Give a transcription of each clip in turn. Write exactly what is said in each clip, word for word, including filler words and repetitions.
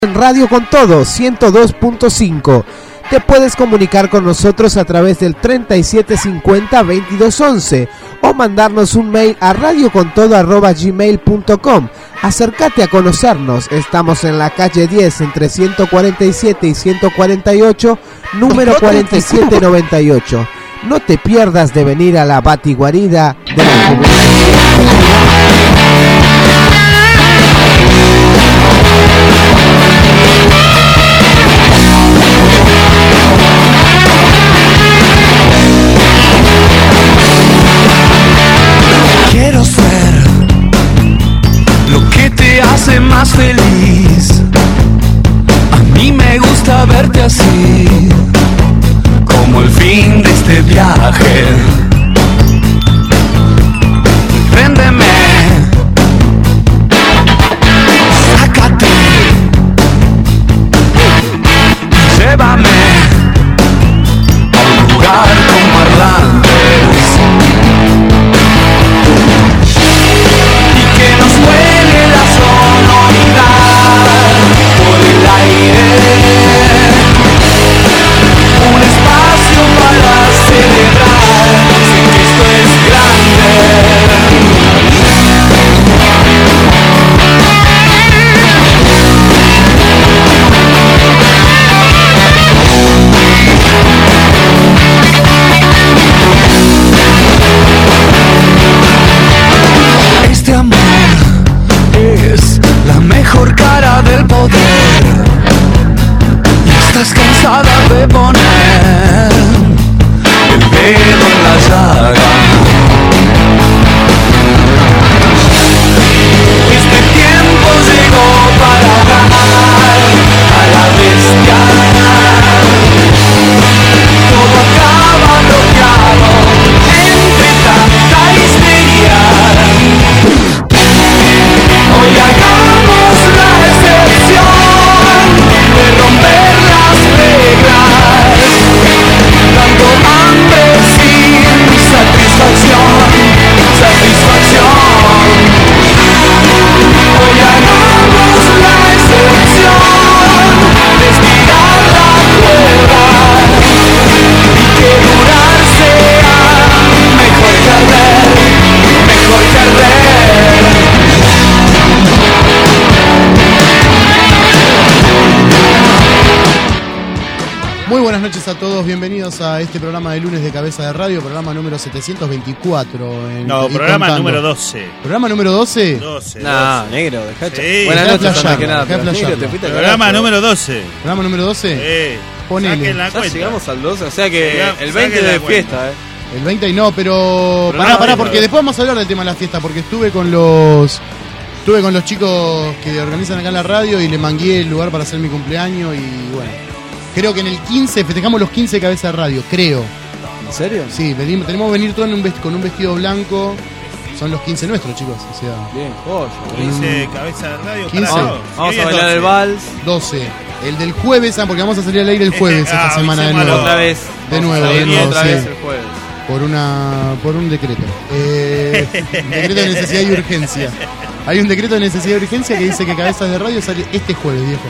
En Radio con Todo ciento dos punto cinco. Te puedes comunicar con nosotros a través del treinta y siete cincuenta veintidós once o mandarnos un mail a radiocontodo arroba gmail punto com. Acércate a conocernos. Estamos en la calle diez entre ciento cuarenta y siete y ciento cuarenta y ocho, número cuarenta y siete noventa y ocho. No te pierdas de venir a la batiguarida de la comunidad. Quiero ser lo que te hace más feliz. A mí me gusta verte así, como el fin de este viaje. Préndeme, sácate, llévame a un lugar con parlantes. Huele la sonoridad por el aire, un espacio para celebrar, sé que esto es grande. Este amor es la mejor cara del poder y estás cansada de poner el dedo en la llaga. Este tiempo llegó para ganar a la bestia. Todo acaba bloqueado entre tanta histeria. Hoy hagamos la excepción de romper las reglas, dando hambre sin satisfacción, satisfacción. Hoy hagamos la excepción de estirar la cuerda y que durar sea mejor que arder, mejor que arder. Muy buenas noches a todos, bienvenidos a este programa de lunes de Cabeza de Radio, programa número setecientos veinticuatro. En, no, programa contando. número doce. ¿Programa número doce? doce. No, doce. negro, dejá. Sí. Buenas Dejá noches, flashear, que nada. dejá Negro, flashear. te fuiste al Programa carajo. número doce. ¿Programa número doce? Eh, Ponele. saquen la Ya cuenta. llegamos al doce, o sea que Llegamos- el saquen veinte la de cuenta. fiesta, eh. El veinte y no, pero... Pero Pará, no, pará, no, porque no. después vamos a hablar del tema de la fiesta, porque estuve con los... Estuve con los chicos que organizan acá en la radio y le mangué el lugar para hacer mi cumpleaños y bueno... Creo que en el quince, festejamos los quince de Cabeza de Radio, creo. ¿En serio? Sí, venimos, tenemos que venir todos en un vest- con un vestido blanco. Son los quince nuestros, chicos, o sea... Bien, joya. Dice Cabeza de Radio. quince. pará, Vamos, no, vamos si a hoy es bailar doce. el vals. doce. El del jueves, ah, porque vamos a salir al aire el jueves Este- esta ah, semana de avisémoslo. nuevo. Otra vez. De Vamos nuevo, a de salir nuevo, otra sí. vez el jueves. Por una por un decreto. Eh, decreto de necesidad y urgencia. Hay un decreto de necesidad y urgencia que dice que Cabezas de Radio sale este jueves, viejo.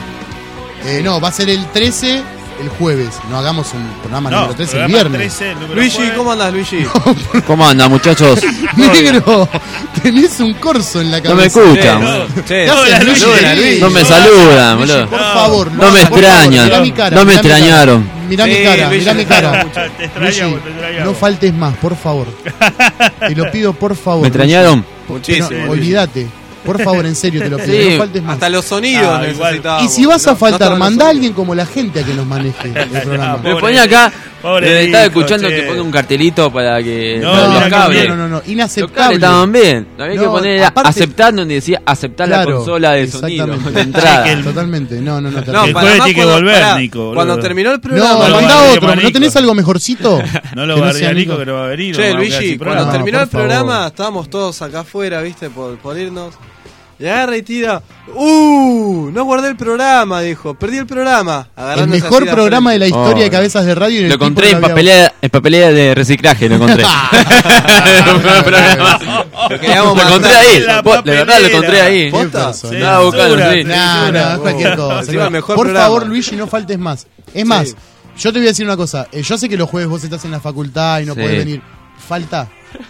Eh, no, va a ser el trece, el jueves. No hagamos un programa No, número trece el programa viernes. trece, número Luigi, jueves. ¿cómo andás, Luigi? ¿Cómo andan, muchachos? Negro, tenés un corso en la No me cabeza. escuchan, Eh, boludo. no, che, ¿Qué haces, Hola, Luigi? Hola, Luigi. No me Hola, saludan, Luigi, boludo. por No, favor, no me por favor, extrañan. mirá mi cara, No me mirá mi cara. extrañaron. Mirá mi Sí, cara, Luigi, mirá mi te cara. extrañamos, te extrañamos, Luigi, te extrañamos. no faltes más, por favor. Te lo pido, por favor. ¿Me extrañaron? Muchísimo. Pero, Luigi. olvídate. Por favor, en serio te lo pido, Sí, no faltes más. Hasta los sonidos Ah, igual. necesitábamos. Y si vas a No, faltar, no estaban mandá a los alguien como la gente a que nos maneje el programa. Pobre- Me ponía acá, pobre eh, estaba hijo, escuchando che. que pone un cartelito para que No, para No, los no, cables. no, no, no, no, Los cables inaceptable. estaban bien. Había que No, poner era aparte- aceptando donde decía aceptar la Claro, consola de sonido exactamente. de entrada. Sí, que el- Totalmente, no, no, no. No, El terrible. para jueves más tiene que cuando- volver, pará, Nico, boludo. Cuando terminó el No, programa. No, mandá Nico, otro, Nico. ¿no tenés algo mejorcito? No lo Que no barría sea Nico Nico. que no va a venir. Che, vamos a quedar Luigi, sin cuando programa. No, terminó por el programa, favor. estábamos todos acá afuera, viste, por, por irnos. Y agarra y tira. ¡Uh! No guardé el programa, dijo. Perdí el programa. El mejor programa de la historia Oh, de Cabezas de Radio. Y el Lo tipo encontré no en había- papelera, en papelera de reciclaje, lo encontré. Lo queríamos Lo encontré matar. ahí, La po- de verdad lo encontré ahí. Qué ¿Posta? persona. Estaba buscando, sí. No, no, es cualquier cosa. Encima el mejor Por programa. favor, Luigi, no faltes más. Es más, yo te voy a decir una cosa. Eh, yo sé que los jueves vos estás en la facultad y no Sí. podés venir. Falta.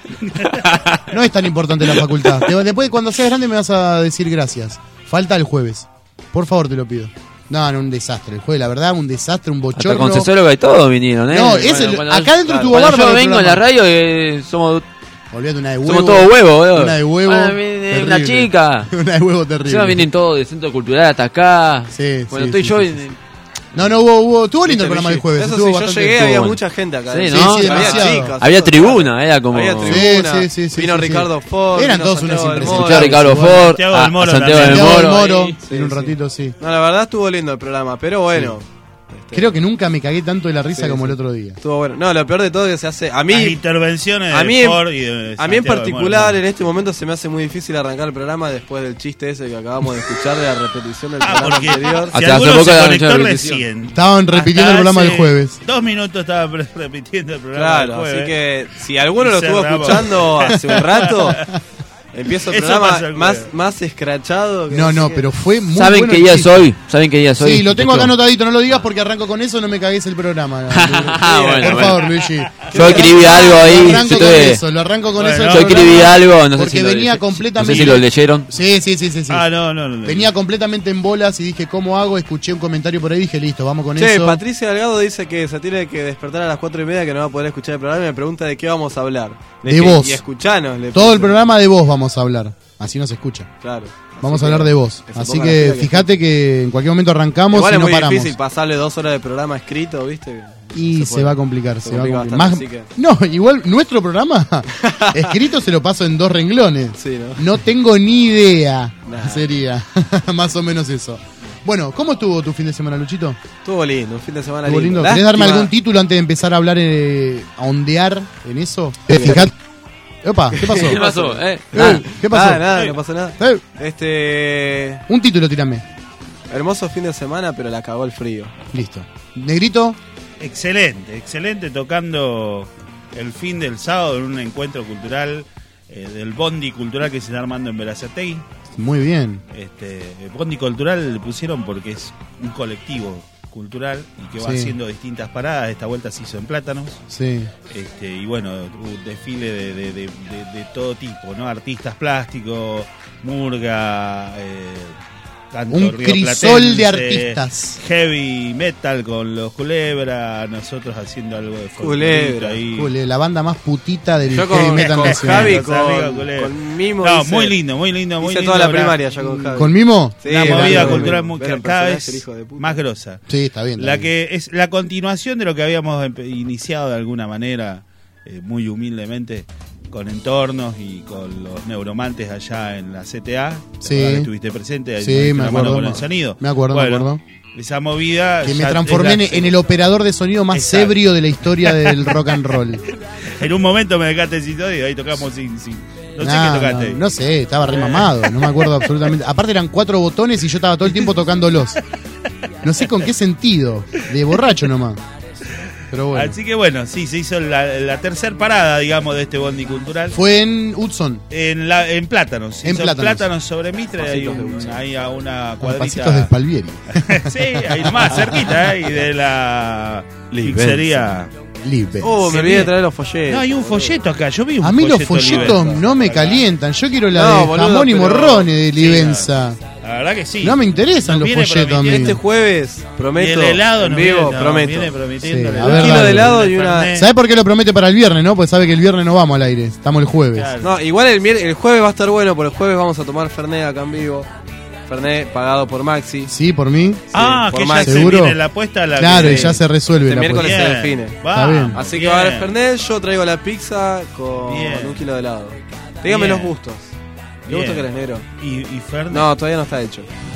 No es tan importante la facultad. Te- Después, cuando seas grande, me vas a decir gracias. Falta el jueves. Por favor, te lo pido. No, no, un desastre. El jueves, la verdad, un desastre, un Hasta bochorno. con sexóloga y todo vinieron, ¿eh? No, ese- acá dentro estuvo Cuando bárbaro yo el vengo en la programa. radio, eh, somos, Olvídate, una de huevo. somos todos huevos, boludo. Una de huevo. Ah, viene una terrible. chica. Una de huevo terrible. Encima vienen todos del centro cultural hasta acá. Sí, Cuando sí, estoy sí, yo. sí, en- sí. No, no, hubo, hubo, estuvo lindo el programa del jueves. Eso estuvo sí, yo bastante- llegué, estuvo había bueno. mucha gente acá. Sí, ¿eh? ¿no? Sí, sí, Había demasiado. chicas. Había tribuna, era como. Había Sí, tribuna. sí, sí, sí, Vino sí, sí. Ricardo Ford. Eran vino todos Santiago unos del impresionantes. Escuché a Moro. Ricardo igual. Ford, Santiago a, del Moro a Santiago también. del Santiago Moro. del Moro. ahí. En Sí, un sí. ratito, sí. No, la verdad estuvo lindo el programa, pero bueno. Este, Creo que nunca me cagué tanto de la risa Sí, como sí. el otro día. Estuvo bueno. No, lo peor de todo es que se hace. A Las mí, intervenciones a de mí en- Ford y de a mí en Santiago del particular, Moro. en este momento se me hace muy difícil arrancar el programa después del chiste ese que acabamos de escuchar de la repetición del Ah, programa porque anterior. Hasta si hace alguno poco se la conectó noche de repetición. recién. Estaban repitiendo Hasta el programa hace del jueves. Dos minutos estaba pre- repitiendo el programa Claro, del jueves. así que si alguno Y lo estuvo cerramos. escuchando hace un rato, empiezo el Eso programa pasa el más, jueves. más escrachado. que No, no, sé pero fue muy ¿Saben bueno qué el día chiste. soy? ¿Saben qué día soy? Sí, lo tengo acá Muchacho. anotadito, no lo digas porque arranco con eso, no me cagues el programa. Ah, bueno, Por bueno. favor, Luigi. Yo escribí algo ahí. Lo arranco si con ustedes- eso, lo arranco con Bueno, eso. el Yo escribí programa, algo, no sé porque si lo venía leye- completamente. No sé si lo leyeron. Sí, sí, sí, sí. sí. Ah, no, no, no. no. Venía completamente en bolas y dije, ¿cómo hago? Escuché un comentario por ahí y dije, listo, vamos con Che, eso. Patricia Delgado dice que se tiene que despertar a las cuatro y media, que no va a poder escuchar el programa y me pregunta de qué vamos a hablar. Le De dije, vos. Y escuchanos. le Todo puse. el programa de vos vamos a hablar. Así no se escucha. Claro. Vamos Así a hablar que- de vos. que se Así ponga que la pila fíjate que en cualquier momento arrancamos Igual y es no muy paramos. difícil pasarle dos horas de programa escrito, ¿viste? Y Se se, puede. va a complicar, Se se, va a complica complicar. bastante, Más- así No, igual nuestro programa escrito se lo paso en dos renglones. Sí, ¿no? No tengo ni idea. Nah. Sería más o menos eso. Bueno, ¿cómo estuvo tu fin de semana, Luchito? Estuvo lindo, un fin de semana ¿Estuvo lindo? lindo. ¿Querés darme Lástima- algún título antes de empezar a hablar, eh, a ondear en eso? Eh, fijate. Opa, ¿qué pasó? ¿Qué pasó? Eh, Eh, nada. ¿Qué pasó? Nada, nada, no pasó nada. Eh, Este. un título, tirame. Hermoso fin de semana, pero la cagó el frío. Listo. Negrito, Excelente, excelente tocando el fin del sábado en un encuentro cultural eh, del Bondi Cultural que se está armando en Berazategui. muy bien. Este, el Bondi Cultural le pusieron porque es un colectivo cultural y que va Sí. haciendo distintas paradas. Esta vuelta se hizo en Plátanos. Sí. Este, y bueno, un desfile de, de, de, de- de todo tipo, ¿no? Artistas plásticos, murga, eh, canto Un rioplatense, crisol de artistas. Heavy metal con los Culebra, nosotros haciendo algo de folclorito Culebra, ahí. Jule, la banda más putita del Yo heavy con, metal con nacional. Javi, Los amigos con, Culebra. con Mimo. No, hice- muy lindo, muy lindo, muy hice lindo. toda la Ahora, primaria ya con Javi. ¿Con Mimo? Sí, una era movida como- cultural muy- ver el cada personaje, vez el hijo de puta. más grosa. Sí, está bien. está La bien. que es la continuación de lo que habíamos empe- iniciado de alguna manera, eh, muy humildemente, con Entornos y con los Neuromantes allá en la C T A. ¿Te Sí. acordás que estuviste presente? Ahí Sí, tuviste me una mano acuerdo. con el sonido. Me acuerdo, Bueno, me acuerdo. Esa movida. Que me ya transformé en, es la- en el operador de sonido más Exacto. ebrio de la historia del rock and roll. En un momento me dejaste sin todo y ahí tocamos sin. sin no sé Nah, qué tocaste. no, no sé, estaba re mamado, no me acuerdo absolutamente. Aparte eran cuatro botones y yo estaba todo el tiempo tocándolos. No sé con qué sentido, de borracho nomás. Pero bueno. Así que bueno, sí, se hizo la, la tercer parada, digamos, de este bondi cultural. Fue en Hudson, En, la, en Plátanos. Se En hizo Plátanos. sobre Mitre, hay, un, hay a una con cuadrita. pasitos de Spalvieri. Sí, ahí nomás, cerquita, ¿eh? Y de la Livenza. pizzería. Libre. Oh, me olvidé de traer los folletos. No, hay un folleto acá, yo vi un A mí los folleto folletos Livenza. no me calientan. Yo quiero la No, de boludo, jamón y pero- morrones de Sí, Livenza. La verdad que sí. No me interesan Nos los viene folletos a mí. Este jueves, Y prometo. el helado en nos vivo, viene, no, prometo. viene prometiendo Sí, el a Un ver, kilo dale. de helado y una. Fernet. ¿Sabes por qué lo promete para el viernes, no? Pues sabe que el viernes no vamos al aire. Estamos el jueves. Claro. No, igual el, mier- el jueves va a estar bueno, porque el jueves vamos a tomar Fernet acá en vivo. Fernet pagado por Maxi. Sí, por mí. Ah, por que ya Max. se ¿Seguro? viene la apuesta. La Claro, que y ya se resuelve Este la miércoles apuesta. se define. Va, Está bien. Así que bien. va a haber Fernet, yo traigo la pizza con Bien. un kilo de helado. Dígame Bien. los gustos. ¿Qué Bien. gusto querés, negro? Y, y Fernet. No, todavía no está hecho.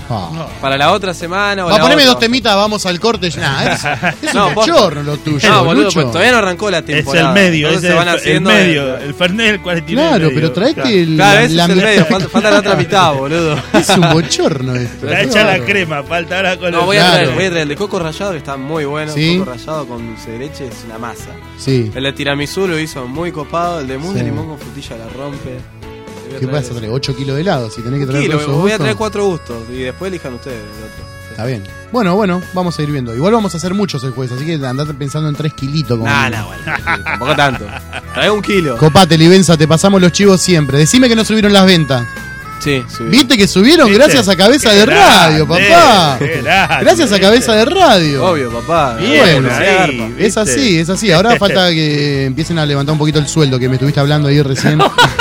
Ah. Para la otra semana o Va, la poneme otra. dos temitas, vamos al corte. Nah, es, es No, un posta. bochorno lo tuyo. No, boludo, Lucho. pues todavía no arrancó la Es temporada. el medio, Entonces es se van el, el haciendo medio. de- El Fernet del cuarenta y nueve. Claro, medio. pero traete Claro. el. Claro, ese la es el mitad. medio, falta, falta la otra mitad, boludo. Es un bochorno esto. La echa la crema, falta ahora con No, el- voy a, Claro. traer, voy a traer el de coco rallado, que está muy bueno. Sí. Coco rallado con dulce de leche es una masa. Sí. El de tiramisú lo hizo muy copado. El de mousse Sí. de limón con frutilla la rompe. Voy a ¿Qué traer vas a traer? ocho kilos de helado. Si tenés que Un traer kilo, todos esos voy a gustos. traer cuatro gustos y después elijan ustedes el otro. Sí. Está bien. Bueno, bueno, vamos a ir viendo. Igual vamos a hacer muchos el jueves, así que andate pensando en tres kilitos. Como Nah, nah, bueno, sí, tampoco tanto. Trae un kilo. Copate, Livenza, te pasamos los chivos siempre. Decime que no subieron las ventas. Sí, subí. ¿Viste que subieron? ¿Viste? Gracias a Cabeza Qué de Radio, grande, papá. qué grande, Gracias a ¿viste? Cabeza de Radio. Obvio, papá. Y bueno, se ahí, agarpa. ¿viste? Es así, es así. Ahora falta que empiecen a levantar un poquito el sueldo, que me estuviste hablando ahí recién.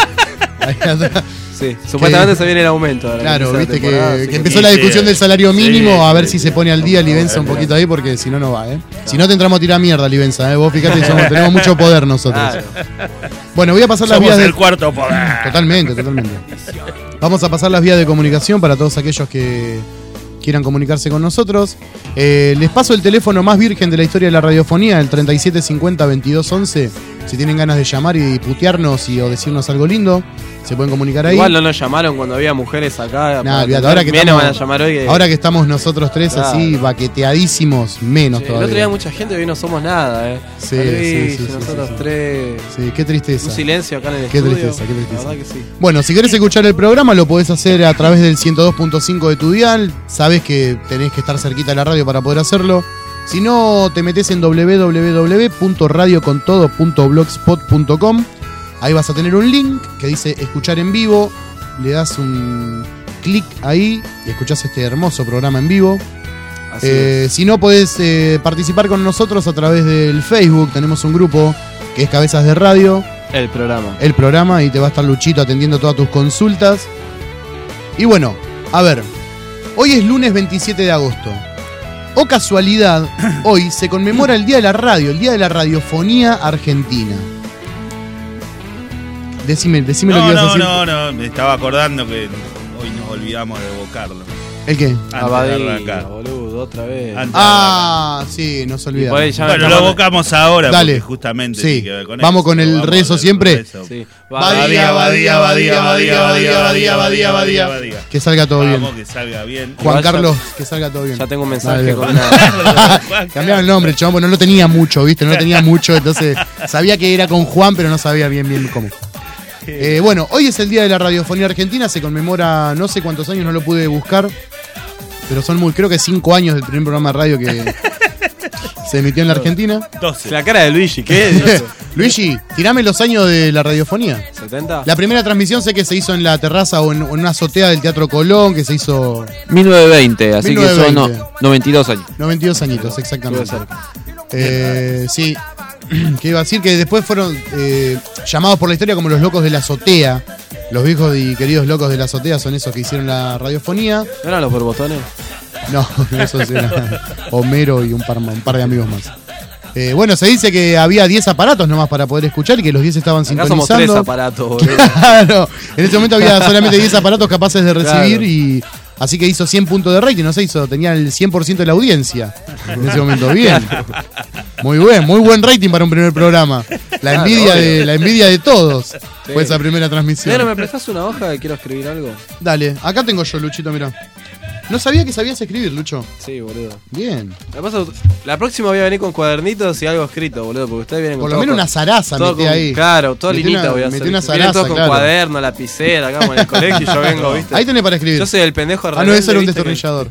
Ahí atrás. Sí, supuestamente se viene el aumento. ahora Claro, empieza la viste que, temporada, así que que- empezó la discusión del salario Sí, mínimo, a ver sí, si sí. se pone al día Livenza un poquito ahí, porque si no, no va, ¿eh? Si no, te entramos a tirar mierda, Livenza, ¿eh? Vos fíjate, somos- tenemos mucho poder nosotros. Claro. Bueno, voy a pasar las Somos vías de... el cuarto poder. Totalmente, totalmente. Vamos a pasar las vías de comunicación para todos aquellos que quieran comunicarse con nosotros. Eh, les paso el teléfono más virgen de la historia de la radiofonía, el treinta y siete cincuenta veintidós once. Si tienen ganas de llamar y putearnos y, o decirnos algo lindo, se pueden comunicar ahí. Igual no nos llamaron cuando había mujeres acá. Nah, para olvidate, atender. ahora que Menos estamos, van a llamar hoy. Que... ahora que estamos nosotros tres Claro. así, baqueteadísimos, menos Sí, el todavía. otro día mucha gente, hoy no somos nada, eh. Sí, Luis, sí, sí, sí, nosotros sí, sí. tres. Sí, qué tristeza. Un silencio acá en el Qué estudio. tristeza, qué tristeza. La verdad que sí. Bueno, si querés escuchar el programa lo podés hacer a través del ciento dos punto cinco de tu dial. Sabés que tenés que estar cerquita de la radio para poder hacerlo. Si no, te metés en doble u doble u doble u punto radio con todo punto blogspot punto com. Ahí vas a tener un link que dice escuchar en vivo. Le das un clic ahí y escuchás este hermoso programa en vivo. Así Eh, si no, podés eh, participar con nosotros a través del Facebook. Tenemos un grupo que es Cabezas de Radio, es. El programa. el programa, y te va a estar Luchito atendiendo todas tus consultas. Y bueno, a ver, hoy es lunes veintisiete de agosto. O casualidad, hoy se conmemora el Día de la Radio, el Día de la Radiofonía Argentina. Decime, decime lo que No, ibas a no, decir. no, no, me estaba acordando que hoy nos olvidamos de evocarlo. ¿El qué? Antes de Abadía, arrancar. boludo, otra vez. Antes de Ah, sí, nos Y por olvidamos. ahí ya Bueno, me lo toman- evocamos ahora Dale. porque justamente Sí. tiene que ver con Vamos eso. con el Vamos rezo al siempre. rezo. Sí. Badía, badía, badía, badía, badía, badía, badía, badía. Que salga todo bien. Vamos, que salga bien. Juan Igual ya- Carlos, que salga todo bien. Ya tengo un Dale. mensaje con una. Cambiaba el nombre, chabón, porque no lo tenía mucho, ¿viste? No lo tenía mucho, entonces sabía que era con Juan, pero no sabía bien bien cómo. Eh, bueno, hoy es el Día de la Radiofonía Argentina, se conmemora no sé cuántos años, no lo pude buscar, pero son muy, creo que cinco años del primer programa de radio que se emitió en la Argentina. doce. La cara de Luigi, ¿qué es eso? Luigi, tirame los años de la radiofonía. ¿setenta? La primera transmisión sé que se hizo en la terraza o en, o en una azotea del Teatro Colón, que se hizo mil novecientos veinte, así mil que son novecientos veinte. no- noventa y dos años. noventa y dos añitos, exactamente. Puede ser. Eh, sí, que iba a decir que después fueron eh, llamados por la historia como los locos de la azotea. Los viejos y queridos locos de la azotea son esos que hicieron la radiofonía. ¿No eran los borbotones? No, esos eran Homero y un par, un par de amigos más. Eh, bueno, se dice que había diez aparatos nomás para poder escuchar y que los diez estaban Acá somos tres sintonizando. aparatos, boludo. Claro, en ese momento había solamente diez aparatos capaces de recibir Claro. y así que hizo cien puntos de rating, no se hizo, tenía el cien por ciento de la audiencia en ese momento. Bien. Muy buen, muy buen rating para un primer programa. La Claro, envidia obvio. de la envidia de todos Sí. fue esa primera transmisión. Negro, ¿me prestás una hoja que quiero escribir algo? Dale, acá tengo yo, Luchito, mirá. No sabía que sabías escribir, Lucho. Sí, boludo. Bien. La, pasa- la próxima voy a venir con cuadernitos y algo escrito, boludo, porque ustedes vienen con Por lo todo menos con- una zaraza todo metí con- ahí. Claro, todo Metí linita una- voy a metí hacer. una Vienen zaraza, todos con claro. cuaderno, lapicera, acá como en el colegio y yo vengo, ¿viste? Ahí tenés para escribir. Yo soy el pendejo Ah, rebelde. no, ese era un ¿viste? destornillador.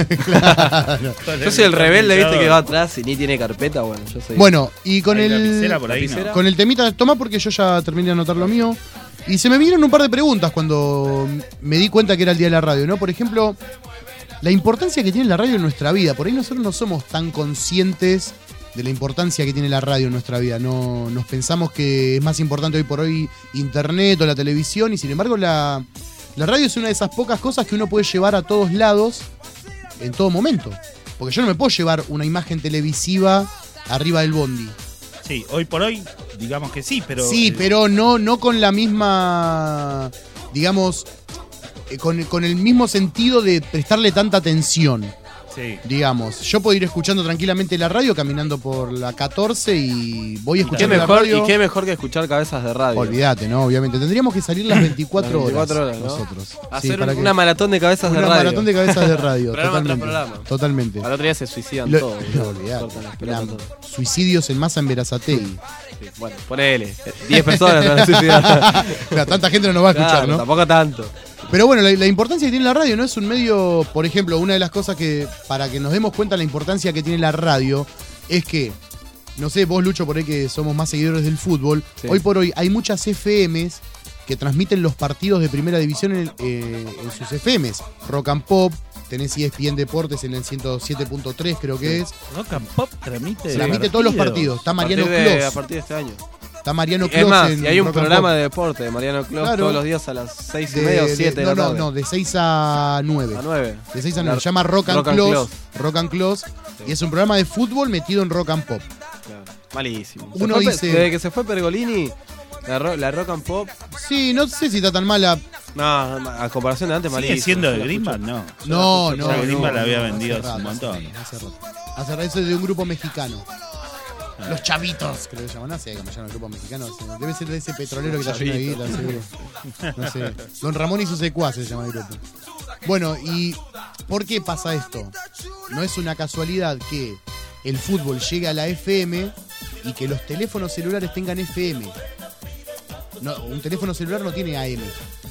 Claro. Que- Yo soy el rebelde, ¿viste? Que va atrás y ni tiene carpeta, bueno, yo soy... Bueno, y con Hay el. lapicera por ahí, ¿no? lapicera. Con el temita, toma porque yo ya terminé de anotar lo mío. Y se me vinieron un par de preguntas cuando me di cuenta que era el día de la radio, ¿no? Por ejemplo, la importancia que tiene la radio en nuestra vida. Por ahí nosotros no somos tan conscientes de la importancia que tiene la radio en nuestra vida. No nos pensamos que es más importante hoy por hoy internet o la televisión, y sin embargo la, la radio es una de esas pocas cosas que uno puede llevar a todos lados en todo momento. Porque yo no me puedo llevar una imagen televisiva arriba del bondi. Sí, hoy por hoy, digamos que sí, pero. Sí, eh, pero no, no con la misma, digamos, eh, con, con el mismo sentido de prestarle tanta atención. Sí. Digamos, yo puedo ir escuchando tranquilamente la radio caminando por la catorce y voy ¿Qué escuchando la mejor, radio. y qué mejor que escuchar cabezas de radio. Olvídate, ¿no? Obviamente. Tendríamos que salir las veinticuatro, Las veinticuatro horas, horas, ¿no? nosotros. Hacer Sí, para una que- maratón de cabezas de una radio. maratón de cabezas de radio. Programa tras totalmente. programa. Totalmente. Al otro día se suicidan Lo- todos. no, olvidate. Cortan las pelotas Eran todos. suicidios en masa en Berazategui. Sí, bueno, ponele. diez personas se van a suicidar. Claro, tanta gente no nos va a escuchar, Claro, ¿no? tampoco tanto. Pero bueno, la, la importancia que tiene la radio no es un medio, por ejemplo, una de las cosas que, para que nos demos cuenta de la importancia que tiene la radio, es que, no sé, vos Lucho, por ahí que somos más seguidores del fútbol, Sí. hoy por hoy hay muchas F Ms que transmiten los partidos de primera división en, eh, en sus F Ms. Rock and Pop, tenés E S P N Deportes en el ciento siete punto tres creo que es. Rock and Pop transmite. Transmite todos los partidos. Está A partir, Mariano de, a Clos. partir de este año. Está Mariano Es Clos más, en y hay un Rock and programa Pop. de deporte de Mariano Clos Claro. todos los días a las seis y De- media o de- siete de no, la no, tarde. no, de seis a nueve. A nueve. De seis a La- nueve. Se llama Rock and Rock and Close. Close. Rock and Close. Y es un programa de fútbol metido en rock and pop. Claro. Malísimo. Se Uno fue Pe- dice- Desde que se fue Pergolini, la, ro- la Rock and Pop, Sí, no sé si está tan mala. no, a comparación de antes, malísimo. ¿Sigue siendo Yo de la Greenback? No. No, no. Ya no, Greenback no, la había no, vendido hace hace un rato, montón. Hace rato. Hace rato. Eso es de un grupo mexicano. Los chavitos, creo que se llaman. No sé cómo se llama el grupo mexicano. Debe ser de ese petrolero que está lleno de guita, seguro. No sé. Don Ramón y sus secuaces se llama el grupo. Bueno, ¿y por qué pasa esto? No es una casualidad que el fútbol llegue a la F M y que los teléfonos celulares tengan F M. No, un teléfono celular no tiene A M.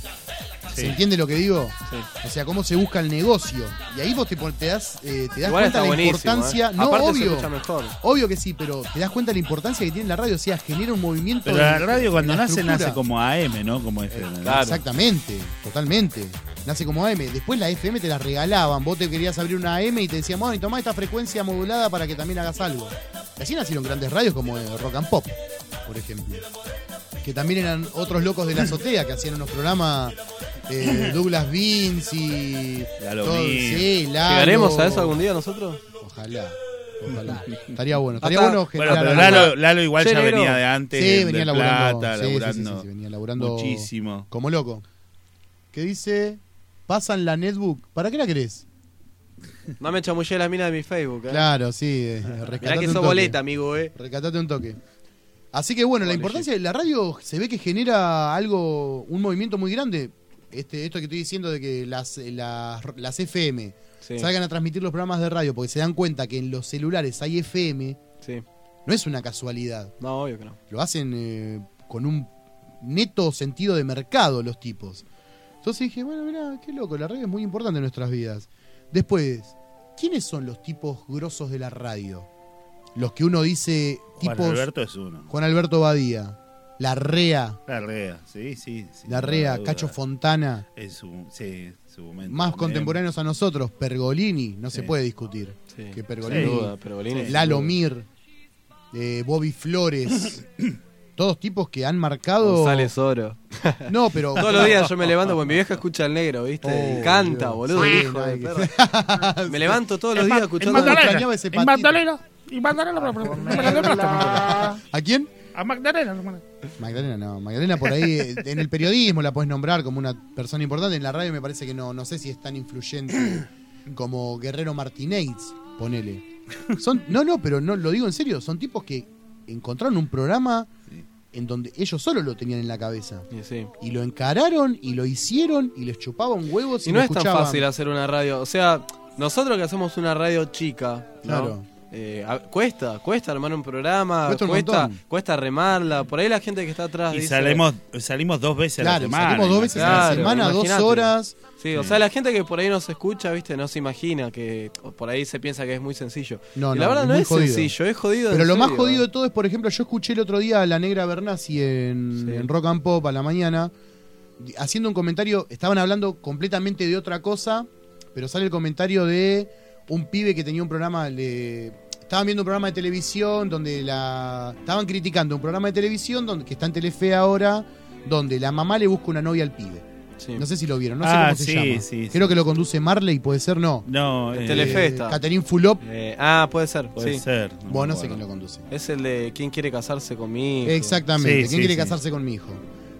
Sí. ¿Se entiende lo que digo? Sí. O sea, cómo se busca el negocio. Y ahí vos te, pon- te das, eh, te das Igual cuenta está de la buenísimo. importancia. ¿eh? No, Aparte se obvio. escucha mejor. Obvio que sí, pero te das cuenta de la importancia que tiene la radio. O sea, genera un movimiento. Pero en- la radio cuando en la nace, estructura. nace como A M, ¿no? Como F M. ¿no? claro. Exactamente, totalmente. Nace como A M. Después la F M te la regalaban. Vos te querías abrir una A M y te decían, bueno, y tomá esta frecuencia modulada para que también hagas algo. Y así nacieron grandes radios como eh, Rock and Pop, por ejemplo. Que también eran otros locos de la azotea que hacían unos programas. eh, Douglas Vince y. Lalo todo- Mir. sí, Lalo. ¿Llegaremos a eso algún día nosotros? Ojalá. Ojalá. Estaría bueno. Estaría Hasta- bueno Bueno, generar pero algo. Lalo, Lalo igual Che, ya negro. venía de antes. Sí, de- venía de laburando. Plata, sí, sí, sí, laburando sí, venía laburando muchísimo. como loco. ¿Qué dice? Pasan la netbook. ¿Para qué la querés? No me chamullé la mina de mi Facebook, ¿eh? Claro, sí. eh, Mirá rescatate que un sos toque. boleta, amigo, ¿eh? Rescatate un toque. Así que bueno, la Vale, importancia de la radio se ve que genera algo, un movimiento muy grande. Este, esto que estoy diciendo de que las, las, las F M Sí, salgan a transmitir los programas de radio porque se dan cuenta que en los celulares hay F M, sí. no es una casualidad. No, obvio que no. Lo hacen eh, con un neto sentido de mercado los tipos. Entonces dije, bueno, mirá, qué loco, la radio es muy importante en nuestras vidas. Después, ¿quiénes son los tipos grosos de la radio? Los que uno dice, Juan tipos... Alberto es uno. Juan Alberto Badía, La Rea, La Rea, sí, sí. sin La lugar a Rea, dudas. Cacho Fontana, Es su, sí, su momento. más también. contemporáneos a nosotros, Pergolini, no se Sí. puede discutir. Sí. Que Sin Pergolini, duda, pero Bolini, sin Lalo duda. Mir, eh, Bobby Flores, todos tipos que han marcado... González Oro. No, pero... Todos los días yo me levanto porque mi vieja escucha al negro, ¿viste? Oh, y canta, Dios. boludo, Sí, hijo no, de hay que- perra. Me levanto todos los días escuchando. Magdalena. extrañaba ese Y patito. Magdalena. Y Magdalena. ¿A quién? A Magdalena. hermano. Magdalena no, Magdalena por ahí eh, en el periodismo la puedes nombrar como una persona importante, en la radio me parece que no, no sé si es tan influyente como Guerrero Martínez, ponele. Son, no, no, pero no lo digo en serio, son tipos que encontraron un programa en donde ellos solo lo tenían en la cabeza. Y sí. Y lo encararon y lo hicieron y les chupaban huevos y, Y no lo es tan escuchaban. fácil hacer una radio. O sea, nosotros que hacemos una radio chica, ¿no? Claro. Eh, a- cuesta, cuesta armar un programa, Cuesta un cuesta, montón. cuesta remarla. Por ahí la gente que está atrás Y dice- salimos, salimos dos veces a la Claro, semana. salimos dos veces a la Claro, semana, dos imagínate. horas. Sí, o sea, la gente que por ahí nos escucha, viste, no se imagina que o por ahí se piensa que es muy sencillo. No, y la no, verdad es no muy es jodido. sencillo, es jodido. Pero en lo más serio. jodido de todo es, por ejemplo, yo escuché el otro día a la Negra Bernasi en, Sí. en Rock and Pop a la mañana, di- haciendo un comentario, estaban hablando completamente de otra cosa, pero sale el comentario de un pibe que tenía un programa, le estaban viendo un programa de televisión donde la... Estaban criticando un programa de televisión donde, que está en Telefe ahora, donde la mamá le busca una novia al pibe. Sí. No sé si lo vieron, no sé Ah, cómo se sí, llama. sí, Creo sí. que lo conduce Marley, puede ser, no. No, En eh, Telefe. está. Catherine Fulop, Eh, ah, puede ser, puede sí. ser. bueno, no me sé quién acuerdo. lo conduce. Es el de quién quiere casarse conmigo. Exactamente. Sí, ¿Quién sí, quiere sí. casarse con mi hijo?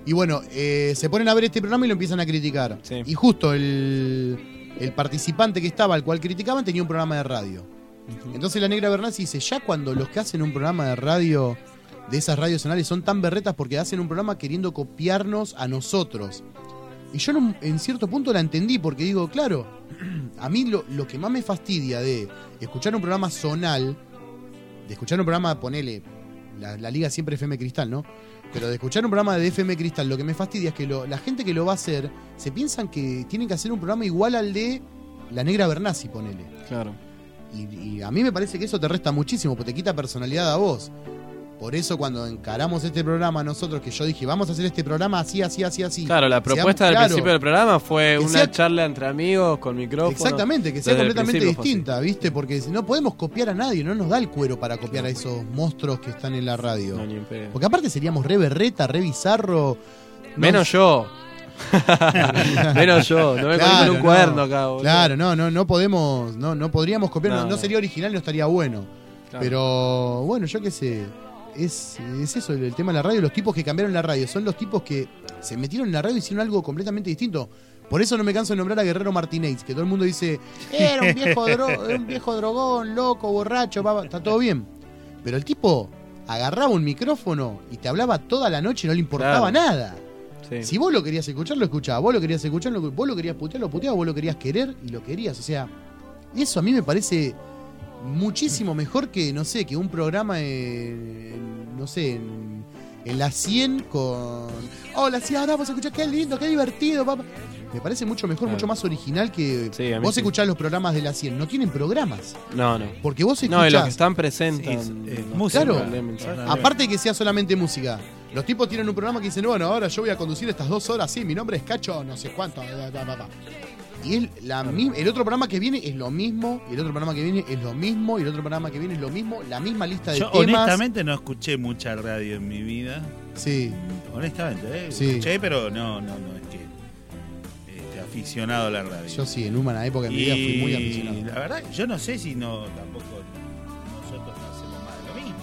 Y bueno, eh, se ponen a ver este programa y lo empiezan a criticar. Sí. Y justo el, el participante que estaba, al cual criticaban, tenía un programa de radio. Uh-huh. Entonces la Negra Bernasi dice, ya cuando los que hacen un programa de radio, de esas radios zonales, son tan berretas porque hacen un programa queriendo copiarnos a nosotros. Y yo en, en cierto punto la entendí, porque digo, claro, a mí lo, lo que más me fastidia de escuchar un programa zonal, de escuchar un programa, ponele, la, la Liga siempre F M Cristal, ¿no? Pero de escuchar un programa de F M Cristal, lo que me fastidia es que lo, la gente que lo va a hacer, se piensan que tienen que hacer un programa igual al de la Negra Bernasi, ponele. Claro. Y, y a mí me parece que eso te resta muchísimo, porque te quita personalidad a vos. Por eso cuando encaramos este programa nosotros, que yo dije, vamos a hacer este programa así, así, así, así. Claro, la propuesta Seamos, del claro, principio del programa fue que una sea, charla entre amigos con micrófono. Exactamente, que sea Desde el completamente principio distinta, ¿viste? Porque no podemos copiar a nadie, no nos da el cuero para copiar a esos monstruos que están en la radio. No, ni en pedo. Porque aparte seríamos re berreta, re bizarro. Menos Nos- yo. Menos yo. No me Claro, con un no. cuaderno acá, boludo. Claro, no, no, no podemos, no, no podríamos copiar, no, No, no no. sería original, no estaría bueno. Claro. Pero bueno, yo qué sé, es, es eso el, el tema de la radio, los tipos que cambiaron la radio, son los tipos que se metieron en la radio y hicieron algo completamente distinto. Por eso no me canso de nombrar a Guerrero Martínez, que todo el mundo dice, era un viejo, dro- un viejo drogón, loco, borracho, papá", está todo bien. Pero el tipo agarraba un micrófono y te hablaba toda la noche y no le importaba Claro. nada. Sí. Si vos lo querías escuchar, lo escuchabas. Vos lo querías escuchar, lo, vos lo querías putear, lo puteabas. Vos lo querías querer y lo querías. O sea, eso a mí me parece muchísimo mejor que, no sé, que un programa en, en, no sé, en, en la cien con... Hola, sí, ahora vamos a escuchar, qué lindo, qué divertido, papá. Me parece mucho mejor, Claro. mucho más original que... Sí, a mí vos sí. escuchás los programas de la cien. No tienen programas. No, no. Porque vos No, y los que escuchás... están presentes. Sí, es- es música. Claro. mensaje. Aparte de que sea solamente música. Los tipos tienen un programa que dicen, bueno, ahora yo voy a conducir estas dos horas, sí, mi nombre es Cacho, no sé cuánto. bla, bla, bla, bla. Y el, la, mi- el otro programa que viene es lo mismo, y el otro programa que viene es lo mismo, y el otro programa que viene es lo mismo, la misma lista de Yo temas. honestamente no escuché mucha radio en mi vida. Sí, Honestamente, ¿eh? Sí. Escuché, pero no, no, no es que este, aficionado a la radio. yo sí, en una época de mi vida fui muy aficionado. La verdad, yo no sé si no tampoco nosotros no hacemos más de lo mismo.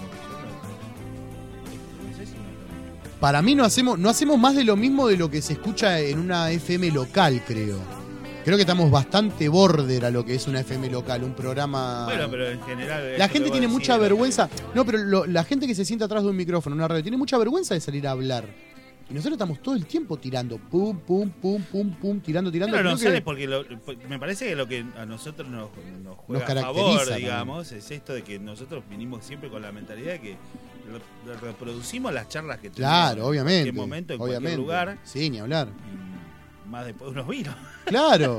Yo no, este, no sé si no es lo mismo. Para mí no hacemos, no hacemos más de lo mismo de lo que se escucha en una F M local, creo. Creo que estamos bastante border a lo que es una F M local, un programa... Bueno, pero en general. La esto gente que tiene vos mucha decís, vergüenza. No, pero lo- la gente que se sienta atrás de un micrófono en una radio tiene mucha vergüenza de salir a hablar. Y nosotros estamos todo el tiempo tirando. Pum, pum, pum, pum, pum, tirando, tirando. Pero no Creo que- sale porque lo- me parece que lo que a nosotros nos, nos juega Nos a caracteriza favor, también. digamos, es esto de que nosotros vinimos siempre con la mentalidad de que lo- lo reproducimos las charlas que tenemos Claro, obviamente. en cualquier momento, en obviamente. cualquier lugar, Sí, ni hablar. y más después de unos vinos. Claro.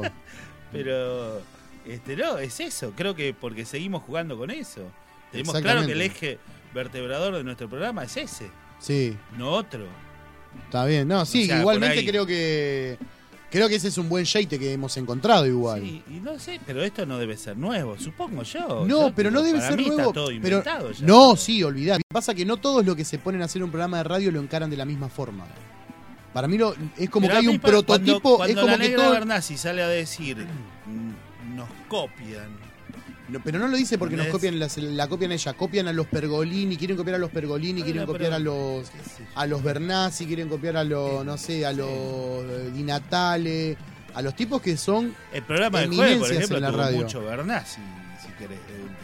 Pero este no, es eso, creo que porque seguimos jugando con eso. Tenemos claro Exactamente. que el eje vertebrador de nuestro programa es ese, Sí, no otro. está bien. No, sí, O sea, igualmente por ahí. creo que. Creo que ese es un buen shade que hemos encontrado igual. Sí, y no sé, pero esto no debe ser nuevo, supongo yo. No, Yo, pero no debe para ser mí nuevo. Está todo pero inventado ya. no, sí, olvidar. Pasa que no todos los que se ponen a hacer un programa de radio lo encaran de la misma forma. Para mí lo, es como Pero que a hay mí un pa- prototipo. Cuando, es cuando como la que negra todo. Bernasi sale a decir, "Mm, nos copian. No, pero no lo dice porque nos ¿Entendés? copian las- la copian a ella, copian a los Pergolini, quieren copiar a los Pergolini, quieren Bueno, copiar pero- a los qué sé yo. a los Bernasi, quieren copiar a los, no sé, a los eh, Di Natale, a los tipos que son El programa del jueves, por eminencias ejemplo, en la tuvo radio. mucho Bernasi, si querés.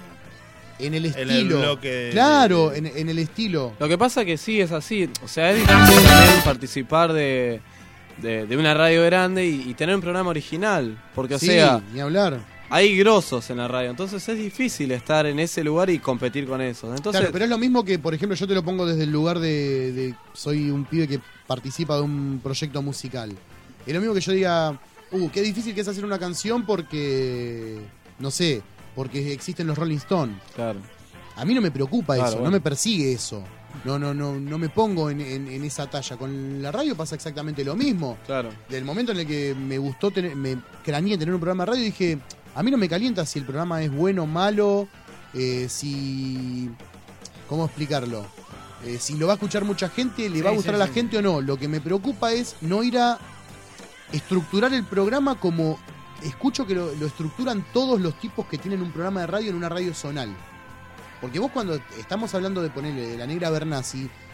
en el En el estilo. bloque de- claro, de- en, en el estilo. Lo que pasa que sí es así. O sea, es difícil también participar de, de, de una radio grande y, y tener un programa original. Porque, o Sí, sea, ni hablar. hay grosos en la radio. Entonces es difícil estar en ese lugar y competir con esos. Entonces, Claro, pero es lo mismo que, por ejemplo, yo te lo pongo desde el lugar de, de soy un pibe que participa de un proyecto musical. Es lo mismo que yo diga, uh, qué difícil que es hacer una canción porque, no sé, porque existen los Rolling Stones. claro. A mí no me preocupa Claro, eso, bueno. no me persigue eso. No, no, no, no me pongo en, en- en esa talla. Con la radio pasa exactamente lo mismo. Claro. Del momento en el que me gustó tener, me craneé tener un programa de radio, dije, a mí no me calienta si el programa es bueno o malo, eh, si... ¿Cómo explicarlo? Eh, si lo va a escuchar mucha gente, le va a Sí, gustar sí, a la sí. gente o no. Lo que me preocupa es no ir a estructurar el programa como escucho que lo, lo estructuran todos los tipos que tienen un programa de radio en una radio zonal. Porque vos cuando estamos hablando de ponerle de la Negra Bernasi,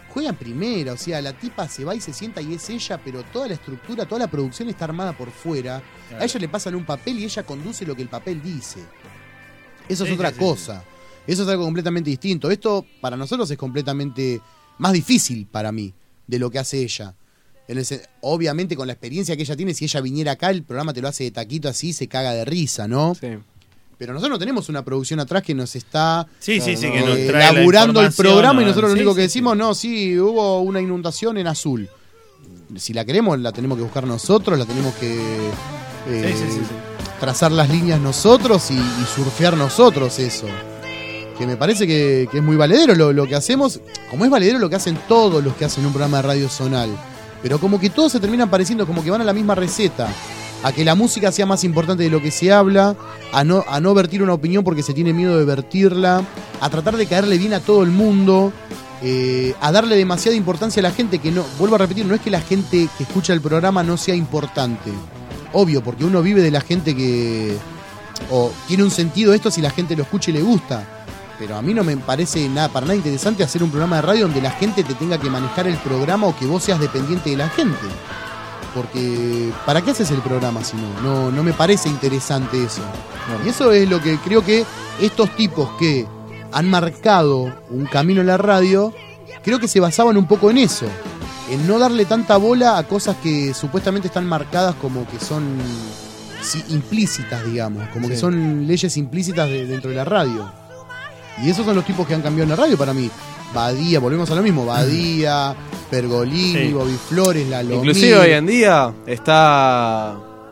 juega en primera, o sea, la tipa se va y se sienta y es ella, pero toda la estructura, toda la producción está armada por fuera. Claro. A ella le pasan un papel y ella conduce lo que el papel dice. Eso es Sí, otra sí, sí, cosa. Eso es algo completamente distinto. Esto para nosotros es completamente más difícil para mí de lo que hace ella. En el, obviamente con la experiencia que ella tiene, si ella viniera acá, el programa te lo hace de taquito así, se caga de risa, ¿no? Sí. Pero nosotros no tenemos una producción atrás que nos está Sí, sí, sí, no, que eh, nos trae la laburando el información, programa y ¿no? nosotros lo Sí, único que sí, decimos, sí. no, sí, hubo una inundación en azul. Si la queremos, la tenemos que buscar nosotros, la tenemos que eh, Sí, sí, sí, sí. trazar las líneas nosotros y, y surfear nosotros eso. Que me parece que, que es muy valedero lo, lo que hacemos, como es valedero lo que hacen todos los que hacen un programa de radio zonal. Pero como que todos se terminan pareciendo, como que van a la misma receta. A que la música sea más importante de lo que se habla, a no, a no vertir una opinión porque se tiene miedo de vertirla, a tratar de caerle bien a todo el mundo, eh, a darle demasiada importancia a la gente, que no, vuelvo a repetir, no es que la gente que escucha el programa no sea importante. Obvio, porque uno vive de la gente que... o tiene un sentido esto si la gente lo escucha y le gusta. Pero a mí no me parece nada, para nada interesante hacer un programa de radio donde la gente te tenga que manejar el programa o que vos seas dependiente de la gente. Porque, ¿para qué haces el programa si no? No, no me parece interesante eso. Claro. Y eso es lo que creo que estos tipos que han marcado un camino en la radio, creo que se basaban un poco en eso. En no darle tanta bola a cosas que supuestamente están marcadas como que son sí, implícitas, digamos. Como Sí. que son leyes implícitas de, dentro de la radio. Y esos son los tipos que han cambiado en la radio para mí. Badía, volvemos a lo mismo. Badía, Pergolini, Sí. Bobby Flores, La Lomí. Inclusive hoy en día está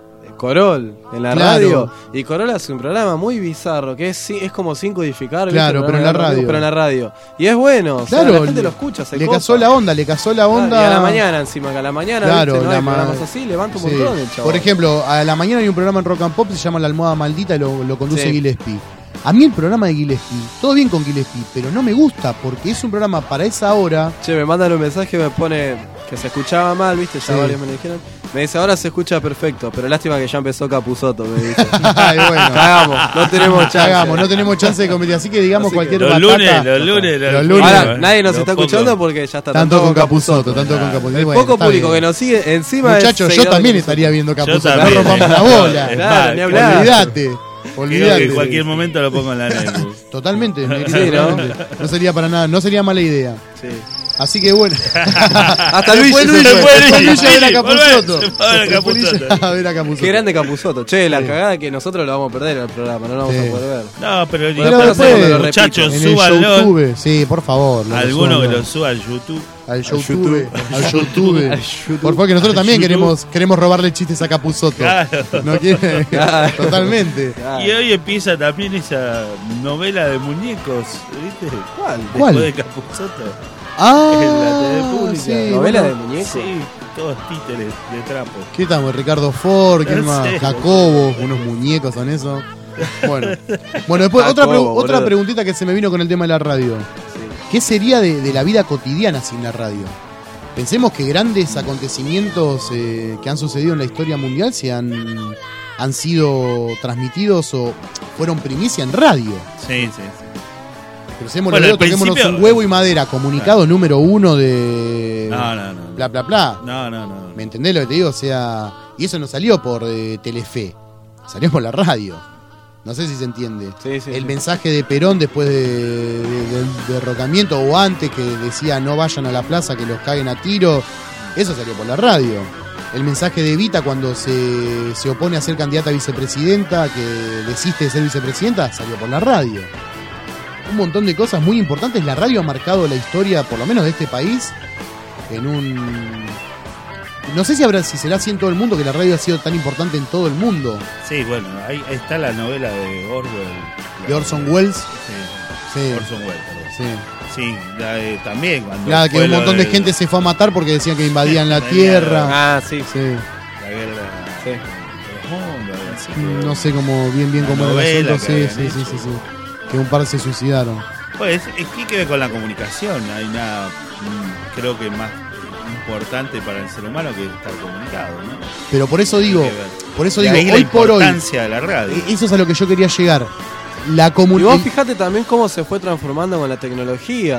Corol en la Claro. radio. Y Corol hace un programa muy bizarro, que es, es como sin codificar. ¿viste? Claro, El pero en la programa de radio. Pero en la radio. Y es bueno, o sea, Claro, la gente le- lo escucha, se Le copa. casó la onda, le casó la Claro, onda. y a la mañana encima, que a la mañana, Claro, ¿viste? ¿no? la Hay ma- programas así, levanta un Sí. montón el chavo. Por ejemplo, a la mañana hay un programa en Rock and Pop que se llama La Almohada Maldita y lo, lo conduce Sí. Gillespie. A mí el programa de Gillespie, todo bien con Gillespie, pero no me gusta porque es un programa para esa hora. Che, me mandan un mensaje, me pone que se escuchaba mal, ¿viste? Ya Sí. varios me lo dijeron. Me dice, ahora se escucha perfecto, pero lástima que ya empezó Capusotto, me dice. Ay, bueno. Cagamos, no tenemos chance. Cagamos, no tenemos chance de competir, así que digamos Así que cualquier Los batata. lunes, los lunes, Los los lunes. Ahora, ¿eh? nadie nos Los está pocos. escuchando porque ya está Tanto con Capusotto. Capusotto, tanto con Capusotto. El Bueno, poco está público bien. que nos sigue encima es Muchachos, yo seguidor también de estaría viendo Capusotto, no también. rompamos la bola. Claro, ni Claro, hablar. Olvídate. Creo Olvídate. que en cualquier momento lo pongo en la Netflix. Totalmente, Sí, ¿no? no sería para nada, no sería mala idea. Sí. Así que bueno. Hasta Luis Después se Luis fue. se fue. Luis, Después Luis a ver a Luis, Capusotto. volvé, se fue a ver a Después Luis Capusotto. a ver a Capusotto. Qué grande Capusotto. Che, la Sí. cagada es que nosotros lo vamos a perder en el programa, no lo vamos Sí. a poder ver. No, pero, Pero pero después, lo muchachos, en el súbanlo. YouTube, sí, por favor. lo Alguno que suban, lo suba al YouTube. al YouTube. YouTube, al YouTube. Al YouTube. Por favor, que nosotros Al también YouTube. queremos queremos robarle chistes a Capusotto. Claro. No quiere, Claro. totalmente. Ah, Y hoy empieza también esa novela de muñecos, ¿viste? ¿Cuál? Después ¿Cuál? de Capusotto. Ah, En la T V pública. sí, ¿Novela bueno. de muñecos? Sí, todos títeres de trapo. ¿Qué estamos? Ricardo Ford, ¿quién No más? sé. Jacobo, unos muñecos son eso. Bueno, bueno después otra, Jacobo, pregu- otra boludo. preguntita que se me vino con el tema de la radio. ¿Qué sería de, de la vida cotidiana sin la radio? Pensemos que grandes acontecimientos eh, que han sucedido en la historia mundial se han, han sido transmitidos o fueron primicia en radio. Sí, sí, sí. Crucemos Bueno, los dedos, al toquémonos principio- un huevo y madera, comunicado número uno de No, no, no. bla bla bla. No, no, no. ¿Me entendés lo que te digo? O sea, y eso no salió por eh, Telefe, salió por la radio. No sé si se entiende. Sí, sí, El sí. mensaje de Perón después de, de- del derrocamiento o antes que decía no vayan a la plaza que los caguen a tiro, eso salió por la radio. El mensaje de Evita cuando se, se opone a ser candidata a vicepresidenta, que desiste de ser vicepresidenta, salió por la radio. Un montón de cosas muy importantes. La radio ha marcado la historia, por lo menos de este país, en un... No sé si habrá, si será así en todo el mundo, que la radio ha sido tan importante en todo el mundo. Sí, bueno, ahí está la novela de Orwell. De Orson Welles. Sí, Sí, Orson Welles, perdón. sí. Sí, la de- también cuando Claro, que fue un lo montón de del- gente se fue a matar porque decían que invadían la Venía- tierra. Ah, sí. Sí. La guerra Sí. de los mundos, algo así, creo. No sé cómo, bien, bien La cómo era el novela asunto. que Sí, habían sí, sí, hecho. sí, sí. Que un par se suicidaron. Pues es que hay que ver con la comunicación, no hay nada, mm, creo que más importante para el ser humano que estar comunicado, ¿no? Pero por eso digo, Hay que ver. por eso De digo, ahí la hoy por hoy, importancia de la radio. eh, eso es a lo que yo quería llegar. La Y vos comunicación. fijate también cómo se fue transformando con la tecnología.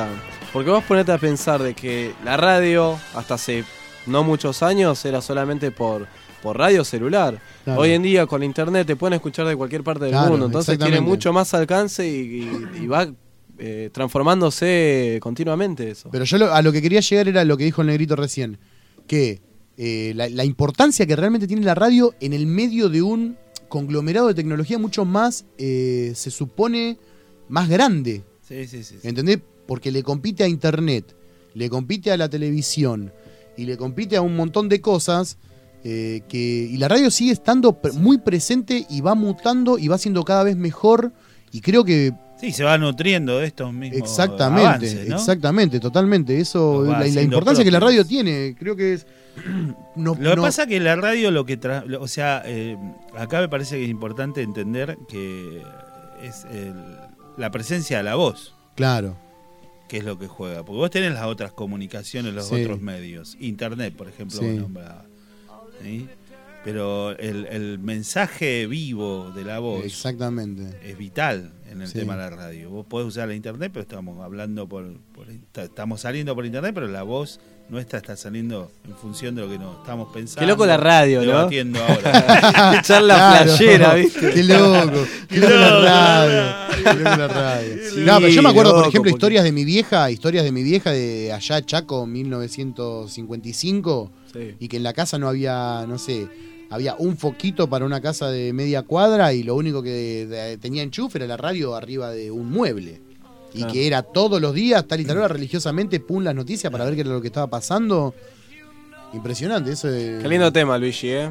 Porque vos ponete a pensar de que la radio, hasta hace no muchos años, era solamente por, por radio celular. Claro. Hoy en día con internet te pueden escuchar de cualquier parte del Claro, mundo, entonces tiene exactamente. mucho más alcance y, y- y va eh, transformándose continuamente eso. Pero yo lo- a lo que quería llegar era lo que dijo el negrito recién, que eh, la, la importancia que realmente tiene la radio en el medio de un conglomerado de tecnología mucho más, eh, se supone, más grande. Sí, sí, sí. sí. ¿Entendés? Porque le compite a internet, le compite a la televisión y le compite a un montón de cosas eh, que y la radio sigue estando pre- muy presente y va mutando y va siendo cada vez mejor y creo que Sí, se va nutriendo de estos mismos exactamente, avances, ¿no? exactamente, totalmente. Eso, Lo va la, y la haciendo importancia que la propios. radio tiene, creo que es. No, Lo que no- pasa es que la radio lo que tra- lo- o sea, eh, acá me parece que es importante entender que es el- la presencia de la voz, Claro, que es lo que juega. Porque vos tenés las otras comunicaciones, los Sí. otros medios. Internet, por ejemplo, Sí. vos nombrabas, ¿sí? Pero el, el mensaje vivo de la voz exactamente. es vital en el Sí. tema de la radio. Vos podés usar la internet, pero estamos hablando por, por inter- estamos saliendo por internet, pero la voz nuestra está saliendo en función de lo que nos estamos pensando. Qué loco la radio, ¿no? debatiendo ahora. Echar la Claro. playera, ¿viste? Qué loco, qué loco la radio. Qué loco la radio. Sí, no, pero yo me acuerdo, por loco, ejemplo, porque- historias de mi vieja, historias de mi vieja de allá Chaco, mil novecientos cincuenta y cinco, Sí. y que en la casa no había, no sé, había un foquito para una casa de media cuadra y lo único que de- tenía enchufe era la radio arriba de un mueble. Y Claro. que era todos los días, tal y tal hora, religiosamente, pum, las noticias para ver qué era lo que estaba pasando. Impresionante, eso es... Qué lindo tema, Luigi, ¿eh?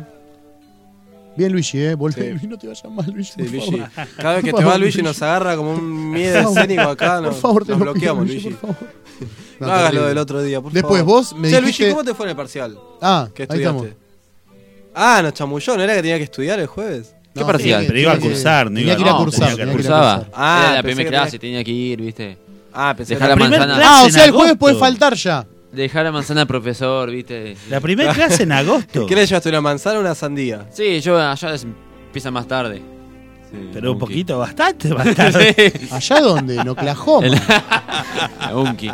Bien, Luigi, ¿eh? Volvé, Sí. no te vayas mal, Luigi. Sí, por Luigi. favor. Cada vez que Por te va favor, Luigi Luigi. nos agarra como un miedo Por favor. escénico acá. Nos, Por favor, te nos lo pido, bloqueamos, Luigi, Luigi. por favor. No, No, hagas terrible. lo del otro día, por Después favor. vos me Che, dijiste... Luigi, ¿cómo te fue en el parcial? Ah, ¿Qué ahí estudiaste? estamos. Ah, nos chamulló, ¿no era que tenía que estudiar el jueves? ¿Qué No, parcial? tenía Pero iba a tenía cursar, no tenía iba- que ir a no, cursar. tenía que tenía que ir a Cursaba. cursar. Ah, Era la pensé primera que clase, tenía- tenía que ir, ¿viste? Ah, pensé Dejar que la La primer manzana. clase Ah, o en sea, el jueves agosto. puede faltar ya. Dejar la manzana al profesor, ¿viste? La primera clase en agosto. ¿Qué le llevaste, una manzana o una sandía? Sí, yo allá es- empieza más tarde. Sí, Pero un Unki. poquito, bastante, bastante. ¿Allá dónde? En Oklahoma. A Unki.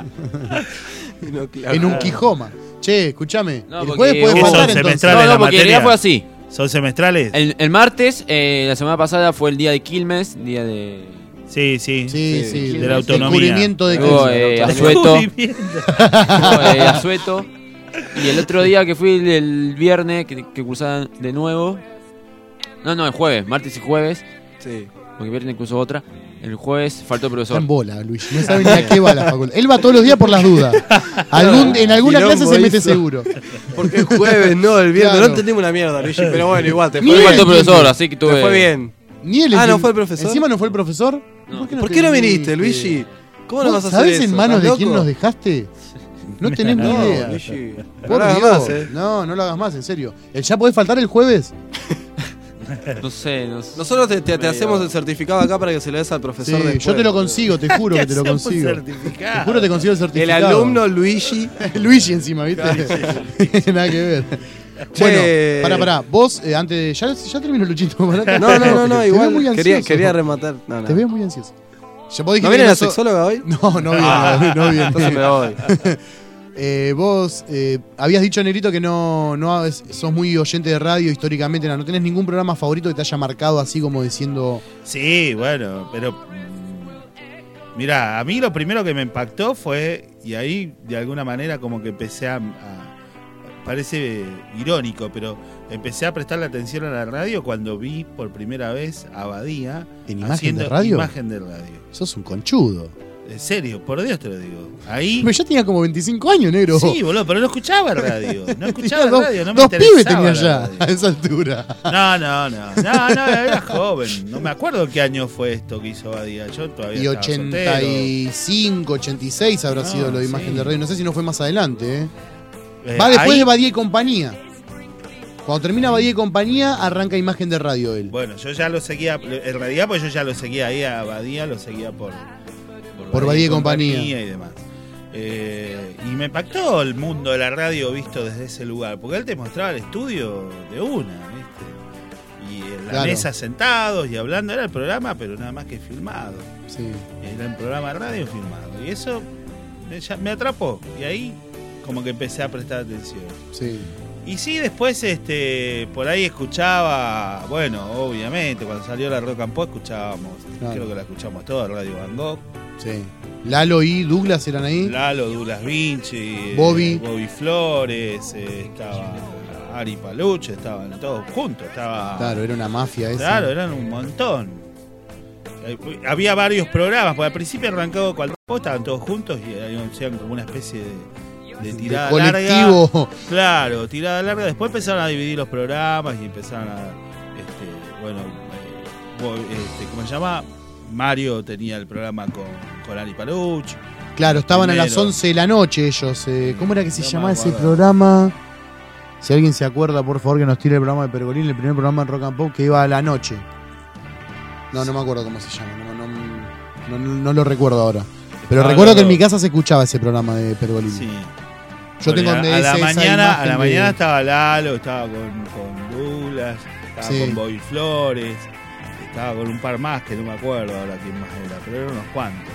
No, claro. En un Quijoma. Che, escúchame. No, el porque jueves puede hubo- faltar Son entonces. semestrales. No, la no, porque en materia. realidad fue así. ¿Son semestrales? El, el martes, eh, la semana pasada, fue el día de Quilmes, día de... Sí, sí. Sí, Sí, sí. de del la autonomía. descubrimiento de Luego, Quilmes. eh, Autonomía. Asueto, Descubrimiento. eh, Asueto. Y el otro día que fui el viernes, que, que cursaban de nuevo... No, no, el jueves, martes y jueves, Sí. porque viernes cursó otra. El jueves faltó el Está profesor. en bola, Luis. No sabe ni a qué va la facultad. Él va todos los días por las dudas. Algún, en alguna Quilombo clase se mete hizo. seguro. Porque el jueves, no, el viernes. Claro. No entendimos una mierda, Luigi. Pero bueno, igual, te Ni fue Hoy él bien. faltó el profesor, entiende. así que Te tuve... fue bien. Ni él Ah, ¿no entiende. fue el profesor? ¿Encima no fue el profesor? No. ¿Por qué no, ¿Por te qué no viniste? viniste, Luigi? ¿Cómo nos ¿Vos vas a hacer ¿Sabés eso? en manos de ¿Estás quién loco? nos dejaste? No tenés ni No, idea. Luigi. Por No lo hagas Dios. más, eh. No, no lo hagas más, en serio. ¿El ya podés faltar el jueves? No sé, no sé. Nosotros te, te- te Medio- hacemos el certificado acá para que se lo des al profesor Sí, después. yo te lo consigo, te juro que te lo Hacemos consigo. certificado. Te juro que te consigo el El certificado. alumno Luigi. Luigi encima, ¿viste? Nada que ver. Che. Bueno, pará, pará. Vos, eh, antes de. ¿Ya, ya terminó Luchito? Pará. No, no, no, no, Te veo muy igual. ansioso. Quería, quería rematar. No, no. Te veo muy ansioso. Ya vos dijiste ¿No viene que la so- sexóloga hoy? No, no viene, no, no viene. Entonces me voy. Eh, vos eh, habías dicho, Negrito, que no, no es- sos muy oyente de radio históricamente. No, no tenés ningún programa favorito que te haya marcado así como diciendo. Sí, bueno, pero. mm, Mirá, a mí lo primero que me impactó fue. Y ahí, de alguna manera, como que empecé a. a- parece irónico, pero empecé a prestarle atención a la radio cuando vi por primera vez a Badía. ¿En imagen haciendo de radio? Imagen de radio. Sos un conchudo. En serio, por Dios te lo digo. Ahí. Pero yo tenía como veinticinco años, negro. Sí, boludo, pero no escuchaba radio. No escuchaba Tenía dos, radio, no me dos pibes interesaba tenía la ya radio. a esa altura. No, no, no, no, no, era joven. No me acuerdo qué año fue esto que hizo Badía. Yo todavía Y estaba ochenta y cinco, ochenta y seis habrá No, sido lo de sí. imagen de radio. No sé si no fue más adelante, ¿eh? soltero. Eh, Va después ahí- de Badía y compañía. Cuando termina Badía y compañía, arranca imagen de radio él. Bueno, yo ya lo seguía, en realidad pues yo ya lo seguía ahí a Badía, lo seguía por... Por Badía y compañía. y demás. Eh, y me impactó el mundo de la radio visto desde ese lugar, porque él te mostraba el estudio de una, ¿viste? Y en la Claro. mesa sentados y hablando, era el programa, pero nada más que filmado. Sí. Era un programa de radio filmado. Y eso me, ya- me atrapó. Y ahí como que empecé a prestar atención. Sí. Y sí, después este por ahí escuchaba, bueno, obviamente, cuando salió la Rock and Pop escuchábamos, Claro. creo que la escuchamos toda, Radio Van Gogh, Sí. Lalo y Douglas eran ahí. Lalo, Douglas Vinci, eh, Bobby. Bobby Flores, eh, estaba Ari Paluche, estaban todos juntos, estaba... Claro, era una mafia esa. Claro, eran un montón. Eh, Había varios programas, porque al principio arrancó cuando estaban todos juntos y ahí hacían como una especie de, de De tirada colectivo. larga. Claro, tirada larga. Después empezaron a dividir los programas y empezaron a, este, bueno, eh, bo- este, ¿cómo se llama? Mario tenía el programa con, con Ari Paluch. Claro, estaban a las Primero. once de la noche ellos. eh, ¿Cómo era que se No me llamaba ese acuerdo. programa? Si alguien se acuerda, por favor, que nos tire el programa de Pergolín, el primer programa en Rock and Pop que iba a la noche. No, no me acuerdo cómo se llama. No, no, no, no- no lo recuerdo ahora. Pero Estaba recuerdo que en los mi dos. casa se escuchaba ese programa de Pergolín. Sí. Yo tengo a, donde a la ese- esa mañana, imagen a la de- mañana estaba Lalo, estaba con, con Douglas, estaba Sí. con Bobby Flores, estaba con un par más que no me acuerdo ahora quién más era, pero eran unos cuantos.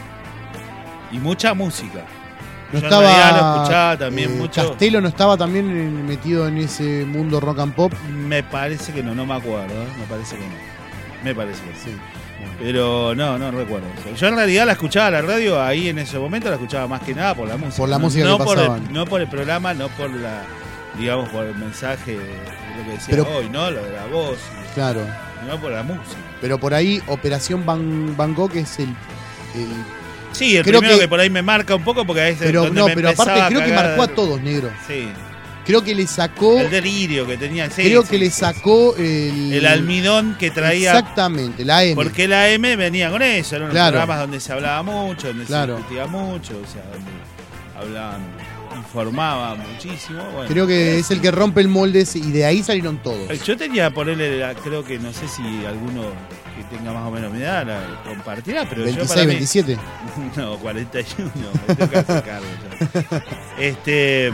Y mucha música. No Yo en realidad lo estaba. escuchaba también eh, mucho. Castelo no estaba también en- metido en ese mundo rock and pop. Me parece que no, no me acuerdo, ¿eh? me parece que no. Me parece que sí. Sí. Pero no, no recuerdo. Yo en realidad la escuchaba la radio ahí en ese momento, la escuchaba más que nada por la música. Por la no, música no que por pasaban. el, no por el programa, no por la, digamos, por el mensaje de lo que decía Pero- hoy, ¿no? Lo de la voz, Claro. no por la música. Pero por ahí, Operación Van, Van Gogh es el. el Sí, el Creo primero que, que- por ahí me marca un poco porque ahí es pero donde no, me pero empezaba aparte creo que cagar. marcó a todos, negro. Sí, Creo que le sacó. el delirio que tenía. Sí, creo sí, que le sí, sacó el. sí. El almidón que traía. Exactamente, la M. Porque la M venía con eso, eran Claro. programas donde se hablaba mucho, donde Claro. se discutía mucho, o sea, donde hablaban, informaban muchísimo. Bueno. Creo que es el que rompe el molde ese, y de ahí salieron todos. Eh, Yo tenía ponerle, la- creo que no sé si alguno que tenga más o menos mi edad la compartirá, pero yo para veintiséis, mí, veintisiete. no, cuarenta y uno, me tengo que hacer cargo ya. Este,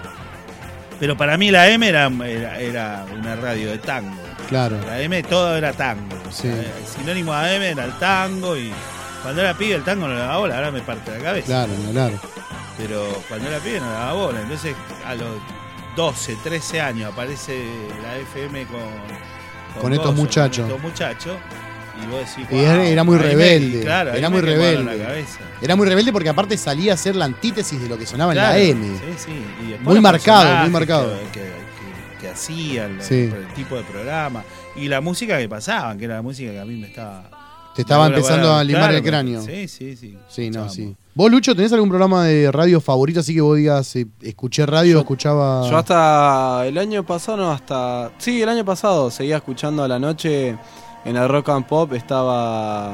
pero para mí la M era, era, era una radio de tango. Claro. La M todo era tango. O sea, Sí. el sinónimo de M era el tango y cuando era pibe el tango no le daba bola, ahora me parte la cabeza. Claro, no, claro. Pero cuando era pibe no le daba bola. Entonces a los doce, trece años aparece la F M con, Con estos Gozo, muchachos. Con estos muchachos. Y vos decís, Y era- "Wow". era muy Ahí me- rebelde, claro, ahí era me muy quemaron rebelde. la cabeza. Era muy rebelde porque aparte salía a ser la antítesis de lo que sonaba Claro, en la M. Sí, sí. Y después Muy los marcado, muy personajes marcado. Que, que- que- que hacían, Sí. el, el tipo de programa. Y la música que pasaban, que era la música que a mí me estaba... Te estaba Bueno, empezando bueno, a limar claro, el cráneo. Sí, sí, sí. Sí, no, Escuchábamos. sí. ¿Vos, Lucho, tenés algún programa de radio favorito así que vos digas, eh, escuché radio, Yo- escuchaba... Yo hasta el año pasado, no, hasta... Sí, el año pasado seguía escuchando a la noche en el Rock and Pop, estaba...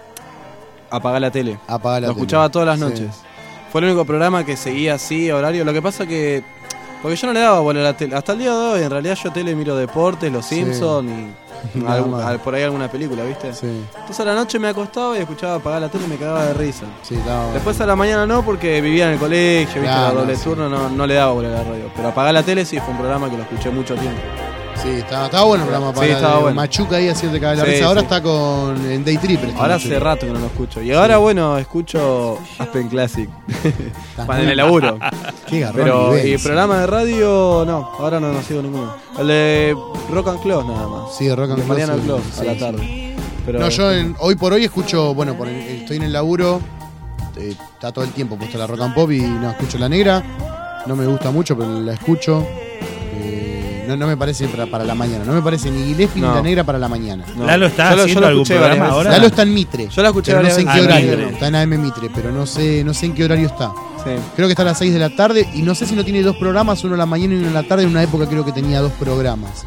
Apagar la tele. Apagá la Lo tele. escuchaba todas las Sí. noches. Fue el único programa que seguía así, horario. Lo que pasa que... Porque yo no le daba bola a la tele. Hasta el día de hoy, en realidad yo tele miro deportes, Los Sí. Simpsons y Nada algún- más. al- por ahí alguna película, ¿viste? Sí, Entonces a la noche me acostaba y escuchaba apagar la tele y me cagaba de risa. sí, estaba... Después a la mañana no, porque vivía en el colegio, viste, Claro, la doble sí. turno, no, no le daba bola a la radio. Pero apagar la tele sí fue un programa que lo escuché mucho tiempo. Sí, estaba, estaba bueno el programa. Sí, para estaba de bueno. Machuca ahí haciendo cagar la Sí, risa. Ahora sí. está con en Day Triple. está Ahora Machuca. hace rato que no lo escucho. Y ahora, bueno, escucho Aspen Classic. Está Para en muy- el laburo. Qué garrón Pero, nivel, y sí. programa de radio, no, ahora no, no sigo ninguno. El de Rock and Close nada más. Sí, Rock and de Mariano Close, Close, sí, a la sí. tarde. Pero, No, yo en- hoy por hoy escucho, bueno, por el- estoy en el laburo, eh, está todo el tiempo puesta la Rock and Pop y no, escucho la negra. No me gusta mucho, pero la escucho. Eh, no, no me parece para, para la mañana. No me parece ni Gillespie No. ni la negra para la mañana. no. Lalo está Yo lo- yo haciendo lo algún escuché programa varias veces. ahora. Lalo está en Mitre. Yo la escuché pero no sé en varias qué veces. horario. Ah, Está en A M Mitre, pero no sé, no sé en qué horario está. Sí. Creo que está a las seis de la tarde y no sé si no tiene dos programas, uno en la mañana y uno en la tarde. En una época creo que tenía dos programas.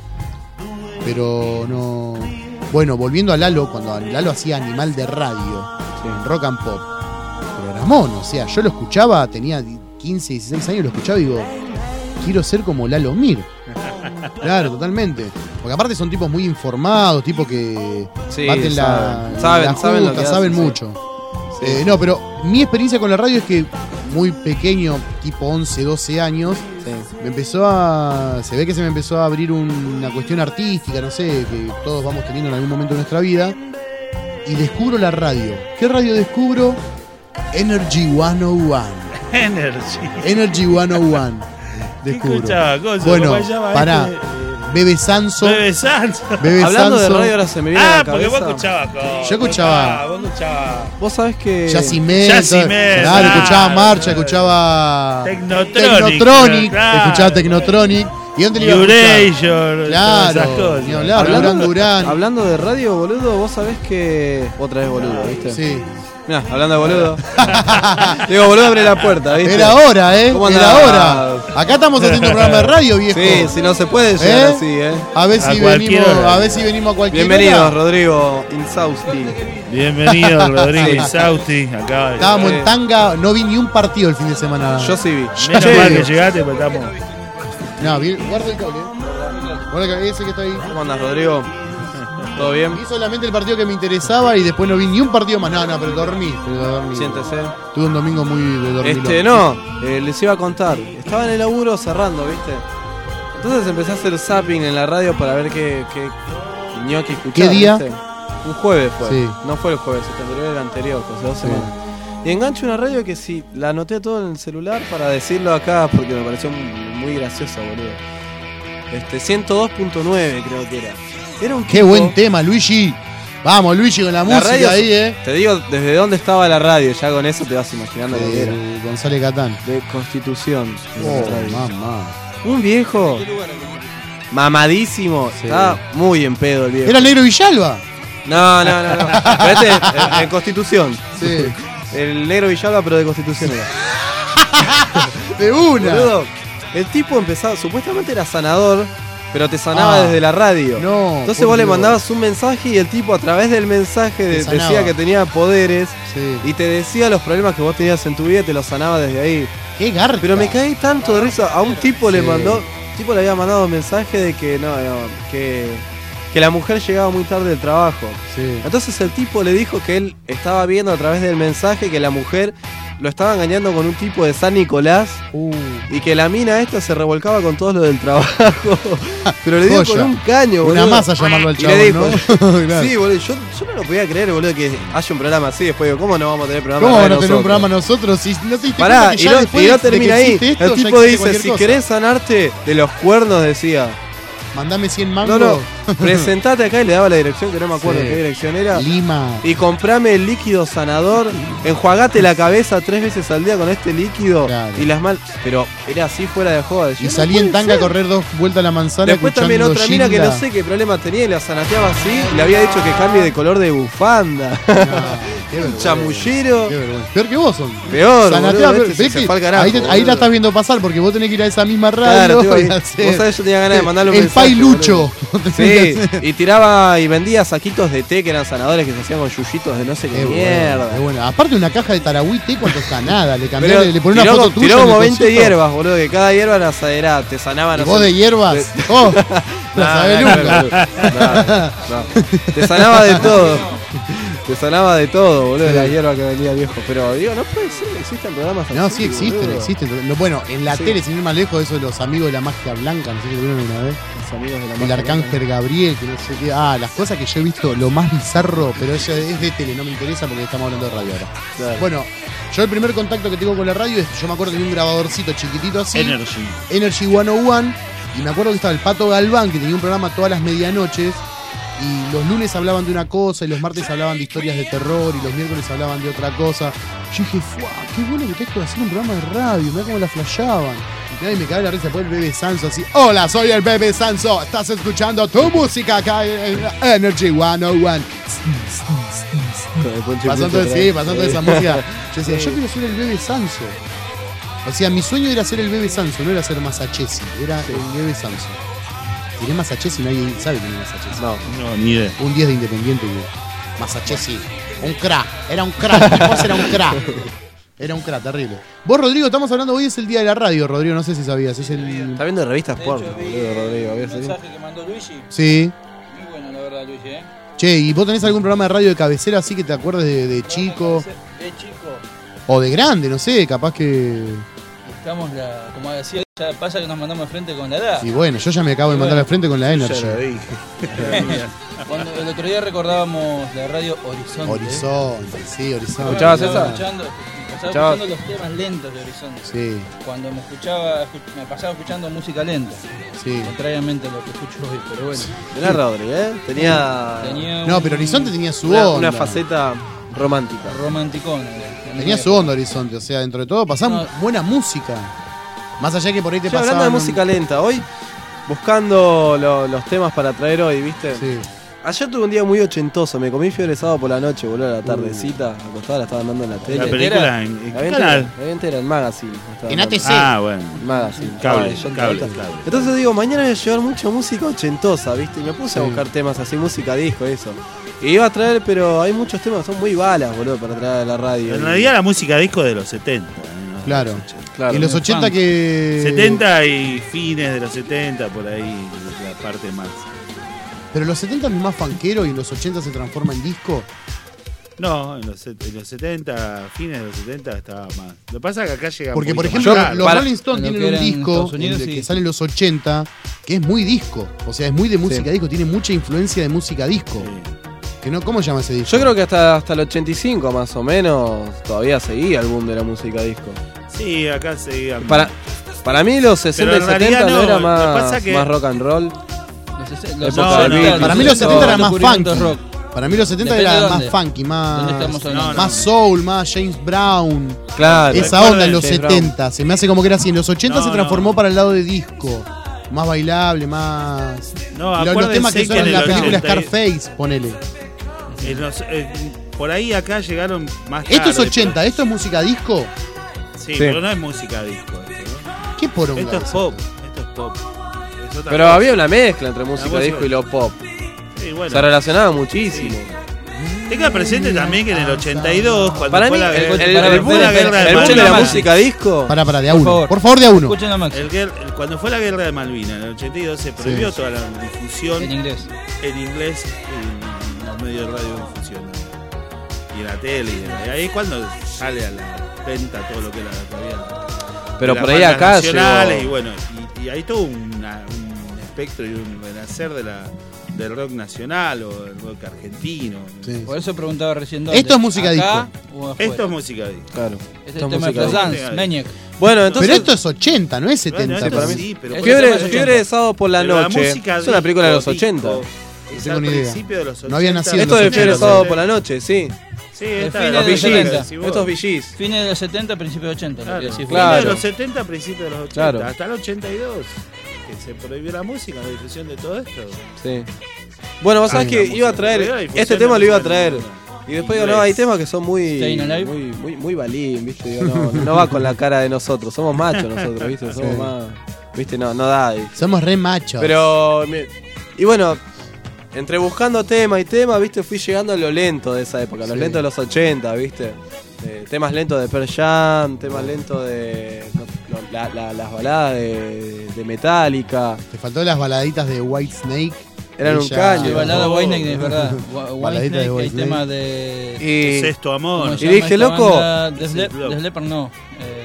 Pero no... Bueno, volviendo a Lalo, cuando Lalo hacía Animal de Radio, en Rock and Pop, programón, o sea, yo lo escuchaba, tenía quince, dieciséis años, lo escuchaba y digo, quiero ser como Lalo Mir. Claro, totalmente. Porque aparte son tipos muy informados, tipos que Sí, baten la, saben, saben, la saben lo justa, que saben hacen, sí. mucho. Eh, no, pero mi experiencia con la radio es que muy pequeño, tipo once, doce años, Sí. me empezó a. Se ve que se me empezó a abrir un- una cuestión artística, no sé, que todos vamos teniendo en algún momento de nuestra vida. Y descubro la radio. ¿Qué radio descubro? Energy ciento uno. Energy. Energy ciento uno. Descubro. Escuchaba cosas, Bueno, ¿cómo se llama pará. este? Bebe Sanso. Bebe Sanso. Bebe Hablando Sanso. de radio, ahora se me viene a Ah, la porque cabeza. vos escuchabas cosas. Yo escuchaba- Ah, vos escuchabas. Vos sabés que. Yacimel. Yacimel, Claro, escuchaba claro, Marcha, claro. escuchaba. Technotronic, Technotronic, claro. escuchaba Technotronic. ¿Y dónde le iba a escuchar? Erasure, todas Claro, esas cosas. ni hablar, Durán Durán. Hablando de radio, boludo, vos sabés que. Otra vez boludo, ¿viste? Sí. Mirá, hablando de boludo. Digo, boludo, abre la puerta, ¿viste? Era hora, ¿eh? ¿Cómo Era andás? hora. Acá estamos haciendo un programa de radio, viejo. Sí, si no se puede llegar ¿Eh? así, ¿eh? A ver A si cualquier venimos, hora. a ver si venimos a cualquier Bienvenidos, hora. Rodrigo Insausti. Bienvenido, Rodrigo Sí. Insausti. Acá. Estábamos Eh. en tanga, no vi ni un partido el fin de semana. Yo sí vi. Menos Che, mal que llegaste, pues estamos. No, vi- guarda el cable. eh. Guarda el cable, ese que está ahí. ¿Cómo andas, Rodrigo? ¿Todo bien? Vi solamente el partido que me interesaba y después no vi ni un partido más. No, no, pero dormí. Pero dormí. Siéntese. Tuve un domingo muy de dormir. Este, no, eh, les iba a contar. Estaba en el laburo cerrando, ¿viste? Entonces empecé a hacer zapping en la radio para ver qué, qué ñoqui escuchaba. ¿Qué día? ¿viste? Un jueves fue. Sí. No fue el jueves, el anterior era el anterior, hace dos Sí. semanas. Y engancho una radio que sí, la anoté todo en el celular para decirlo acá porque me pareció muy, muy graciosa, boludo. Este, ciento dos punto nueve creo que era. Era un Qué tipo- buen tema, Luigi. Vamos, Luigi, con la, La música radio- ahí, eh. Te digo desde dónde estaba la radio, ya con eso te vas imaginando lo que era. Eh, González Catán. De Constitución. Oh, Esa radio. mamá. Un viejo mamadísimo. Sí. Estaba muy en pedo el viejo. Era el Negro Villalba. No, no, no, no. Pero este, en, en Constitución. Sí. El negro Villalba, pero de Constitución era. De una. Boludo, el tipo empezaba, supuestamente era sanador, pero te sanaba Ah. desde la radio. No. Entonces por vos le Dios. mandabas un mensaje y el tipo a través del mensaje de- sanaba. decía que tenía poderes Sí. y te decía los problemas que vos tenías en tu vida y te los sanaba desde ahí. Qué garra. Pero me caí tanto de risa. A un tipo le Sí. mandó, un tipo le había mandado un mensaje de que no, no, que, que la mujer llegaba muy tarde del trabajo. Sí. Entonces el tipo le dijo que él estaba viendo a través del mensaje que la mujer lo estaba engañando con un tipo de San Nicolás Uh. y que la mina esta se revolcaba con todo lo del trabajo. Pero le dio Joya. con un caño, boludo. Una masa llamarlo al Y le dijo, chabón, ¿no? Claro. sí, boludo, yo, yo no lo podía creer, boludo, que haya un programa así. Después digo, ¿cómo no vamos a tener programa ¿Cómo de van a radio tener un nosotros? programa nosotros si no te diste Pará, cuenta que y ya no, después y no de que termina ahí. existe esto, El ya tipo existe dice, cualquier si cosa. querés sanarte de los cuernos, decía, Mandame cien mangos. no, no, presentate acá y le daba la dirección, que no me acuerdo Sí. qué dirección era. Lima. Y comprame el líquido sanador, enjuagate la cabeza tres veces al día con este líquido Claro. y las mal. Pero era así fuera de joda. Yo, Y no salí puede en tanga a ser. correr dos vueltas a la manzana. Después también escuchando otra mina que no Gilda. sé qué problema tenía y la sanateaba así y le había dicho que cambie de color de bufanda. No, qué Un vergüenza. chamullero. Qué vergüenza. Peor que vos son. Peor, Sanatea, boludo, pero- este ves se que fue al carajo, ahí, te- ahí boludo. la estás viendo pasar porque vos tenés que ir a esa misma radio. Claro, tío, y ahí- hacer- vos sabés, yo tenía ganas de mandarle un el mensaje, Pai Lucho. Sí, y tiraba y vendía saquitos de té que eran sanadores que se hacían con yuyitos de no sé qué Qué bueno, mierda. qué bueno. Aparte una caja de Taragüí té, ¿cuánto está? Nada. Le cambié, Pero le, le poní una tiró, foto tuya. tiró en el como veinte cosito. hierbas, boludo, que cada hierba era, era te sanaba, no ¿Y vos sé. de hierbas? Oh, no sabés no, nunca. no, no, no. Te sanaba de todo. Te sanaba de todo, boludo, Sí. la hierba que vendía el viejo. Pero digo, no puede ser que existan programas así. No, sí existen, boludo. existen. No, bueno, en la Sí. tele, sin ir más lejos, eso de los amigos de la magia blanca, no sé si lo vieron una vez. Los amigos de la El magia arcángel Gabriel, que no sé qué. Ah, las cosas que yo he visto, lo más bizarro, pero eso es de tele, no me interesa porque estamos hablando de radio ahora. Claro. Bueno, yo el primer contacto que tengo con la radio es, yo me acuerdo que tenía un grabadorcito chiquitito así, Energy. Energy ciento uno, y me acuerdo que estaba el Pato Galván, que tenía un programa todas las medianoches, y los lunes hablaban de una cosa, y los martes hablaban de historias de terror, y los miércoles hablaban de otra cosa. Yo dije, ¡fuah! ¡Qué bueno que tengo que hacer un programa de radio! Mirá cómo la flasheaban. Y mirá, y me cae la risa después el Bebe Sanso así. ¡Hola, soy el Bebe Sanso! Estás escuchando tu música acá en Energy ciento uno. Pasando, sí, pasando esa música. Yo decía, yo quiero ser el Bebe Sanso. O sea, mi sueño era ser el Bebe Sanso, no era ser Masachesi, era el Bebe Sanso. Tiré Masachesi y nadie sabe quién es Masachesi. No. No, ni idea. Un diez de Independiente que Masachesi. Un crack, era un crack, después era un crack. Era un crack, terrible. Vos, Rodrigo, estamos hablando, hoy es el día de la radio, Rodrigo, no sé si sabías, es el... Está viendo revistas De porno, hecho, vi boludo, Rodrigo. a ver, el ¿sí? mensaje que mandó Luigi. Sí. Muy bueno, la verdad, Luigi, ¿eh? Che, ¿y vos tenés algún programa de radio de cabecera así que te acuerdes de, de chico? De chico. O de grande, no sé, capaz que... Estamos, la, como decía, ya pasa que nos mandamos de frente con la edad. Y bueno, yo ya me acabo de mandar al frente con la Energy. Ya lo dije. Cuando el otro día recordábamos la radio Horizonte. Horizonte, sí, Horizonte. ¿Escuchabas Estaba esa? escuchando, Empezaba Chao. escuchando los temas lentos de Horizonte. Sí, Cuando me escuchaba, escu- me pasaba escuchando música lenta. sí. Contrariamente a lo que escucho hoy, pero bueno. Tenía Rodri, ¿eh? Tenía, Tenía No, un- pero Horizonte tenía su una, onda. una faceta romántica. romanticón. Tenía su onda Horizonte, o sea, dentro de todo pasamos No. buena música. Más allá que por ahí te Che, hablando pasaban... de música lenta, hoy buscando lo- los temas para traer hoy, ¿viste? Sí. Ayer tuve un día muy ochentoso, me comí fiebre sábado por la noche, boludo, a la tardecita, acostada, la estaban dando en la tele. La película en, en La qué vi canal. entera, la vi entera en Magazine. la estaban En dando. A T C. Ah, bueno. Magazine. Cable, Ay, yo cable, encanta. cable. Entonces digo, mañana voy a llevar mucha música ochentosa, ¿viste? Y me puse a Sí. buscar temas así, música disco, eso. Y iba a traer, pero hay muchos temas que son muy balas, boludo, para traer a la radio. En Y- realidad la música disco de los setenta. ¿eh? No Claro. de los ochenta. Claro. Y los ochenta funk. que... setenta y fines de los setenta, por ahí, la parte más. Pero los setenta es más funkero y los ochenta se transforma en disco. No, en los, set- en los setenta, fines de los setenta estaba más. Lo que pasa es que acá llega Porque, un por poquito ejemplo, más Yo- tarde. los para- Rolling Stones en lo tienen que un era en disco Estados Unidos, el sí. que sale en los ochenta, que es muy disco. O sea, es muy de música Sí. disco, tiene mucha influencia de música disco. Sí. Que no, ¿cómo se llama ese disco? Yo creo que hasta, hasta el ochenta y cinco más o menos todavía seguía el boom de la música disco. Sí, acá seguía. Para, para mí los sesenta y Pero en realidad setenta no, no, era lo que más, pasa que- más rock and roll. Los, ses- No, los no, setenta, para mí los setenta era más descubrimientos funky. rock. Para mí los setenta Depende era de más dónde. funky, más, ¿Dónde estamos hablando? más soul, más James Brown. Claro. Esa Recuerden onda en los James setenta. Se me hace como que era así. En los ochenta No, se transformó no. para el lado de disco. Más bailable, más... No, Los- los acuérdense temas que que suenan en en la el película ochenta y- Scarface, ponele. en los- eh, por ahí acá llegaron más tarde. Esto es pero- ochenta, ¿esto es música disco? Sí, Sí. pero no es música disco. Esto, ¿no? ¿Qué poronga? Esto es es pop. Esto es pop. Es otra Pero cosa. había una mezcla entre música música- disco y lo pop. Sí, bueno. Se relacionaba muchísimo. Tenga presente también que en el ochenta y dos, cuando Para fue mí, la, el, guerra- el, para- el boom, espera, la guerra de el boom de la Malvinas. música disco. Para, para, de a Por uno. favor. Por favor, de a uno. Escuchen a Max. el guer- el- cuando fue la guerra de Malvinas, en el ochenta y dos se prohibió Sí. toda la difusión En inglés. en inglés en los medios de radiodifusión, ¿no? Y en la tele. Y, demás. Y ahí es cuando sale a la venta todo lo que era todavía. Pero de por las ahí bandas acá nacionales, llegó- y bueno, y, y hay todo una- un espectro y un renacer de la, del rock nacional o del rock argentino. Sí. Por eso preguntaba recién dónde. Esto es música ¿Acá o afuera? Esto es música disco. Claro. Este es esto el es tema de música Flash disco. Dance, Maniac. Bueno, entonces. Pero esto es ochenta, no es setenta. Bueno, esto para mí. sí, pero Eso Fiebre, es ochenta. Fiebre de sábado por la pero la noche. música Es una película de los disco, ochenta. disco, No es tengo al ni idea. principio de los No había ochenta. nacido en Esto los de Fiebre de ochenta. sábado por la noche, sí. Sí, El esta fin de de Los los V setenta. Gs. Estos V Gs. Fines de los setenta, principios de ochenta. Claro, Lo que decís, claro. fines de los setenta, principios de los ochenta, Claro. hasta el ochenta y dos, que se prohibió la música, la difusión de todo esto. Sí. Bueno, vos sabés Ah, que la iba a música, traer. la difusión Este de tema lo iba a música traer. ninguna. Y después digo, Inglés. no, hay temas que son muy. Staying Alive. Muy, muy, muy balín, ¿viste? Digo, no, no va con la cara de nosotros. Somos machos nosotros, ¿viste? Somos Sí. más. ¿Viste? No, no da. y- Somos re machos. Pero. mi- Y bueno, entre buscando tema y tema, ¿viste? Fui llegando a lo lento de esa época, los Sí. lentos de los ochenta, ¿viste? Eh, temas lentos de Pearl Jam, temas lentos de. no, no, la- la- las baladas de, de Metallica. Te faltó las baladitas de White Snake. Eran un Ella- caño. De balada Oh. Whitesnake, es verdad. Wa- Baladita de Whitesnake, hay Whitesnake. temas de. Y. Sexto amor. ¿cómo se Y llama dije, esta loco. banda? Def Sí, Lep- loco. Def Leppard no. Eh,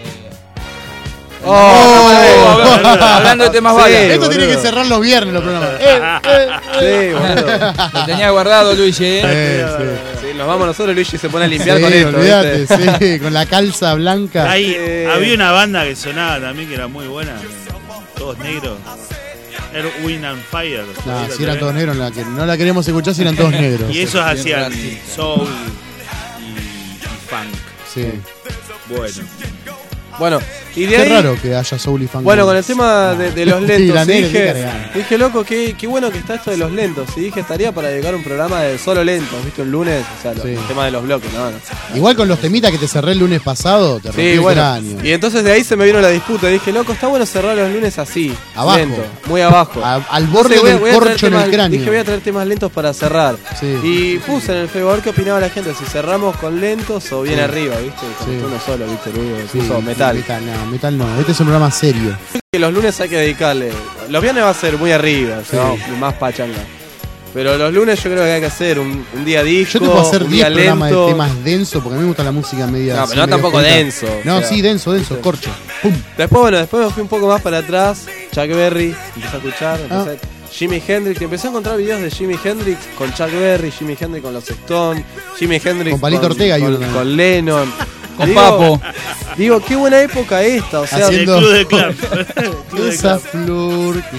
Oh, oh, hablando, hablando de temas Sí, balas. Esto tiene boludo. que cerrar los viernes los programas. Eh, Sí, boludo. Lo tenía guardado, Luis, ¿eh? eh, sí. Sí, nos vamos nosotros, Luigi se pone a limpiar Sí, con esto, olvídate, ¿viste? sí, con la calza blanca. Ahí Eh. había una banda que sonaba también que era muy buena, todos negros. Era Wind and Fire. Nah, si eran todos negros, no la, que- no la queremos escuchar si eran todos negros. Y esos Bien hacían racista. soul y, y funk. Sí. Bueno, Bueno, y de Qué ahí. raro que haya soul y funk. Bueno, con el tema de, de los Sí, lentos, la y negra, qué dije, cargada. dije, loco, qué, qué bueno que está esto de los lentos. Y dije, estaría para dedicar un programa de solo lentos, ¿viste? El lunes, o sea, los- Sí. el tema de los bloques, ¿no? no. Igual con los temitas que te cerré el lunes pasado, te rompí Sí, el bueno. cráneo. Y entonces de ahí se me vino la disputa. Dije, loco, está bueno cerrar los lunes así. Abajo. Lento, muy abajo. A- al borde Entonces, voy a- del voy a traer corcho en temas- el cráneo. Dije, voy a traer temas lentos para cerrar. Sí. Y puse en el Facebook a ver qué opinaba la gente, si cerramos con lentos o bien Sí. arriba, ¿viste? Como Sí. uno solo, ¿viste? Lo único que Sí, puso metal. Metal, no, metal no. Este es un programa serio. Que los lunes hay que dedicarle. Los viernes va a ser muy arriba, Sí. ¿no? Y más pachanga. Pero los lunes yo creo que hay que hacer un, un día disco, Yo te puedo hacer un diez día programas lento. de temas densos porque a mí me gusta la música media. No, así, pero no medio tampoco junta. denso. No, o sea. sí, denso, denso, corcho. Pum. Después, bueno, después me fui un poco más para atrás. Chuck Berry, empecé a escuchar. Ah. Empecé Jimi Hendrix, empecé a encontrar videos de Jimi Hendrix con Chuck Berry, Jimi Hendrix con los Stones, Jimi Hendrix Con Palito Ortega y con, uno también. con Lennon. Con digo, Papo. Digo, qué buena época esta, o sea, Haciendo- El club de club. Club de Esa club. flor que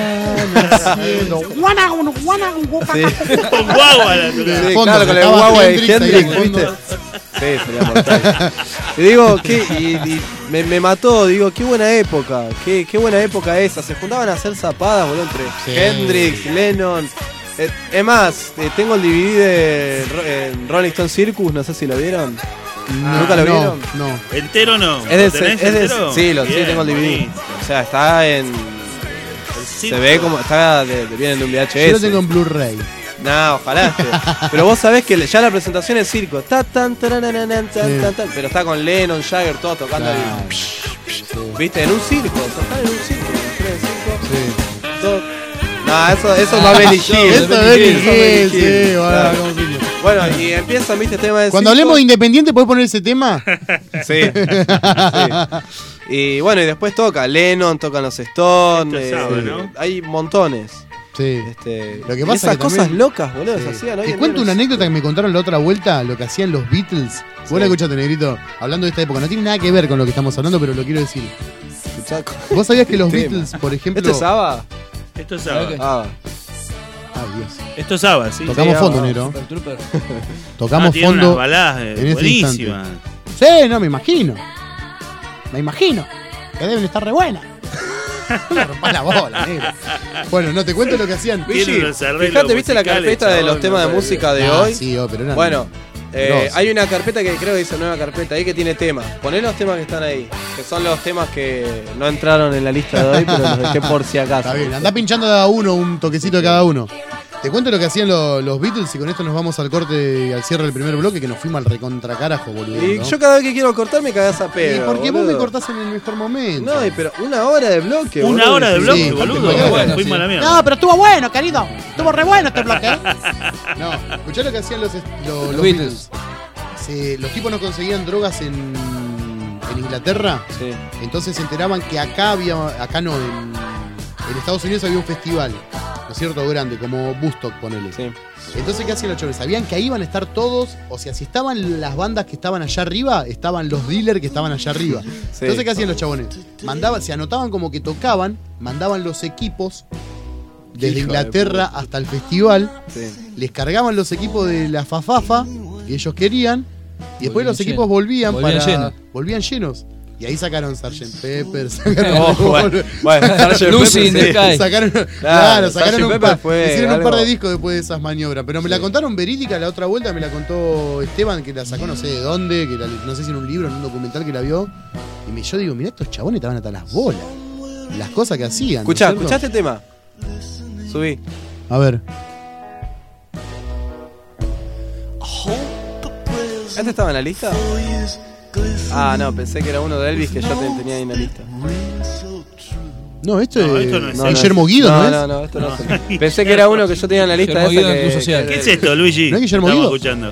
está naciendo. Guana, guana, guana, guana. sí. Con guagua la De Sí, fondo, claro, con el estaba guagua de Hendrix ahí Hendrix, de fondo. ¿viste? Sí, sería mortal. Y digo, ¿qué? Y, y me, me mató, digo, qué buena época, qué, qué buena época esa. Se juntaban a hacer zapadas, boludo, entre Sí. Hendrix, Lennon. Eh, es más, eh, tengo el D V D de Ro- eh, Rolling Stone Circus, no sé si lo vieron. No, ¿Nunca lo no, vieron? No. ¿Entero no? Es de, ¿Lo tenés es de- entero? sí, lo, sí, Bien, tengo el D V D. buenísimo. O sea, está en. El Se circo. ve como. Está de, de- viene de un V H S. Yo lo tengo en Blu-ray. No, ojalá esté. Pero vos sabés que ya la presentación es circo. Ta, tan, tarananan, tan, Sí. tan, tan. Pero está con Lennon, Jagger, todo tocando. Claro. ahí. Sí. ¿Viste? En un circo. Tocar en un circo. en un circo. Sí. Todo- No, eso, eso es más Benny Hill. Eso es Benny Hill, Benny sí, Hill, bueno, claro. como Benny Hill. Bueno, y empieza, ¿viste? El tema del Cuando circo. hablemos de Independiente, ¿puedes poner ese tema? Sí. sí. Y bueno, y después toca Lennon, tocan los Stones. Esto es sábado, ¿no? Hay montones. Sí. Este, Lo que y pasa esas que cosas también- locas, boludo, Sí. se hacían hoy Te en cuento día, una no sé. anécdota que me contaron la otra vuelta, lo que hacían los Beatles. Vos Sí. la escuchaste, negrito, hablando de esta época. No tiene nada que ver con lo que estamos hablando, pero lo quiero decir. Escuchá, ¿Vos sabías que los tema. Beatles, por ejemplo... ¿Esto es ABBA? Esto es Saba. Ah, Ay, Dios. Esto es Saba, sí. Tocamos sí, fondo, ABBA. negro. Super Trooper. Tocamos Ah, tiene unas fondo. baladas eh, en este buenísimas. Sí, no, me imagino. Me imagino. Que deben estar re buenas. No me rompas la bola, negro. Bueno, no te cuento lo que hacían. Tiene Luigi, unos arreglos fíjate, ¿viste la musicales, carpeta de chabón, los temas no de puede música de Ah, hoy? sí, oh, pero eran- Bueno, eh, Grosso. hay una carpeta que creo que dice nueva carpeta ahí que tiene temas. Poné los temas que están ahí, que son los temas que no entraron en la lista de hoy, pero los dejé por si acaso. Está bien, andá pinchando de a uno, un toquecito de cada uno. Te cuento lo que hacían lo- los Beatles y con esto nos vamos al corte y al cierre del primer bloque, que nos fuimos al recontracarajo, boludo. Y ¿no? yo cada vez que quiero cortar me cagás a pedo. Y porque vos boludo. me cortás en el mejor momento. No, y pero una hora de bloque, Una boludo. hora de Sí, bloque, sí, boludo. bueno, Bueno, sí. fuimos a la mierda. No, pero estuvo bueno, querido. Estuvo re bueno este bloque, ¿eh? No, escuchá lo que hacían los, lo- los, Los Beatles. Se- los tipos no conseguían drogas en, en Inglaterra, Sí. entonces se enteraban que acá había, acá no, en, en Estados Unidos había un festival, ¿no es cierto? Grande, como Woodstock, ponele. Sí. Entonces, ¿qué hacían los chavales? Sabían que ahí iban a estar todos, o sea, si estaban las bandas que estaban allá arriba, estaban los dealers que estaban allá arriba. Sí. Entonces, ¿qué hacían los chabones? Mandaban, se anotaban como que tocaban, mandaban los equipos desde Hijo de Inglaterra hasta el festival, Sí. les cargaban los equipos de la fafafa que ellos querían, y después Volvían los equipos llenos. volvían, Volvían para. llenos. Volvían llenos. Y ahí sacaron sergeant Pepper, sacaron. Oh, bueno, bueno, sergeant Lucy Pepper, in the sí. Sky. Sacaron, claro, sacaron sergeant un Pepper par, fue hicieron un par de algo- discos después de esas maniobras. Pero me la contaron verídica la otra vuelta, me la contó Esteban, que la sacó no sé de dónde, que la- no sé si en un libro, en un documental que la vio. Y me, yo digo, mira, estos chabones estaban hasta las bolas. Las cosas que hacían. ¿no es Escuchá, cierto? escuchá este tema. Subí. A ver. ¿Este estaba en la lista? Ah, no, pensé que era uno de Elvis que yo te- tenía ahí en la lista. No, esto No, es. esto no es Guillermo Guido, ¿no, no, es? no, no, esto no, es. Pensé que era uno que yo tenía en la lista Guillermo esa Guido en que, Club Social. que- ¿Qué es esto, Luigi? ¿No es Guillermo Estamos Guido? escuchando.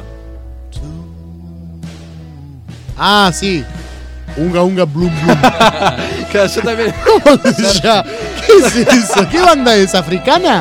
Ah, sí. Unga Unga Blum Blum. Claro, yo también. ¿Cómo se llama? ¿Qué es eso? ¿Qué banda es? ¿Africana?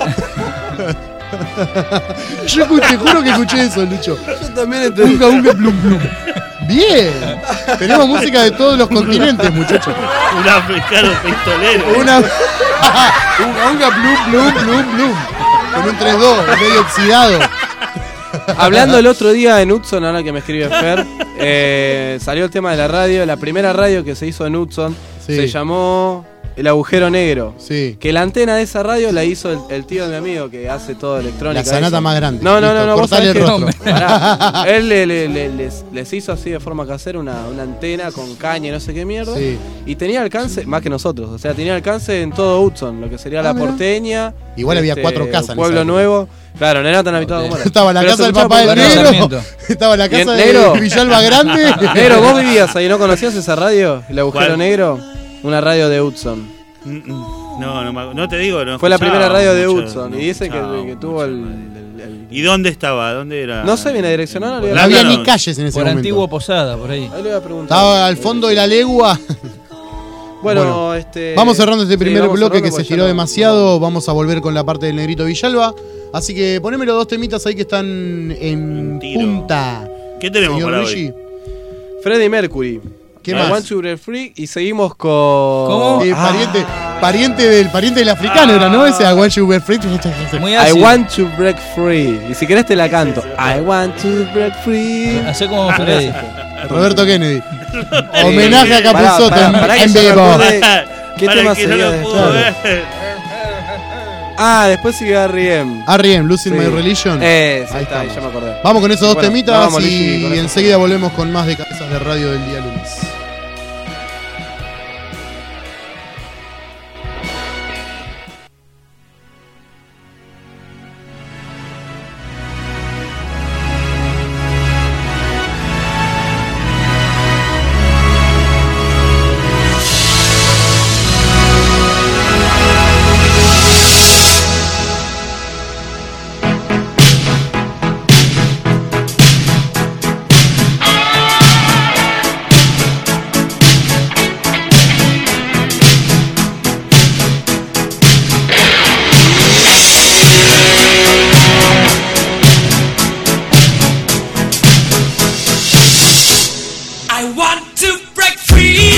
Yo escu- te juro que escuché eso, Lucho. Yo también entendí. Unga Unga Blum Blum. Bien. Tenemos música de todos los continentes, muchachos. Un africano pistolero. Una. Unga Unga Blum Blum Blum Blum. Con un tres dos, medio oxidado. Hablando el otro día en Hudson, ahora que me escribe Fer, eh, salió el tema de la radio. La primera radio que se hizo en Hudson Sí. se llamó El Agujero Negro. Sí. Que la antena de esa radio la hizo el, el tío de mi amigo que hace todo electrónica. La sanata eso. más grande. No, no, Listo, no, no, vos cortale sabés el que- rostro. Pará. Él le- le- le- les, les hizo así de forma casera una, una antena con caña y no sé qué mierda. Sí. Y tenía alcance, más que nosotros, o sea, tenía alcance en todo Hudson, lo que sería Ah, la mirá. porteña. Igual había cuatro casas en Pueblo esa época. Nuevo. Claro, no era tan habitado como ahora. Estaba la Pero casa se del escuchaba papá del por Barrio negro. Sarmiento. Estaba la Bien, casa negro. de Villalba Grande. Negro, vos vivías ahí, ¿no conocías esa radio? El Agujero ¿Cuál? Negro. Una radio de Hudson. Mm, mm. No, no, me- no te digo, no. Fue la escuchaba primera radio de mucho, Hudson. no Y dice que, escuchaba que tuvo el, mucho. el- el- ¿Y dónde estaba? ¿Dónde era? No sé bien la dirección, ¿no? No La- había no, ni no. calles en ese Por momento. Antiguo Posada, por ahí. Ahí le voy a preguntar. Estaba al fondo de la legua. Bueno, Bueno, este. Vamos cerrando este sí, primer vamos bloque cerrando que se porque ya giró no- demasiado. Vamos a volver con la parte del negrito Villalba. Así que poneme los dos temitas ahí que están en Un tiro. punta. ¿Qué tenemos Señor para Luigi. hoy? Freddie Mercury. ¿Qué I más? Want to Break Free. Y seguimos con. ¿Cómo? Eh, Ah. pariente, pariente del pariente del africano era, ¿no? Ese I Want You Break Free. Muy I ácido. Want to Break Free. Y si querés te la canto. I Want to Break Free. Hacé como Freddy. Roberto Kennedy. Homenaje a Capusotto Pará, en, pará, pará que en ya me vivo. acordé. ¿Qué Para tema el que no seguía lo después? pudo ver. Ah, después sigue R E M. R E M, Losing Sí. My Religion. Eh, sí, Ahí está, ahí estamos. ya me acordé. Vamos con esos dos Bueno, temitas vamos, Luigi, y con eso. enseguida volvemos con más de Cabezas de Radio del día lunes. I want to break free.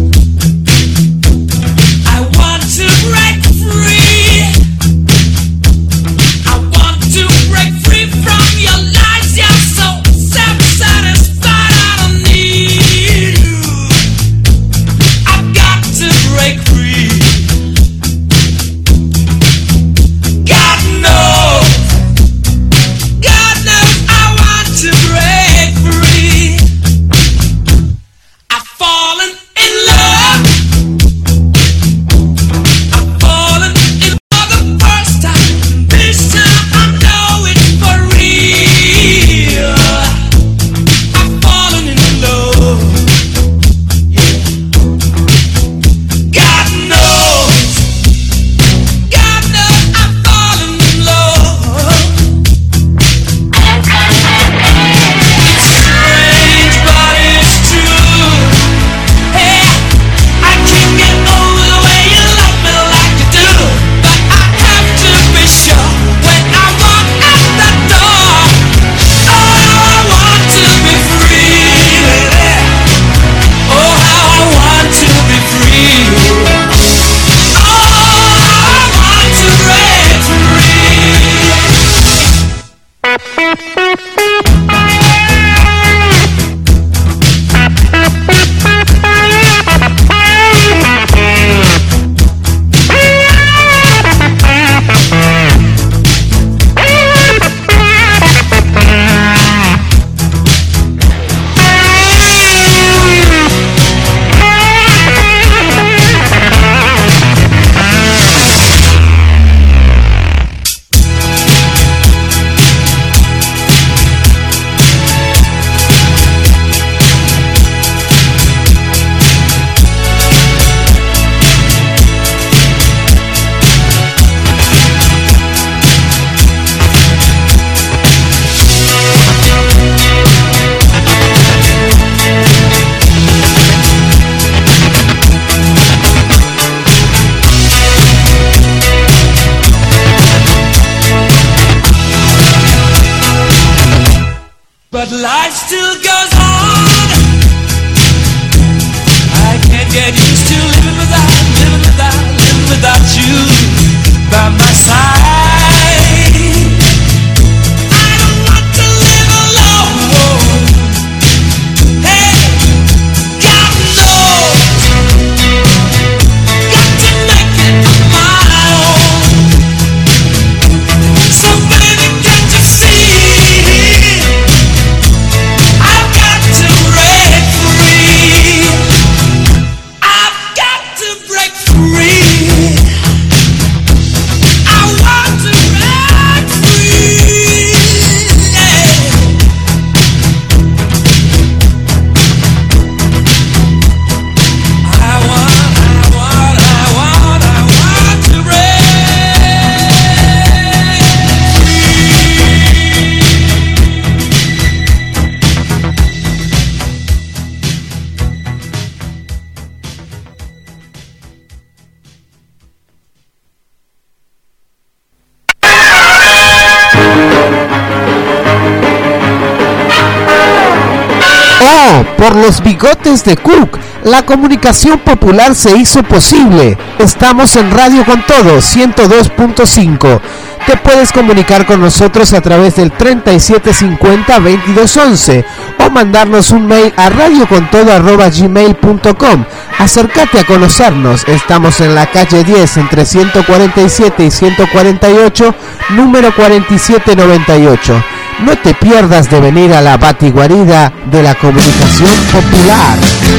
I want to break free. I want to break free from your lies. You're so self-satisfied. I don't need you. I've got to break free. God knows. God knows I want to break free. I Por los bigotes de Cook, la comunicación popular se hizo posible. Estamos en Radio con Todo, ciento dos punto cinco. Te puedes comunicar con nosotros a través del treinta y siete cincuenta veintidós once o mandarnos un mail a radiocontodo arroba gmail punto com. Acércate a conocernos. Estamos en la calle diez entre ciento cuarenta y siete y ciento cuarenta y ocho, número cuarenta y siete noventa y ocho. No te pierdas de venir a la batiguarida de la comunicación popular.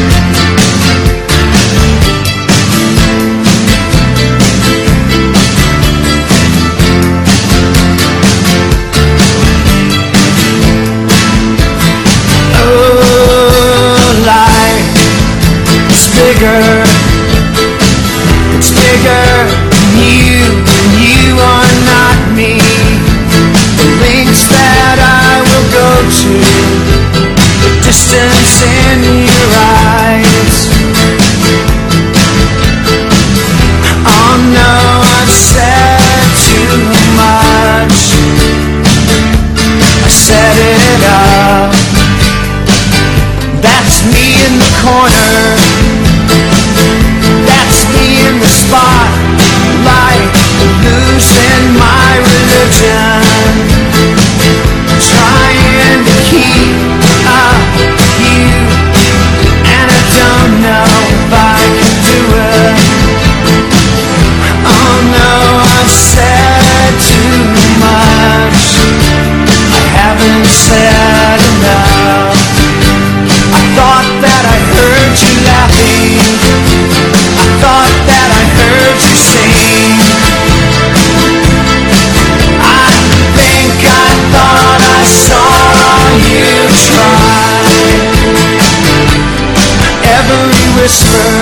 Oh, life is bigger. It's bigger than you, and you are not me. The links that I will go to, the distance in your eyes. Oh no, I've said too much. I set it up. That's me in the corner. That's me in the spotlight, losing my religion. Trying to keep up you, and I don't know if I can do it. Oh no, I've said too much. I haven't said enough. I thought that I heard you laughing. I thought that I heard you sing. I think I thought I saw you try. Every whisper,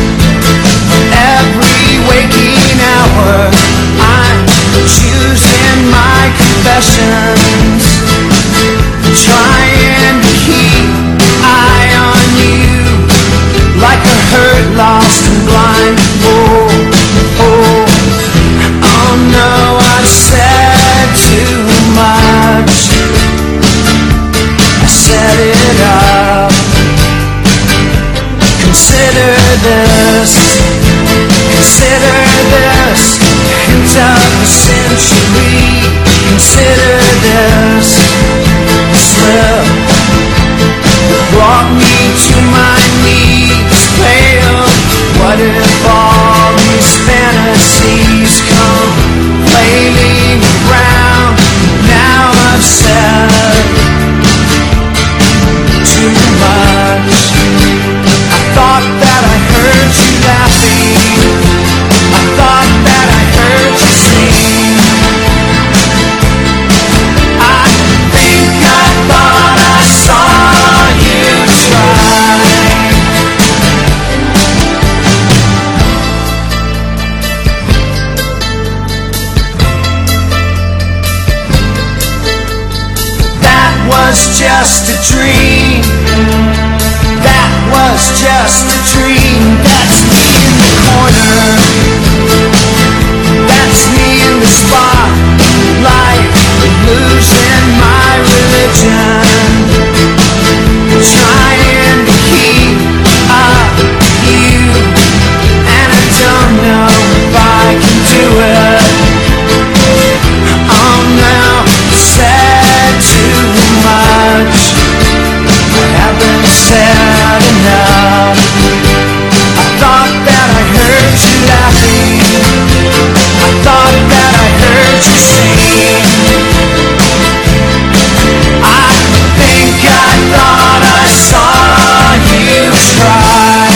every waking hour, I'm choosing my confessions, trying to keep eye on you, like a hurt, lost and blind. Oh, oh, oh no, I've said too much. I set it up. Consider this, consider this, hint of the century. Consider this slip that brought me to my knees, pale. What if all these fantasies come flailing around? Now I've said too much. I thought that I heard you laughing. I thought that I heard you sing. I think I thought I saw you try. That was just a dream. That was just a dream. That's me in the corner. That's me in the spotlight, losing my religion, trying to keep up you, and I don't know if I can do it. Oh no, said too much. I haven't said enough. I thought that I heard you laughing. I thought that I heard you sing. I think I thought I saw you try.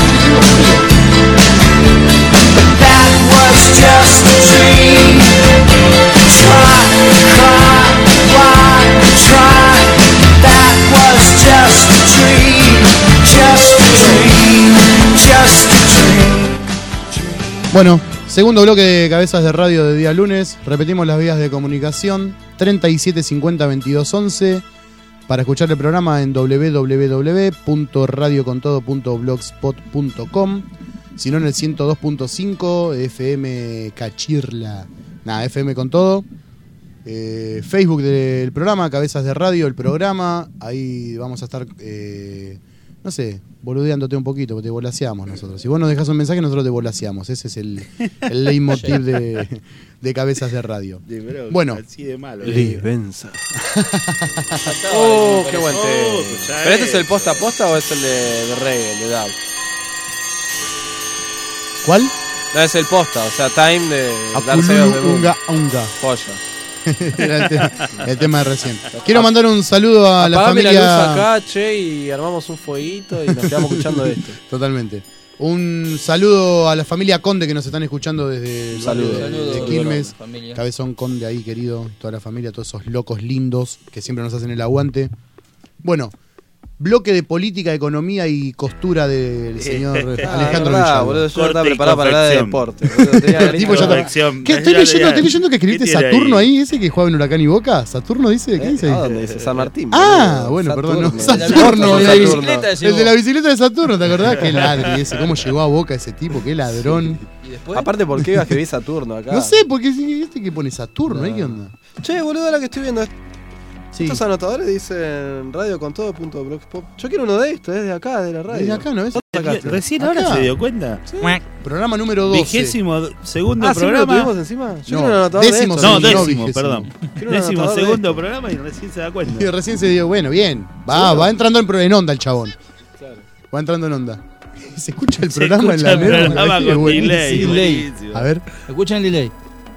But that was just a dream. Try, cry, why, try. That was just a dream. Just a dream. Just a dream. Bueno, segundo bloque de Cabezas de Radio de día lunes. Repetimos las vías de comunicación: treinta y siete cincuenta veintidós once. Para escuchar el programa en doble u doble u doble u punto radio con todo punto blogspot punto com. Si no, en el ciento dos punto cinco F M Cachirla. Nada, F M con todo. eh, Facebook del programa, Cabezas de Radio, el programa. Ahí vamos a estar, eh, no sé, boludeándote un poquito, porque te volaseamos nosotros. Si vos nos dejás un mensaje, nosotros te volaseamos. Ese es el, el leitmotiv de, de Cabezas de Radio. De bro, Bueno. así de malo. Livenza. Oh, qué buen Oh, tema. escuchá ¿Pero este es el eso. posta a posta o es el de, de reggae, el de dub? ¿Cuál? No, es el posta, o sea, Time de Darceo de Akululu Unga Unga. Joya. Era el, tema, el tema de recién. Quiero mandar un saludo a la Apagame familia. la luz acá, che, y armamos un fueguito y nos quedamos escuchando esto. Totalmente. Un saludo a la familia Conde que nos están escuchando desde el Saludo. barrio de, Saludo, de Quilmes. familia. Cabezón Conde ahí, querido. Toda la familia, todos esos locos lindos que siempre nos hacen el aguante. Bueno, bloque de política, economía y costura del señor Ah, Alejandro verdad, Villalba. boludo, yo Corte estaba y preparado para hablar de confección. deporte. boludo, tenía El tipo ya está- Corrección. ¿Qué? Estoy Ya, leyendo, ya. estoy leyendo que escribiste ¿Qué tiene Saturno ahí? ahí, ese que jugaba en Huracán y Boca. ¿Saturno dice? ¿Qué dice ahí? Ah, ¿dónde dice? San Martín. Ah, boludo. bueno, perdón, no. Saturno. Saturno, El de la el- bicicleta, El de la bicicleta de Saturno, ¿te acordás? Qué ladri ese, cómo llegó a Boca ese tipo, qué ladrón. ¿Y después? Aparte, ¿por qué iba a escribir Saturno acá? No sé, porque este que pone Saturno, ¿eh? ¿Qué onda? Che, boludo, ahora que estoy viendo esto. Sí. Estos anotadores dicen radiocontodo.blogspot. Yo quiero uno de estos, es de acá, de la radio. Desde acá, ¿no ves? Sacaste. Recién Acá. ahora se dio cuenta. Programa número doce. Vigésimo segundo Ah, ¿siempre lo programa. tuvimos encima? Yo No, quiero un anotador de décimo estos. No, Sí, no, décimo, vigésimo. perdón. Quiero un Décimo anotador de segundo esto. programa y recién se da Y cuenta. recién se dio, bueno, bien. Va, va entrando en, pro- en onda el chabón. Claro. Va entrando en onda. Se escucha el Se programa escucha en la el nena, programa es con buenísimo. delay. Delay. buenísimo. A ver. Escuchen el delay.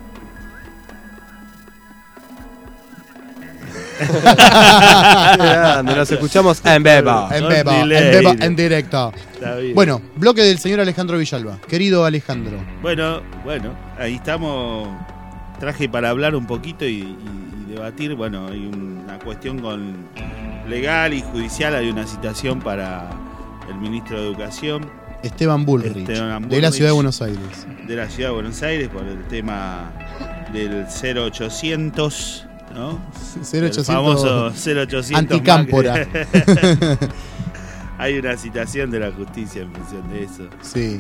Grande, nos escuchamos en Beba. En Con beba, en delay. beba, en directo. Está bien. Bueno, bloque del señor Alejandro Villalba. Querido Alejandro. Bueno, bueno, ahí estamos. Traje para hablar un poquito y, y- y debatir. Bueno, hay una cuestión con legal y judicial. Hay una citación para el ministro de Educación Esteban Bullrich, Esteban de la Bullrich. ciudad de Buenos Aires. de la ciudad de Buenos Aires por el tema del cero ochocientos, ¿no? cero ochocientos El famoso cero ochocientos Anticámpora. Macri. Hay una citación de la justicia en función de eso. Sí.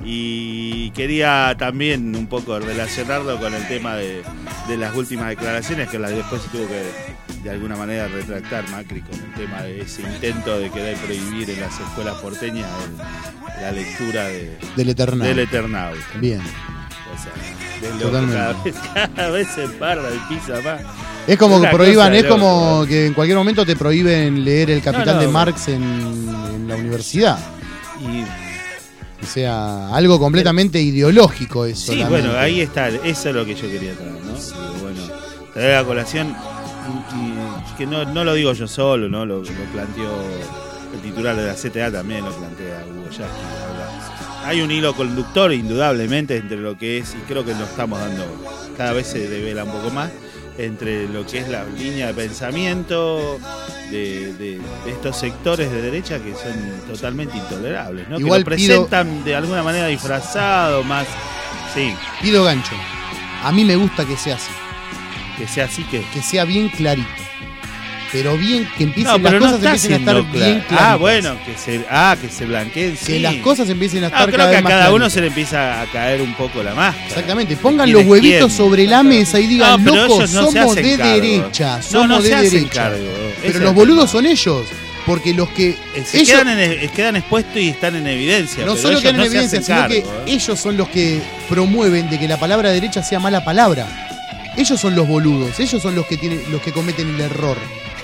Y quería también un poco relacionarlo con el tema de, de las últimas declaraciones que las después se tuvo que de alguna manera retractar Macri con el tema de ese intento de querer prohibir en las escuelas porteñas el- la lectura de, Del Eternauta. del Eternauta. Bien. O sea, de loco, Totalmente. cada vez, cada vez se embarra y pisa más. Es como que Una prohíban, cosa de es como loco. que en cualquier momento te prohíben leer El Capital No, no, de no. Marx en, en la universidad. Y O sea, algo completamente ideológico eso. sí, realmente. bueno, ahí está, eso es lo que yo quería traer, ¿no? Digo, bueno, traer a colación, y, y que no, no lo digo yo solo, ¿no? Lo, lo planteó el titular de la C T A, también lo plantea Hugo Yasky. habla. Hay un hilo conductor, indudablemente, entre lo que es, y creo que lo estamos dando, cada vez se devela un poco más, entre lo que es la línea de pensamiento de, de- de estos sectores de derecha que son totalmente intolerables, ¿no? Igual que lo pido- presentan de alguna manera disfrazado, más, sí, Pido gancho. A mí me gusta que sea así. que sea así que... Que sea bien clarito. Pero bien, que empiecen No, pero las no cosas está empiecen a estar siendo bien claro. claras. Ah, bueno, que se, ah, que se blanqueen, Que sí. las cosas empiecen a No, estar creo cada que vez a más cada uno claritas. se le empieza a caer un poco la máscara. Exactamente, pongan ¿Quién los es huevitos quién? sobre la mesa y digan, No, pero locos, ellos no se somos hacen de cargo. derecha, No, somos no de se hacen derecha. cargo. Ese Pero es los el boludos tema. son ellos, porque los que Eh, Se ellos quedan, en, eh, quedan expuestos y están en evidencia. no pero solo ellos quedan en no se evidencia, hacen sino cargo, que ¿eh? ellos son los que promueven de que la palabra derecha sea mala palabra. Ellos son los boludos, ellos son los que tienen, los que cometen el error.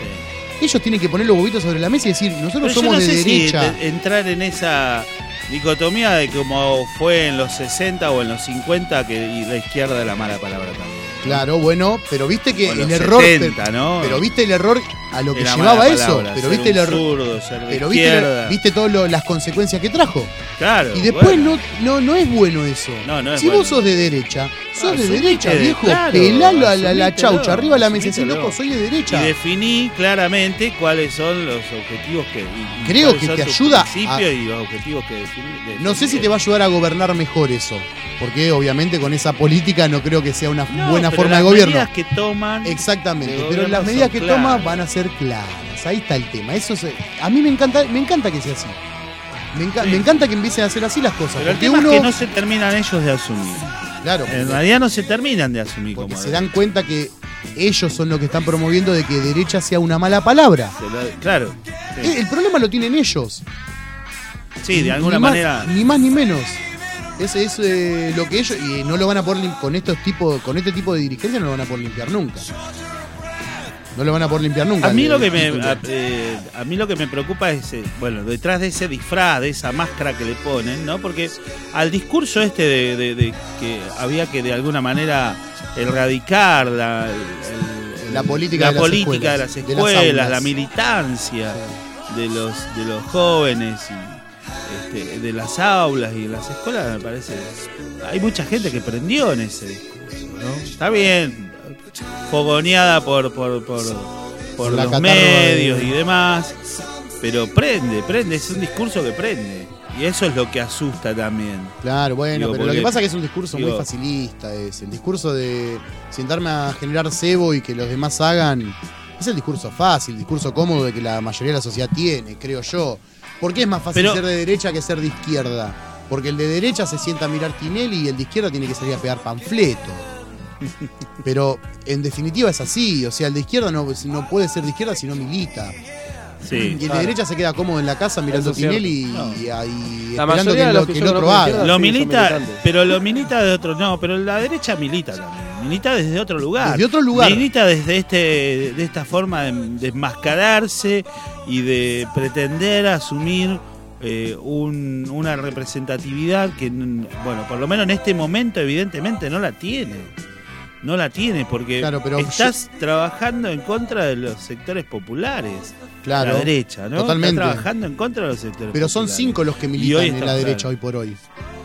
Sí. Ellos tienen que poner los huevitos sobre la mesa y decir, nosotros Pero yo somos no de sé si derecha. te- entrar en esa dicotomía de como fue en los sesenta o en los cincuenta, que y la izquierda es la mala palabra también. Claro, bueno, pero viste que O el los error. setenta, pero, ¿no? pero viste el error a lo que Era llevaba mala eso. palabra, Pero ser viste el un error. zurdo, ser de Pero viste, izquierda. viste todas las consecuencias que trajo. Claro. Y después bueno. no, no, no es bueno eso. No, no es si bueno. vos sos de derecha, sos Ah, de asumite, derecha, viejo. claro, pelalo a la, la asumítelo, chaucha, arriba de la mesa y decís, asumítelo. loco, soy de derecha. Y definí claramente cuáles son los objetivos que. y- y Creo cuáles que son te tus ayuda principios a- y los objetivos que definí. No sé si te va a ayudar a gobernar mejor eso. Porque obviamente con esa política no creo que sea una No, buena pero forma de las gobierno. medidas que toman. Exactamente, de pero gobierno las medidas son que claras. toma van a ser claras. Ahí está el tema. Eso es- a mí me encanta, me encanta que sea así. Me, enca- Sí. me encanta que empiecen a hacer así las cosas. Pero el porque tema uno, es que no se terminan ellos de asumir. claro, En porque- realidad no se terminan de asumir porque como se deben. dan cuenta que ellos son los que están promoviendo de que derecha sea una mala palabra. Lo, claro. Sí. Eh, El problema lo tienen ellos. Sí, de alguna ni más- manera. Ni más ni menos. Ese es eh, lo que ellos. Y no lo van a poder lim- con estos tipos, con este tipo de dirigencia no lo van a poder limpiar nunca. No lo van a poder limpiar nunca. A mí el- lo que el me título. a, eh, a mí lo que me preocupa es eh, bueno, detrás de ese disfraz, de esa máscara que le ponen, ¿no? Porque al discurso este de, de- de que había que de alguna manera erradicar la, el- La política la de las política escuelas, de las de las escuelas, aulas. la militancia de los de los jóvenes y este, de las aulas y de las escuelas, me parece. Hay mucha gente que prendió en ese discurso, ¿no? Está bien, fogoneada por por por, por La los catarro medios de- y demás, pero prende, prende, es un discurso que prende. Y eso es lo que asusta también. Claro, bueno, Digo, pero lo porque- que pasa es que es un discurso digo- muy facilista. Es el discurso de sentarme a generar cebo y que los demás hagan. Es el discurso fácil, el discurso cómodo de que la mayoría de la sociedad tiene, creo yo. ¿Por qué es más fácil Pero- ser de derecha que ser de izquierda? Porque el de derecha se sienta a mirar Tinelli y el de izquierda tiene que salir a pegar panfleto. Pero en definitiva es así, o sea, el de izquierda no, no puede ser de izquierda si no milita. Sí. Y el de Claro. derecha se queda cómodo en la casa mirando Eso es Tinelli y, cierto. y ahí La esperando mayoría que, de lo- los que que yo el otro conozco de haga. izquierda- Lo sí, son milita, militantes. pero lo milita de otro, no, pero la derecha milita también. Milita desde otro lugar. Desde otro lugar. Milita desde este, de esta forma de desmascararse y de pretender asumir eh, un- una representatividad que, n- bueno, por lo menos en este momento evidentemente no la tiene. No la tiene porque Claro, pero estás trabajando en contra de los sectores populares. Claro, la derecha, ¿no? totalmente. Está trabajando en contra de los sectores Pero son populares. cinco los que Y militan hoy en está la claro. derecha hoy por hoy.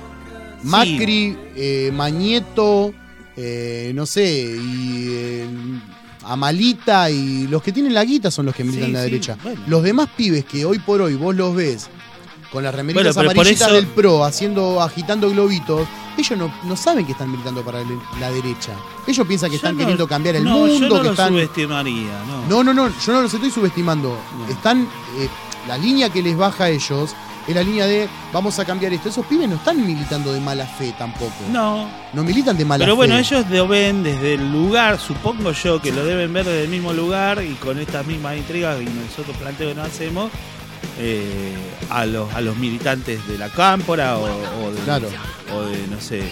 Macri, eh, Mañeto, eh, no sé, y eh, Amalita y los que tienen la guita son los que militan Sí, en la sí, derecha. bueno. Los demás pibes que hoy por hoy vos los ves con las remeritas Bueno, pero por amarillitas eso- del PRO haciendo, agitando globitos, ellos no, no saben que están militando para el- la derecha. Ellos piensan que Yo están no- queriendo cambiar el no, mundo, yo no que lo están. subestimaría, no. No, no, no, yo no los estoy subestimando. No. Están. eh, la línea que les baja a ellos es la línea de vamos a cambiar esto. Esos pibes no están militando de mala fe tampoco. No, No militan de mala pero fe. bueno, ellos lo ven desde el lugar, supongo yo que lo deben ver desde el mismo lugar y con estas mismas intrigas y nosotros planteo que no hacemos eh, a los a los militantes de la cámpora o, o de, Claro. o de no sé, de,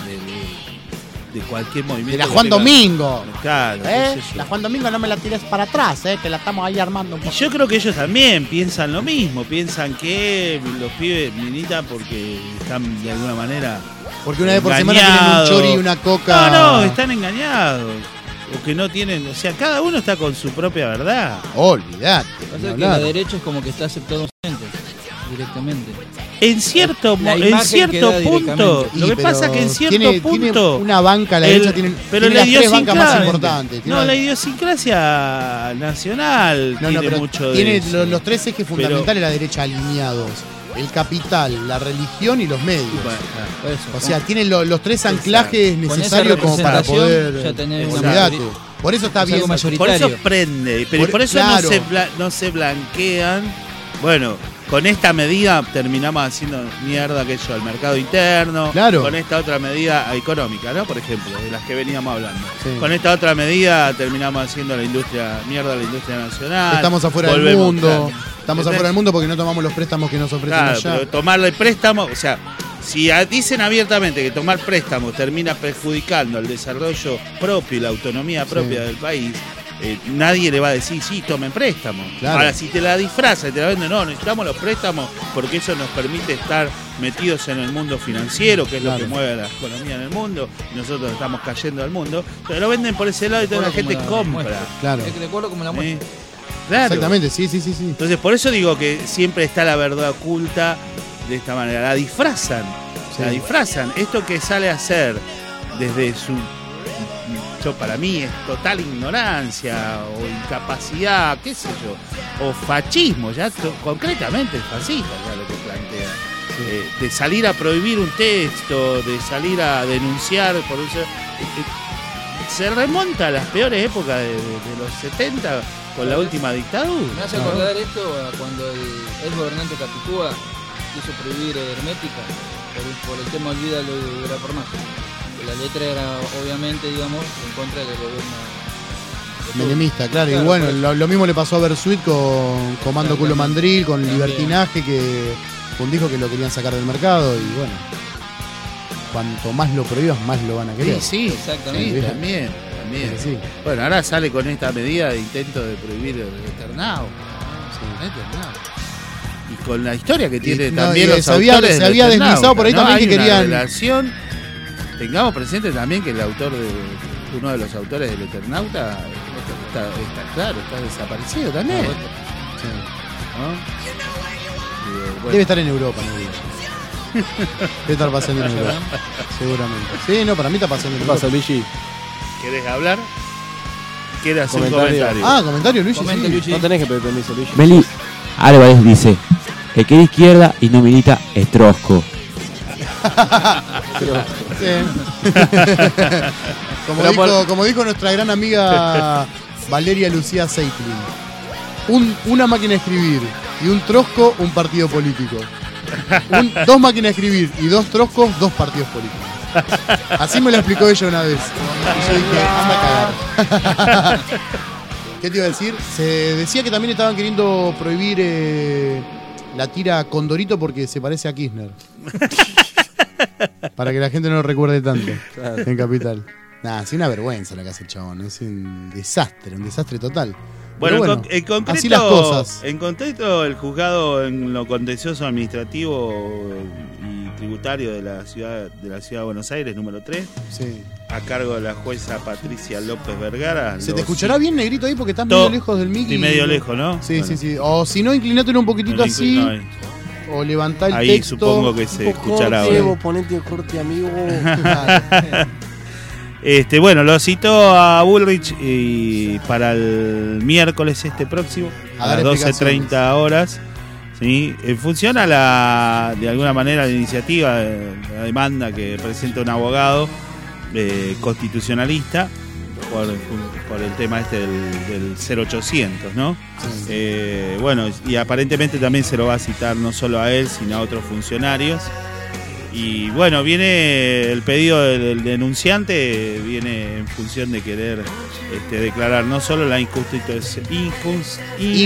de- de cualquier movimiento. De la que Juan tenga- Domingo. Claro, qué ¿Eh? sé yo. La Juan Domingo no me la tires para atrás, ¿eh? Que la estamos ahí armando un Y poco. yo creo que ellos también piensan lo mismo, piensan que los pibes militan porque están de alguna manera Porque una vez por semana tienen un engañados. chori y una coca. No, no, están engañados. O que no tienen, o sea, cada uno está con su propia verdad. Olvidate. Pasa ni que hablar. la derecha es como que está aceptando gente directamente. En cierto, La mo- en imagen cierto que da punto, directamente. lo Y, que pero pasa es que en cierto tiene, punto tiene una banca, la el- derecha tiene, pero tiene la las tres bancas más idiosincrasia- importantes. Tiene No, una- la idiosincrasia nacional No, no, tiene pero mucho de tiene eso. lo- los tres ejes Pero- fundamentales de la derecha alineados. El capital, la religión y los medios. Bueno, Por eso, O sea, tiene lo- los tres anclajes con esa necesarios como para representación poder. ya tenés una Olvidate. mayoría. Por eso está Es bien. algo por mayoritario. eso prende, pero Por- por, eso claro. no, se bla- no se blanquean. Bueno, con esta medida terminamos haciendo mierda aquello al mercado interno. Claro. Con esta otra medida económica, ¿no? Por ejemplo, de las que veníamos hablando. Sí. Con esta otra medida terminamos haciendo la industria, mierda a la industria nacional. Estamos afuera del Volvemos, mundo. claro. Estamos Entonces, afuera del mundo porque no tomamos los préstamos que nos ofrecen Claro, allá. pero tomarle préstamo, o sea, si a- dicen abiertamente que tomar préstamos termina perjudicando el desarrollo propio y la autonomía propia Sí. del país, eh, nadie le va a decir, sí, tomen préstamo. Claro. Ahora, si te la disfraza y te la venden, no, necesitamos los préstamos porque eso nos permite estar metidos en el mundo financiero, que es Claro. lo que mueve la economía en el mundo, y nosotros estamos cayendo al mundo, pero lo venden por ese lado y toda la gente Como la compra. muestra. Claro. Es que de acuerdo como la muestra. ¿eh? Claro. Exactamente, sí, sí, sí, sí. Entonces, por eso digo que siempre está la verdad oculta de esta manera. La disfrazan, Sí. la disfrazan. Esto que sale a ser desde su, yo para mí es total ignorancia o incapacidad, qué sé yo, o fascismo, ya to- concretamente es fascista ya lo que plantea. Eh, de salir a prohibir un texto, de salir a denunciar por eso. eh, eh, se remonta a las peores épocas de, de- de los setenta con la última dictadura. Me hace acordar esto a cuando el, el gobernante Capitúa quiso prohibir hermética por, el- por el tema olvídalo de la farmacia. La letra era obviamente, digamos, en contra del gobierno Menemista, claro. Claro, y bueno, pues. lo, lo mismo le pasó a Bersuit con Comando Culo Mandril, con Libertinaje, que un dijo que lo querían sacar del mercado. Y bueno, cuanto más lo prohíbas, más lo van a querer. Sí, sí, Exactamente. sí, también, también. Sí. Bueno, ahora sale con esta medida de intento de prohibir el Eternao. El Eternao. Y con la historia que tiene Y, no, también y los se había- autores se del había Eternauta, deslizado por ahí ¿no? también Hay que una querían- relación. Tengamos presente también que el autor de uno de los autores del Eternauta está, está claro, está desaparecido también. Sí. ¿No? Y, eh, bueno, Debe estar en Europa, no digo. Debe estar pasando en Europa. Seguramente. Sí, no, para mí está pasando en ¿Qué Europa. pasa, Luigi? ¿Querés hablar? ¿Quieres hacer un Comentario. comentario? Ah, comentario, Luigi. Comente, Sí. Luigi. No tenés que pedir permiso, Luigi. Meli Álvarez dice: el que es de izquierda y no milita es trosco. Sí. como, Pero dijo, por- como dijo nuestra gran amiga Valeria Lucía Seitlin, un, una máquina de escribir y un trosco, un partido político. Un- dos máquinas de escribir y dos troscos, dos partidos políticos. Así me lo explicó ella una vez. Y yo dije, anda a cagar. ¿Qué te iba a decir? Se decía que también estaban queriendo prohibir eh, la tira Condorito porque se parece a Kirchner. Para que la gente no lo recuerde tanto en Capital. Nah, es una vergüenza la que hace el chabón. Es un desastre, un desastre total. Bueno, Pero en, con- en concreto, así las cosas. en concreto, el juzgado en lo contencioso administrativo y tributario de la ciudad de la ciudad de Buenos Aires, número tres, Sí. a cargo de la jueza Patricia López Vergara. ¿Se lo te escuchará cit- bien, negrito, ahí? Porque estás To- medio lejos del mic. Estoy y- medio lejos, ¿no? Sí, Bueno, sí, sí. O si no, inclinátelo un poquitito no, así. no, ahí. O levantá el Ahí texto. supongo que se escuchará corte, ahora. vos ponete corte, amigo. Este, bueno, lo citó a Bullrich y para el miércoles este próximo, A a, dar las doce explicaciones. treinta horas. ¿Sí? En función a la, de alguna manera, la iniciativa, eh, la demanda que presenta un abogado eh, constitucionalista por, por el tema este del, del cero ochocientos, ¿no? Sí. Eh, bueno, y aparentemente también se lo va a citar no solo a él, sino a otros funcionarios. Y bueno, viene el pedido del, del denunciante, viene en función de querer este, declarar no solo la inconstitucionalidad,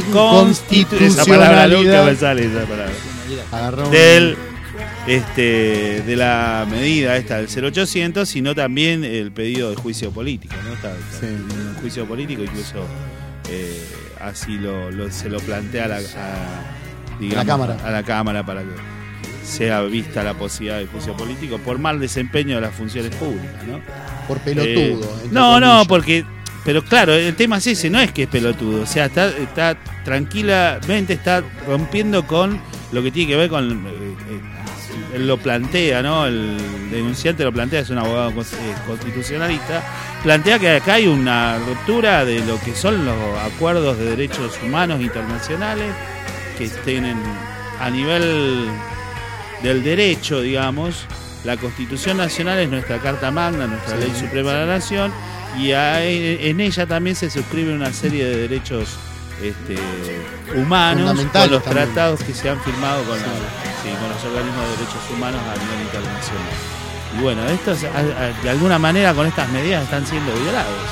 esa palabra nunca me sale esa palabra, Agarró un- del, este, de la medida esta del cero ochocientos, sino también el pedido de juicio político, ¿no? Está, está Sí. en un juicio político, incluso eh, así lo, lo- se lo plantea a la, a, digamos, A la Cámara. a la Cámara para que sea vista la posibilidad de juicio político por mal desempeño de las funciones públicas, ¿no? Por pelotudo. Eh, entre no, no, comillas. porque, pero claro, el tema es ese, no es que es pelotudo, o sea, está, está tranquilamente, está rompiendo con lo que tiene que ver con, eh, eh, él lo plantea, ¿no? El denunciante lo plantea, es un abogado cons- eh, constitucionalista, plantea que acá hay una ruptura de lo que son los acuerdos de derechos humanos internacionales que estén en- a nivel del derecho, digamos. La Constitución Nacional es nuestra Carta Magna, nuestra Sí. Ley Suprema de la Nación, y hay- en ella también se suscribe una serie de derechos este, humanos Fundamentales con los también. tratados que se han firmado con, la- sí, con los organismos de derechos humanos a nivel internacional. Y bueno, estos a- a- de alguna manera con estas medidas están siendo violados.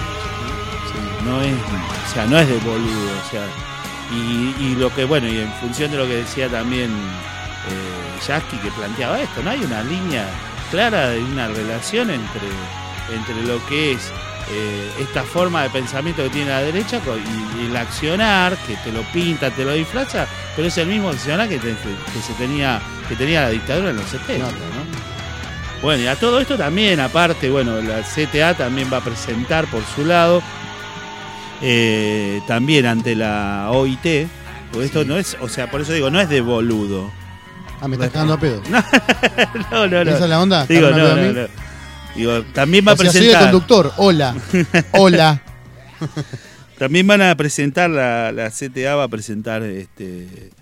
Sí, no es, o sea, no es de boludo, o sea, y, y lo que bueno, y en función de lo que decía también eh, Yasky, que planteaba esto, no hay una línea clara de una relación entre, entre lo que es eh, esta forma de pensamiento que tiene la derecha co- y, y el accionar que te lo pinta, te lo disfraza, pero es el mismo accionar que, te- que se tenía que tenía la dictadura en los setenta, ¿no? Bueno, y a todo esto también, aparte, bueno, la C T A también va a presentar por su lado, eh, también ante la O I T, porque esto no es, o sea, por eso digo, no es de boludo. Ah, me estás cagando a pedo. No, no, no. ¿Esa es la onda? Digo, ¿Cagarme a no, pedo a no, mí? no. Digo, también va O a sea, soy el presentar. conductor. Hola. Hola. También van a presentar, la, la C T A va a presentar, este,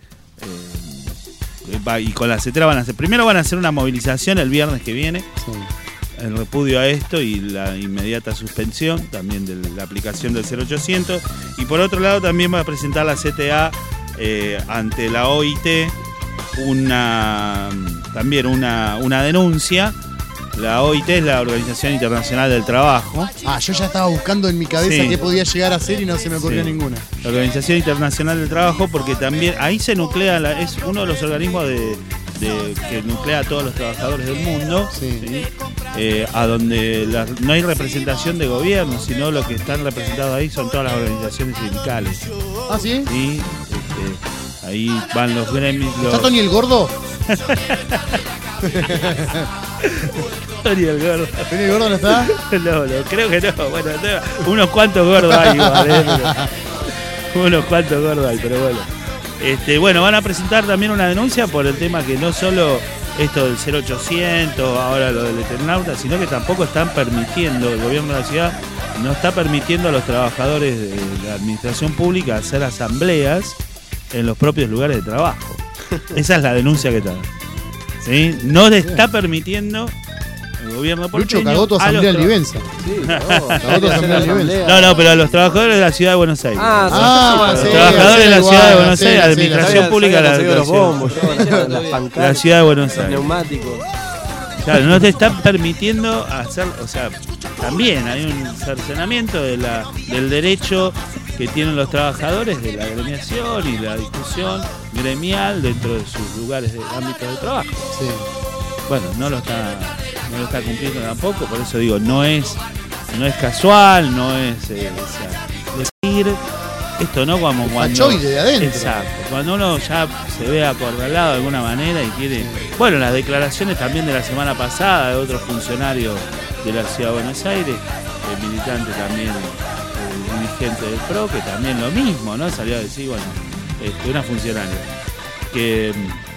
eh, va- y con la C T A van a hacer, primero van a hacer una movilización el viernes que viene, Sí. en repudio a esto y la inmediata suspensión también de la aplicación del cero ochocientos, y por otro lado también va a presentar la C T A eh, ante la O I T una también una, una denuncia la O I T es la Organización Internacional del Trabajo. Ah, yo ya estaba buscando en mi cabeza Sí. qué podía llegar a ser y no se me ocurrió Sí. ninguna. La Organización Internacional del Trabajo, porque también ahí se nuclea, la- es uno de los organismos de, de- que nuclea a todos los trabajadores del mundo, Sí. ¿sí? Eh, a donde la- no hay representación de gobierno, sino lo que están representados ahí son todas las organizaciones sindicales. ¿Ah, sí? ¿Sí? Este, ahí van los gremios. Los... ¿Está Tony el Gordo? Tony el gordo. ¿Tony el Gordo no está? No, no, creo que no. Bueno, no, unos cuantos gordos hay igual, ¿eh? Pero- unos cuantos gordos hay, pero bueno. Este, bueno, van a presentar también una denuncia por el tema que no solo esto del cero ochocientos, ahora lo del Eternauta, sino que tampoco están permitiendo, el gobierno de la ciudad no está permitiendo a los trabajadores de la administración pública hacer asambleas en los propios lugares de trabajo. Esa es la denuncia que está. ¿Sí? No le está permitiendo el gobierno porteño. Lucho cagó tu a los asamblea tra- livenza. Sí, Cagó tu asamblea livenza. No, no, pero a los trabajadores de la ciudad de Buenos Aires. Ah, Ah, los sí, trabajadores de la sí, ciudad de igual, Buenos sí, Aires, sí, administración sí, pública de la, de la los ciudad, bombos, yo, las, las la pancartas, ciudad de Buenos los Aires. neumáticos. Claro, no te están permitiendo hacer, o sea, también hay un cercenamiento de la, del derecho que tienen los trabajadores de la gremiación y la discusión gremial dentro de sus lugares de ámbito de trabajo. Sí. Bueno, no lo está, no lo está cumpliendo tampoco, por eso digo, no es, no es casual, no es, eh, o sea, decir esto, ¿no? Como cuando, fachoide de adentro. exacto, cuando uno ya se ve acorralado de alguna manera y quiere, bueno, las declaraciones también de la semana pasada de otros funcionarios de la ciudad de Buenos Aires, el militante también, el dirigente del P R O, que también lo mismo, ¿no? Salió a decir, bueno, este, una funcionaria que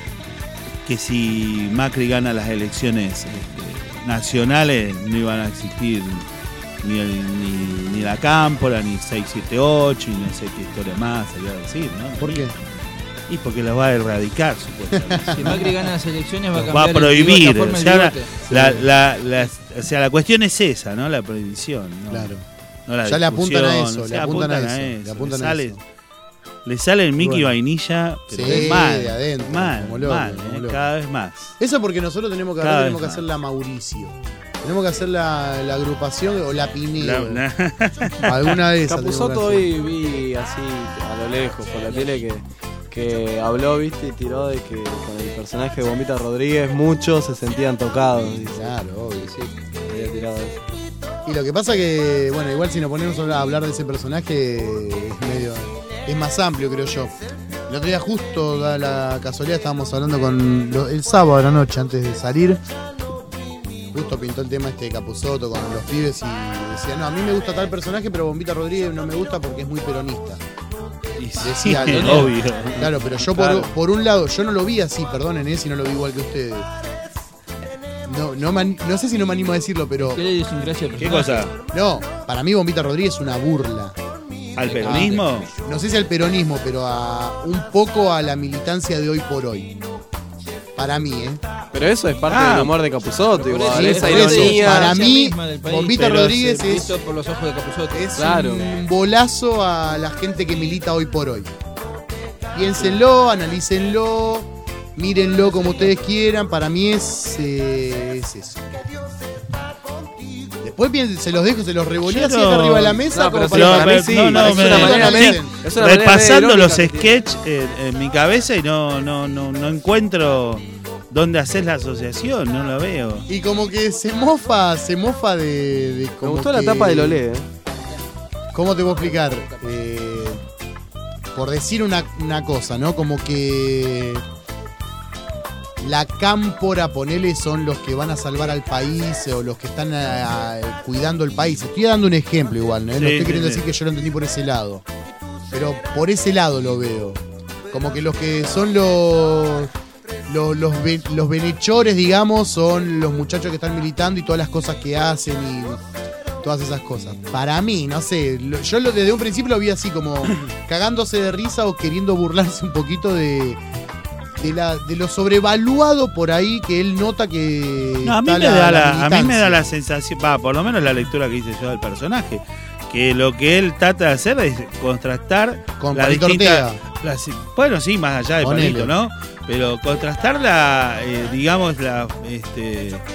que si Macri gana las elecciones este, nacionales no iban a existir ni, el, ni, ni la Cámpora, ni seiscientos setenta y ocho, y no sé qué historia más se iba a decir, ¿no? ¿Por qué? Y porque los va a erradicar, supuestamente. Si Macri gana las elecciones va a Los cambiar va a prohibir. el bigote, la forma O del sea, la, bigote. la, la, la- o sea, la cuestión es esa, ¿no? La prohibición. ¿no? Claro. No la Ya le apuntan a discusión, eso, o le sea, apuntan a eso, le apuntan a sale, eso. le sale el Mickey Bueno. Vainilla, pero Sí, es mal, de adentro, mal, como loco, mal, como eh, loco. cada vez más. Eso porque nosotros tenemos que, Cada ahora vez tenemos que más. hacer la Mauricio. Tenemos que hacer la, la agrupación o la Pineo. La- la- Alguna de esas. Capusotto tenemos que hoy vi así a lo lejos por la tele que, que habló, viste, y tiró de que con el personaje de Bombita Rodríguez muchos se sentían tocados. hacer. Dice. Claro, obvio. Sí, había tirado eso. Y lo que pasa que, bueno, igual si nos ponemos a hablar de ese personaje es medio, es más amplio, creo yo. El otro día justo, da la casualidad, estábamos hablando con lo- el sábado de la noche antes de salir. Justo pintó el tema este de Capusotto con los pibes y decía, no, a mí me gusta tal personaje, pero Bombita Rodríguez no me gusta porque es muy peronista. y sí, Decía, ¿no? obvio. Claro, pero yo por, Claro. por un lado, yo no lo vi así, perdonen, eh, si no lo vi igual que ustedes. No, no, me an- no sé si no me animo a decirlo, pero ¿Qué le idiosincrasia al ¿Qué personaje? cosa? no, para mí Bombita Rodríguez es una burla. ¿Al peronismo? No sé si al peronismo, pero a un poco a la militancia de hoy por hoy. Para mí, ¿eh? Pero eso es parte Ah. del humor de Capusotto, Por igual, eso, esa por eso, ironía. para la mí, misma del país. Bombita Pero Rodríguez Se- es, Visto por los ojos de Capusotto. es Claro. un bolazo a la gente que milita hoy por hoy. Piénsenlo, analícenlo, mírenlo como ustedes quieran. Para mí es, eh, es eso. Después piensen, se los dejo, se los revolé Yo así no- acá arriba de la mesa. No, pero como sí, para- para mí pero- sí, no, no, es me- una manera me- medio- es una manera repasando medio los irónica que tiene. sketches en, en mi cabeza y no, no, no, no encuentro dónde haces la asociación, no la veo. Y como que se mofa, se mofa de, de Me como gustó la que- tapa del Olé, eh. ¿Cómo te puedo explicar? Eh, por decir una, una cosa, ¿no? Como que la cámpora, ponele, son los que van a salvar al país o los que están a- a- cuidando el país. Estoy dando un ejemplo igual, ¿no? No Sí, estoy sí, queriendo sí. decir que yo lo entendí por ese lado. Pero por ese lado lo veo. Como que los que son los... Los, los, be- los benechores, digamos, son los muchachos que están militando y todas las cosas que hacen y todas esas cosas. Para mí, no sé, lo- yo lo, desde un principio lo vi así como cagándose de risa o queriendo burlarse un poquito de, de, la, de lo sobrevaluado por ahí que él nota que No, a mí, está me la- da la la, a mí me da militancia. la sensación, va, por lo menos la lectura que hice yo del personaje, que lo que él trata de hacer es contrastar Con la Palito distinta- Ortega. las- bueno, sí, más allá de Ponele. Palito, ¿no? Pero contrastar la, eh, digamos, la, este,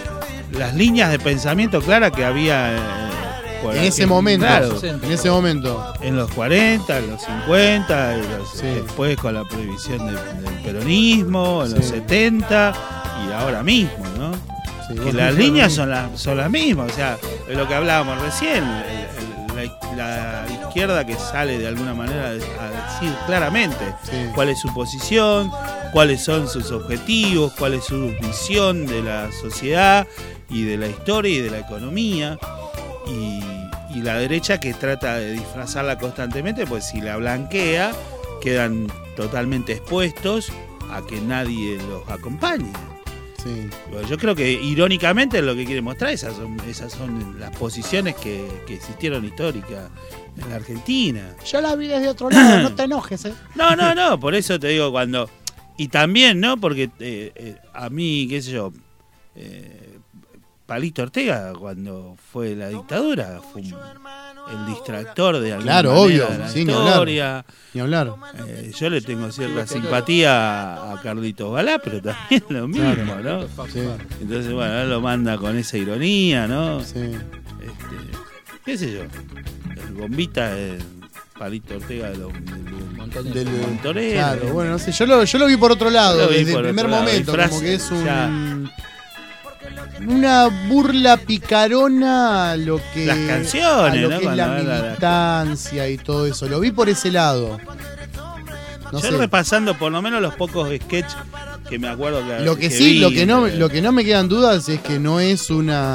las líneas de pensamiento claras que había eh, por En aquí, ese momento, claro, en ese momento. en los cuarenta, en los cincuenta, y los- Sí. después con la prohibición del, del peronismo, en los Sí. setenta y ahora mismo, ¿no? Sí, Que vos las decís líneas lo son las, son las mismas, o sea, es lo que hablábamos recién, el- el- la, la izquierda que sale de alguna manera a decir claramente Sí. cuál es su posición, cuáles son sus objetivos, cuál es su visión de la sociedad y de la historia y de la economía, y, y la derecha que trata de disfrazarla constantemente, pues si la blanquea quedan totalmente expuestos a que nadie los acompañe. Sí. Bueno, yo creo que irónicamente lo que quiere mostrar, esas son, esas son las posiciones que, que existieron históricas en la Argentina. Yo la vi desde otro lado, no te enojes, ¿eh? No, no, no, por eso te digo cuando... Y también, ¿no? Porque eh, eh, a mí, qué sé yo, eh, Palito Ortega, cuando fue la dictadura, fue un- el distractor de alguna Claro, manera obvio, de la sí, ni hablar. historia. Ni hablar. Eh, yo le tengo cierta simpatía a Carlitos Balá, pero también lo mismo, ¿no? Sí, Entonces, bueno, él lo manda con esa ironía, ¿no? sí. Este, qué sé yo, el bombita, el Palito Ortega de los Montañas. Del- Montoneros. claro, bueno, no sé, yo lo, yo lo vi por otro lado, Yo lo vi desde por el primer otro lado, momento, disfraz- como que es un... ya. Una burla picarona a lo que... Las canciones, a lo ¿no? que es la Cuando habla de- militancia y todo eso. Lo vi por ese lado. No Yo sé. repasando por lo menos los pocos sketches que me acuerdo que Lo que, que sí, vi, lo que no, eh, lo que no me quedan dudas es que no es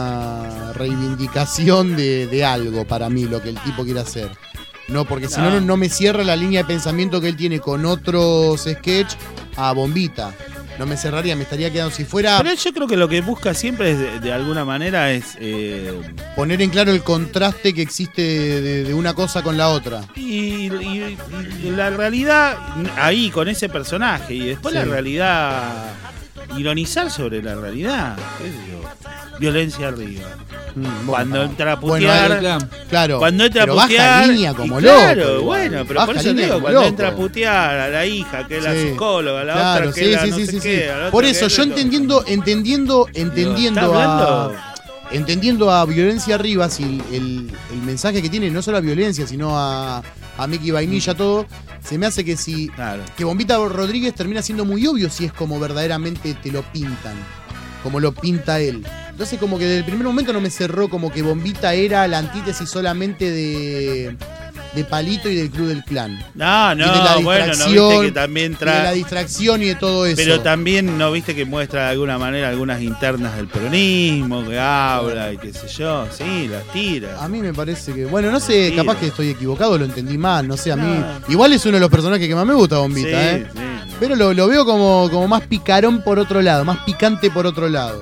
una reivindicación de, de algo para mí lo que el tipo quiere hacer. No, porque si no, No. no, no me cierra la línea de pensamiento que él tiene con otros sketch a Bombita. No me cerraría, me estaría quedando. Si fuera Pero él yo creo que lo que busca siempre es de, de alguna manera es eh, poner en claro el contraste que existe de, de una cosa con la otra. y, y- y la realidad ahí con ese personaje y después Sí. la realidad, ironizar sobre la realidad, qué sé yo, violencia arriba. Mm, bueno, Cuando entra a bueno, putear, ahí- Claro. Claro, cuando entra pero a putear, baja línea y como claro, loco. igual. bueno, pero Baja por eso te línea digo, como cuando loco. entra a putear a la hija, que es la Sí. psicóloga, a la Claro, otra que sí, es la sí, no sí, sé sí, qué, sí. a la otra Por que eso, es yo esto. entendiendo, entendiendo, entendiendo está a, hablando- entendiendo a Violencia Rivas y el, el- el mensaje que tiene, no solo a Violencia, sino a, a Mickey Vainilla, todo, se me hace que si Claro. que Bombita Rodríguez termina siendo muy obvio si es como verdaderamente te lo pintan, como lo pinta él. Entonces como que desde el primer momento no me cerró como que Bombita era la antítesis solamente de, de Palito y del Club del Clan. No, Y de la no, bueno, no distracción, viste que también y de la trae. distracción y de todo eso. Pero también no viste que muestra de alguna manera algunas internas del peronismo, que habla y qué sé yo. Sí, las tira. A mí me parece que, bueno, no sé, Sí. capaz que estoy equivocado, lo entendí mal, no sé, a mí. No. Igual es uno de los personajes que más me gusta, Sí, Bombita, ¿eh? sí. Pero lo, lo veo como, como más picarón por otro lado, más picante por otro lado.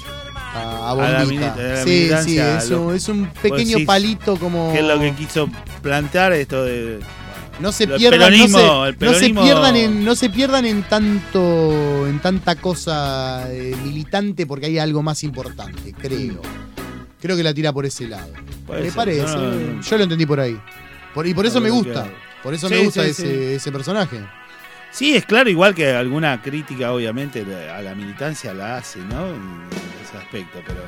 A, a A la Bombita. milita- a la sí, sí, militancia, es lo- un, es un pequeño decís palito como. ¿Qué es lo que quiso plantear esto de. No se el pierdan, peronismo, no, se, el no se peronismo- pierdan en, no se pierdan en tanto, en tanta cosa eh, militante porque hay algo más importante, creo. Creo que la tira por ese lado. Puede Me ser, parece, no, no, no. yo lo entendí por ahí. Por- y por eso No, me creo gusta. que- Por eso Sí, me gusta sí, ese, sí. ese personaje. Sí, es claro, igual que alguna crítica, obviamente, a la militancia la hace, ¿no? En ese aspecto, pero.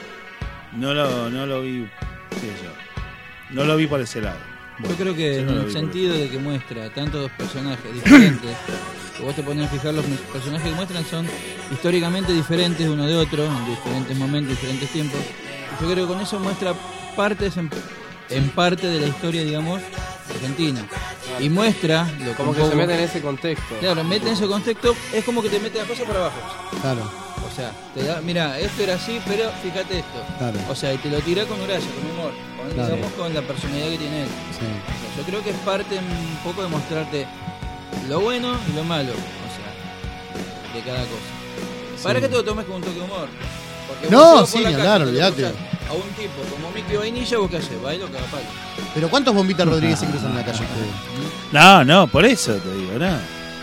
No lo, no lo vi. qué sé yo. No lo vi por ese lado. Yo creo que yo en no lo el vi por sentido de que muestra tantos personajes diferentes, que vos te pones a fijar, los personajes que muestran son históricamente diferentes uno de otro, en diferentes momentos, diferentes tiempos. Y yo creo que con eso muestra partes en, en parte de la historia, digamos, argentina. Y muestra lo Como un que se poco- mete en ese contexto. Claro, mete en ese contexto, es como que te mete la cosa para abajo. Claro, O sea, te da, mira, esto era así, pero fíjate esto. claro. O sea, y te lo tira con gracia, con humor, con, Claro. digamos, con la personalidad que tiene él. Sí. O sea, yo creo que es parte un poco de mostrarte lo bueno y lo malo, o sea, de cada cosa. Para Sí. que te lo tomes con un toque de humor. Porque No, vos vas por sí, la ni calle, hablar, te lo olvídate. cruzás a un tipo como Mickey Vainilla, ¿vos qué haces? Bailo, caga palo. Pero ¿cuántos Bombitas Rodríguez se cruzan en la calle? ustedes? No, no, por eso te digo, no.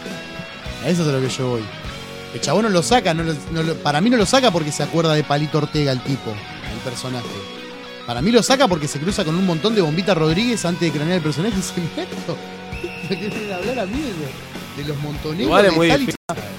A eso es a lo que yo voy. El chabón no lo saca, no lo- no lo- para mí no lo saca porque se acuerda de Palito Ortega, el tipo, el personaje. Para mí lo saca porque se cruza con un montón de Bombitas Rodríguez antes de cranear el personaje y dice, "Mierda, ¿me quieren hablar a mí de, de los montoneros Igual es de muy tal y difícil.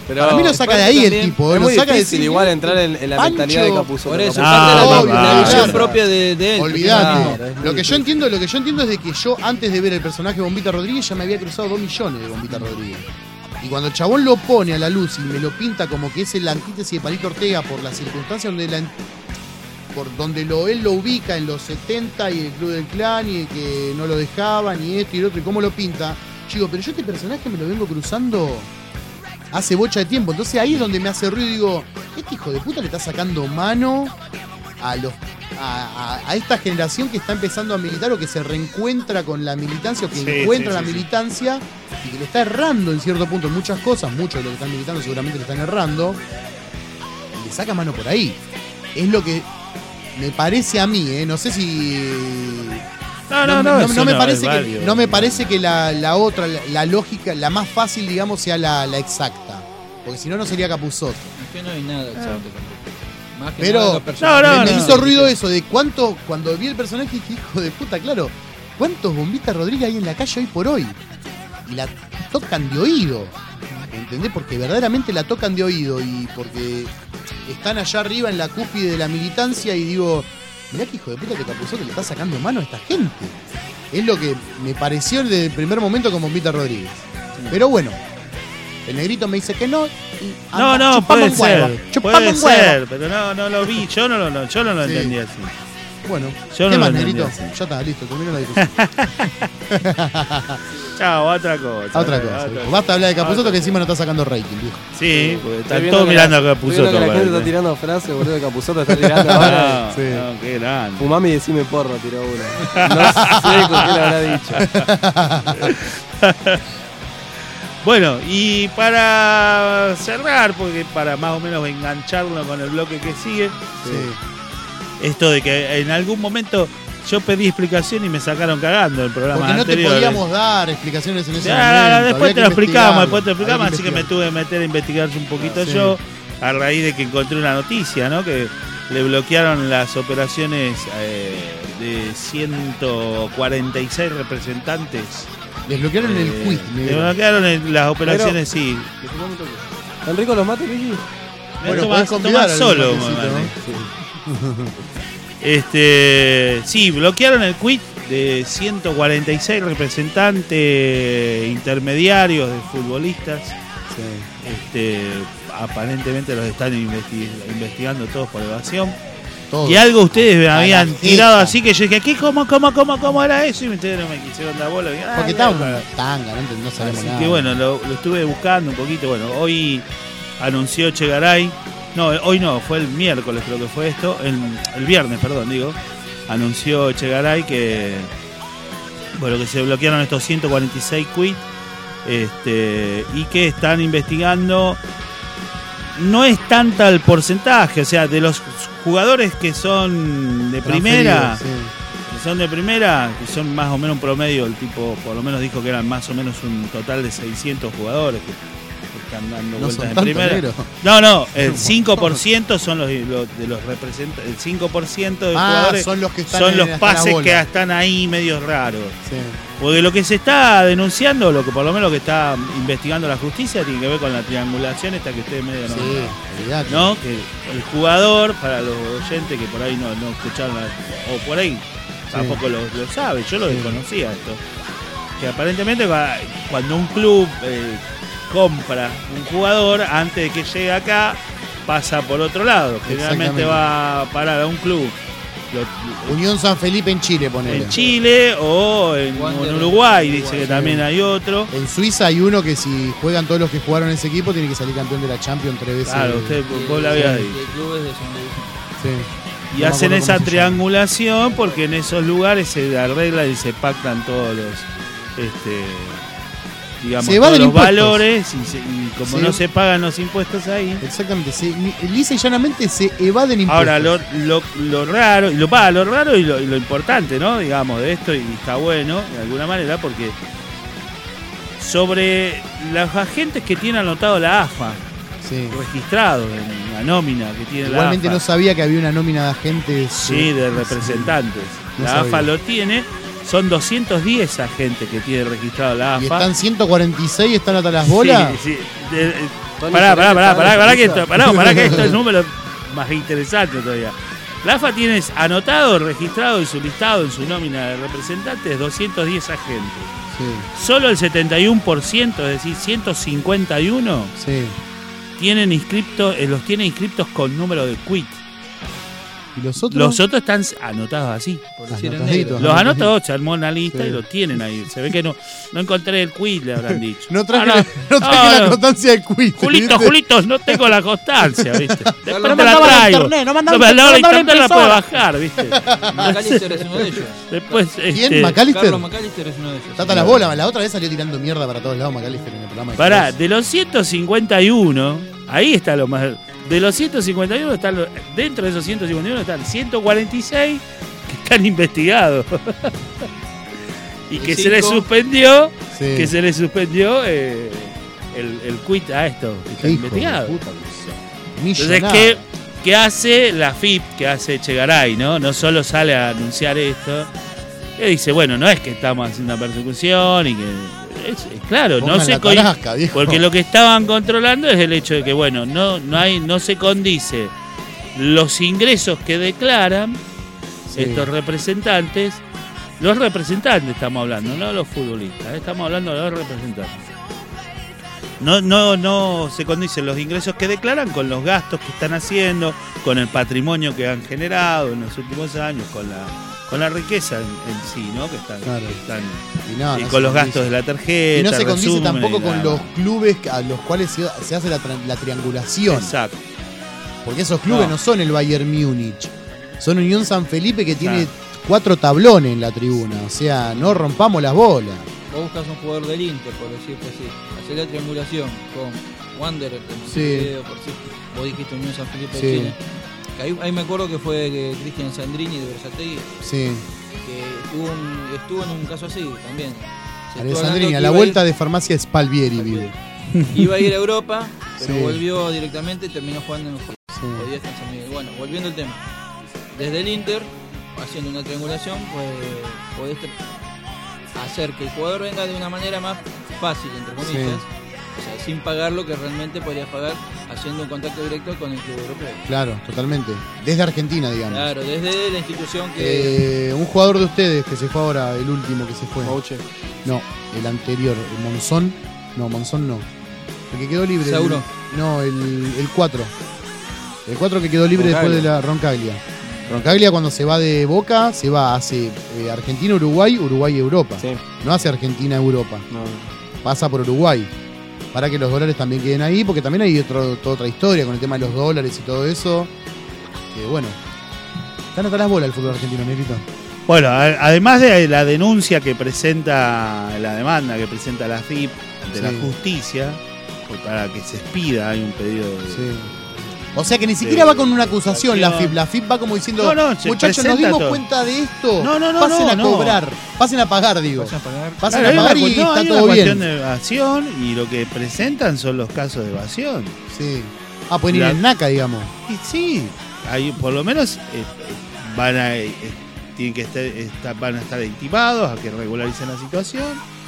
Pero Para mí lo saca de ahí el también tipo. es lo muy saca de difícil decir, igual entrar en, en la Pancho, mentalidad de Capuzotto. Por eso, No, parte de la, obvio, la visión claro. propia de, de él. Olvidate. Claro, es muy lo que yo difícil. entiendo, lo que yo entiendo es de que yo antes de ver el personaje de Bombita Rodríguez ya me había cruzado dos millones de Bombita Rodríguez. Y cuando el chabón lo pone a la luz y me lo pinta como que es el antítesis de Palito Ortega por las circunstancias donde la por donde lo, él lo ubica en los setenta y el Club del Clan y que no lo dejaban y esto y lo otro y cómo lo pinta, yo digo, pero yo este personaje me lo vengo cruzando hace bocha de tiempo. Entonces ahí es donde me hace ruido y digo, este hijo de puta le está sacando mano a los a, a- a esta generación que está empezando a militar o que se reencuentra con la militancia o que Sí, encuentra sí, la sí, sí. militancia y que le está errando en cierto punto en muchas cosas. Muchos de los que están militando seguramente le están errando. Y le saca mano por ahí. Es lo que me parece a mí, ¿eh? No sé si... No, no, no. eso me no, parece es que, válido. no me parece que la, la otra, la, la lógica, la más fácil, digamos, sea la, la exacta. Porque si no, no sería Capuzotto. Es que no hay nada exacto tampoco. Más que Pero- nada los personajes. No, no, me, me no. hizo ruido eso de cuánto, cuando vi el personaje dije, hijo de puta, claro, ¿cuántos Bombitas Rodríguez hay en la calle hoy por hoy? Y la tocan de oído, ¿entendés? Porque verdaderamente la tocan de oído y porque están allá arriba en la cúspide de la militancia y digo, mirá que hijo de puta que Capuzotto le está sacando mano a esta gente. Es lo que me pareció desde el primer momento con Bombita Rodríguez. Pero bueno, el negrito me dice que no. y No, anda, no, chupame puede un huevo, ser. chupame Puede un huevo. ser, pero no, no lo vi. Yo no lo, no, yo no lo Sí. entendí así. Bueno, Yo ¿qué no más, lo entendí negrito? así. Ya está, listo, terminó la discusión. Chao, otra cosa. Otra cosa. Basta hablar de Capuzotto que encima no está sacando rating, viejo. Sí, porque Estoy están viendo todos que mirando la- a estoy viendo Capuzotto. que la gente parece. está tirando frases, boludo. Capuzotto está tirando ahora. No, Sí. no, qué grande. Fumame y decime porro, tiró una. No sé con qué le habrá dicho. Bueno, y para cerrar, porque para más o menos engancharlo con el bloque que sigue, Sí. esto de que en algún momento yo pedí explicación y me sacaron cagando el programa Porque no te anterior. podíamos dar explicaciones en ese Ya, momento. después había te que lo explicamos, investigarlo, después te lo explicamos, había así que me investigarlo. tuve que meter a investigar un poquito Sí. yo, a raíz de que encontré una noticia, ¿no? Que le bloquearon las operaciones eh, de ciento cuarenta y seis representantes. Desbloquearon el Eh, quiz. Le negro. bloquearon el- las operaciones, sí. ¿Tan rico los mates, Luigi? Bueno, Tomás- podés convidar Tomás al solo, matecito, mamá. ¿no? Este, sí, bloquearon el quit de ciento cuarenta y seis representantes intermediarios de futbolistas. Este, aparentemente los están investi- investigando todos por evasión. Todo. Y algo ustedes me A la habían jeta. tirado así que yo dije, ¿qué? ¿Cómo, cómo, cómo, cómo era eso? Y ustedes no me quisieron dar bola. Y dije, ah, Porque claro. estamos tanga, no, ent- no sabemos Así nada. que bueno, lo, lo estuve buscando un poquito. Bueno, hoy anunció Chegaray. No, hoy no, fue el miércoles creo que fue esto. El, el viernes, perdón, digo. Anunció Chegaray que bueno, que se bloquearon estos ciento cuarenta y seis quits. Este, y que están investigando. No es tanta el porcentaje, o sea, de los jugadores que son de primera, Transferidos, sí. que son de primera, que son más o menos un promedio, el tipo por lo menos dijo que eran más o menos un total de seiscientos jugadores que, que están dando No vueltas son en tantos, primera. negro. No, no, el cinco por ciento son los, los de los representantes, el cinco por ciento de Ah, jugadores son los que están son en- los hasta la pases bola. que están ahí medios raros. Sí. Porque lo que se está denunciando, lo que por lo menos que está investigando la justicia, tiene que ver con la triangulación esta que ustedes medio no, Sí, olvidate. ¿no? Que el jugador, para los oyentes que por ahí no, no escucharon, la- o por ahí tampoco lo, lo sabe, yo lo Sí. desconocía esto, que aparentemente va- cuando un club eh, compra un jugador, antes de que llegue acá, pasa por otro lado, generalmente Exactamente. va a parar a un club lo- Unión San Felipe en Chile, ponele. en Chile o en, Wander, en Uruguay, dice Uruguay, que sí. también hay otro. En Suiza hay uno que si juegan todos los que jugaron en ese equipo, tiene que salir campeón de la Champions tres veces. Claro, usted vos la habías de dicho. clubes de segunda división. Sí. Y No me hacen acuerdo esa cómo se llama. triangulación porque en esos lugares se arreglan y se pactan todos los este digamos Se todos evaden los impuestos. valores y, se- y como Se- no se pagan los impuestos ahí. Exactamente, se, lisa y llanamente se evaden impuestos. Ahora lo, lo, lo raro, y lo, va, lo raro y lo, y lo importante, ¿no? Digamos, de esto, y está bueno, de alguna manera, porque sobre los agentes que tiene anotado la A F A, Sí. registrados en la nómina que tiene Igualmente la A no F A. sabía que había una nómina de agentes. Sí, de representantes. No la A F A sabía. lo tiene. son doscientos diez agentes que tiene registrado la A F A. Y están ciento cuarenta y seis, están hasta las bolas. Sí, sí. De, de, pará, pará, pará, pará, pará, que esto, pará, pará que esto es número más interesante todavía. La A F A tiene anotado, registrado en su listado, en su nómina de representantes, doscientos diez agentes. Sí. Solo el setenta y uno por ciento, es decir, ciento cincuenta y uno, sí. tienen inscriptos, eh, los tienen inscriptos con número de quit. ¿Y los otros? Los otros están anotados así. Los anotó, se armó una lista sí. y los tienen ahí. Se ve que no, no encontré el quit, le habrán dicho. No traje, ah, no, no traje ah, la constancia del quit. Julito, Julito, no tengo la constancia, ¿viste? Después no te la traigo. Internet, no mandaba no, la internet la puede bajar, ¿viste? McAllister es uno de ellos. Después, ¿Quién? Este, ¿McAllister? Carlos McAllister es uno de ellos. Tata las bolas, la otra vez salió tirando mierda para todos lados McAllister en el programa. Pará, de los ciento cincuenta y uno, ahí está lo más... De los ciento cincuenta y uno, están los, dentro de esos ciento cincuenta y uno están ciento cuarenta y seis que están investigados. y que se les suspendió, sí. que se les suspendió eh, el, el quit a esto, que están investigados. Entonces, ¿qué, ¿qué hace la F I P? ¿Qué hace Echegaray? ¿no? No solo sale a anunciar esto, que dice, bueno, no es que estamos haciendo una persecución y que... Es, es claro, Pongan no se con... tarasca, porque lo que estaban controlando es el hecho de que bueno, no no hay no se condice los ingresos que declaran sí. estos representantes, los representantes estamos hablando, no los futbolistas, estamos hablando de los representantes. No no no se condicen los ingresos que declaran con los gastos que están haciendo, con el patrimonio que han generado en los últimos años, con la con la riqueza en, en sí, ¿no? Que están, claro. que están y, no, y no con los condice. gastos de la tarjeta. Y no se condice tampoco con la... los clubes a los cuales se, se hace la, la triangulación. Exacto. Porque esos clubes no, no son el Bayern Múnich, son Unión San Felipe que tiene claro. cuatro tablones en la tribuna. O sea, no rompamos las bolas. Vos buscas un jugador del Inter, por decirte así, hacer la triangulación con Wanderer, sí. video, por si vos dijiste Unión San Felipe sí. de Chile. Ahí, ahí me acuerdo que fue que Cristian Sandrini de Versategui, sí. que estuvo, un, estuvo en un caso así también. Sandrini, a la vuelta ir, de farmacia Spalvieri vive. Iba a ir a Europa, pero sí. volvió directamente y terminó jugando en el juego. Sí. Bueno, volviendo al tema. Desde el Inter, haciendo una triangulación, pues podés hacer que el jugador venga de una manera más fácil, entre comillas. Sí. O sea, sin pagar lo que realmente podrías pagar haciendo un contacto directo con el club europeo. Claro, totalmente. Desde Argentina, digamos. Claro, desde la institución que... Eh, un jugador de ustedes que se fue ahora, el último que se fue. Mauche. No, el anterior, el Monzón. No, Monzón no. El que quedó libre. Sauro. El, no, el cuatro. El, el cuatro que quedó libre Roncaglia. Después de la Roncaglia. Roncaglia cuando se va de Boca, se va, hace eh, Argentina-Uruguay, Uruguay-Europa. Sí. No hace Argentina-Europa. No. Pasa por Uruguay. Para que los dólares también queden ahí, porque también hay otro, toda otra historia con el tema de los dólares y todo eso. Que bueno, están hasta las bolas el fútbol argentino, Negrito. Bueno, a, además de la denuncia que presenta, la demanda que presenta la F I P ante sí. la justicia, para que se expida, hay un pedido de... Sí. O sea que ni siquiera va con una acusación la F I P. La F I P va como diciendo, no, no, muchachos, nos dimos todo. cuenta de esto. No, no, no, pasen no, a no. cobrar, pasen a pagar, digo. Pasen a pagar, pasen claro, a pagar una, y no, está hay todo una bien. cuestión de evasión y lo que presentan son los casos de evasión. Sí. Ah, pueden la... ir en NACA, digamos. Y sí, hay, por lo menos eh, van a eh, tienen que estar, estar, van a estar intimados a que regularicen la situación.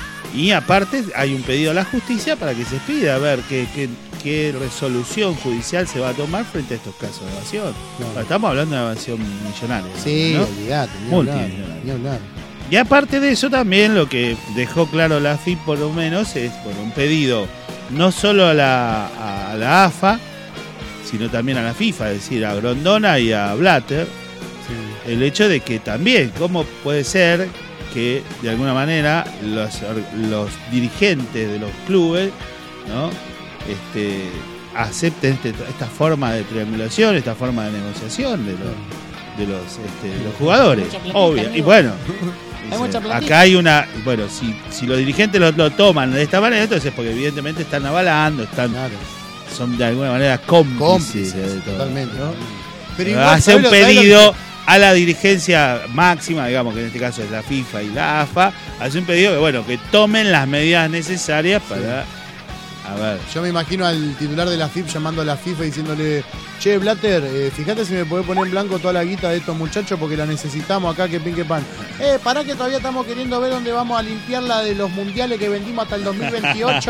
Y aparte hay un pedido a la justicia para que se expida a ver qué, qué, qué resolución judicial se va a tomar frente a estos casos de evasión. No. Estamos hablando de evasión millonaria. Sí, ¿no? olvidate, ni multimillonaria. Ni hablar. Y aparte de eso también lo que dejó claro la F I P por lo menos es bueno, un pedido no solo a la, a la A F A, sino también a la FIFA, es decir, a Grondona y a Blatter, sí. el hecho de que también, ¿cómo puede ser que de alguna manera los, los dirigentes de los clubes, ¿no? este, acepten este, esta forma de triangulación, esta forma de negociación de los, de los, este, de los jugadores? Obvio. Y bueno, dice, acá hay una, bueno, si, si los dirigentes lo, lo toman de esta manera, entonces es porque evidentemente están avalando, están, claro. son de alguna manera cómplices, cómplices de todo, totalmente, ¿no? Pero igual, hace un pedido a la dirigencia máxima, digamos que en este caso es la FIFA y la A F A, hace un pedido que bueno, que tomen las medidas necesarias para sí. A ver. Yo me imagino al titular de la F I F llamando a la FIFA y diciéndole: che, Blatter, eh, fíjate si me podés poner en blanco toda la guita de estos muchachos porque la necesitamos acá, que pin que pan. Eh, pará que todavía estamos queriendo ver dónde vamos a limpiar la de los mundiales que vendimos hasta el dos mil veintiocho.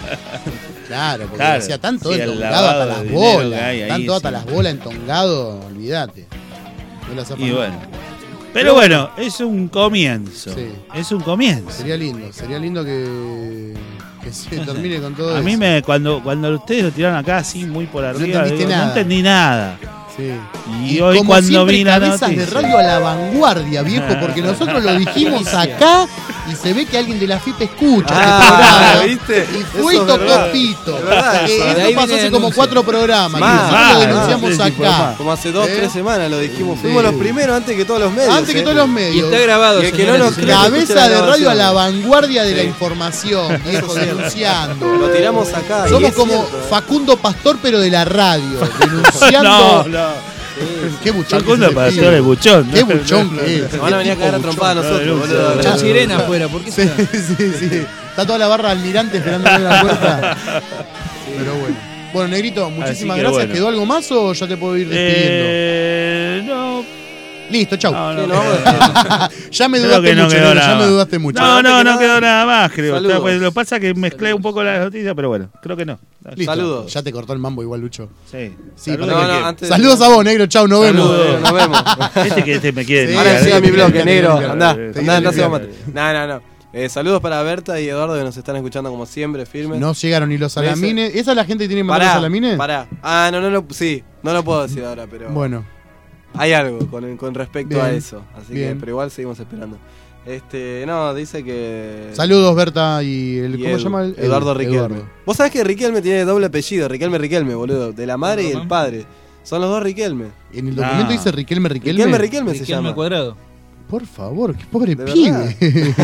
Claro, porque Claro, decía, tanto sí, el entongado hasta lavado las de dinero que bolas. hay ahí, Tanto hasta sí. las bolas entongado, olvídate. No las Y bueno. Pero bueno, es un comienzo. Sí. Es un comienzo. Sería lindo, sería lindo que, que se termine con todo A eso. mí me cuando cuando ustedes lo tiraron acá así muy por arriba, entendiste digo, nada. no entendí nada. Sí. Y, hoy como cuando siempre, vi la cabezas noticia, de radio a la vanguardia, viejo, porque nosotros lo dijimos acá y se ve que alguien de la F I P escucha Ah, este programa. ¿viste? Y fue y Eso es tocó verdad. pito. Es verdad, Eh, eso. De esto ahí pasó viene hace el como anuncio. cuatro programas. Más, y nosotros más, lo denunciamos más, sí, sí, acá. más. Como hace dos, ¿Eh? tres semanas lo dijimos. Sí. Fuimos los primeros antes que todos los medios. Antes que ¿eh? todos los Y medios. está grabado, Y el que no señores nos y señores. cree- Cabeza de radio a la vanguardia de la Sí. información, viejo, denunciando. Lo tiramos acá. y Somos es como cierto, ¿eh? Facundo Pastor, pero de la radio, denunciando. no, no. Qué buchón. Facundo que se le Pastor pide. es buchón. Qué buchón que es. Se van a venir a cagar a trompada a nosotros, No, boludo. no, Mucha sirena afuera, ¿por qué Sí, está? sí, sí. Está toda la barra almirante esperando en la puerta. Pero bueno. Bueno, Negrito, muchísimas que gracias. bueno. ¿Quedó algo más o ya te puedo ir despidiendo? Eh, no, Listo, chau. no, no. Sí, nos vamos a- Ya me Creo dudaste que no mucho, quedó Negro, ya nada me más. dudaste mucho. No, no, que no nada. quedó nada más, creo. Saludos. Está, pues, lo que pasa es que mezclé un poco las noticias, pero bueno, creo que no. Listo. Saludos. Ya te cortó el mambo igual, Lucho. Sí. Sí, Saludos No, que- no, antes- Saludos a vos, Negro. Chau, nos vemos. Saludos. Nos vemos. Este que este me quiere. Sí, Ahora sí, siga sí, mi sí, bloque, sí, negro. sí, sí, Andá, sí, andá, sí, andá, sí, se va a sí. matar. No, no, no. Eh, saludos para Berta y Eduardo que nos están escuchando como siempre, firmes. No llegaron ni los Me dice- salamines. ¿Esa es la gente que tiene que mandar los Pará, salamines? pará. Ah, no, no, no, sí, no lo puedo decir ahora, pero Bueno, hay algo con, con respecto Bien, a eso. Así bien. que, pero igual seguimos esperando. Este, no, dice que. saludos, Berta y el. y ¿Cómo Edu, se llama? El, Eduardo Edu, Riquelme. Eduardo. Vos sabés que Riquelme tiene doble apellido, Riquelme Riquelme, boludo. De la madre y el Román. padre. Son los dos Riquelme. En el documento Ah. dice Riquelme, Riquelme. Riquelme Riquelme se Riquelme llama. cuadrado. Por favor, qué pobre De pibe.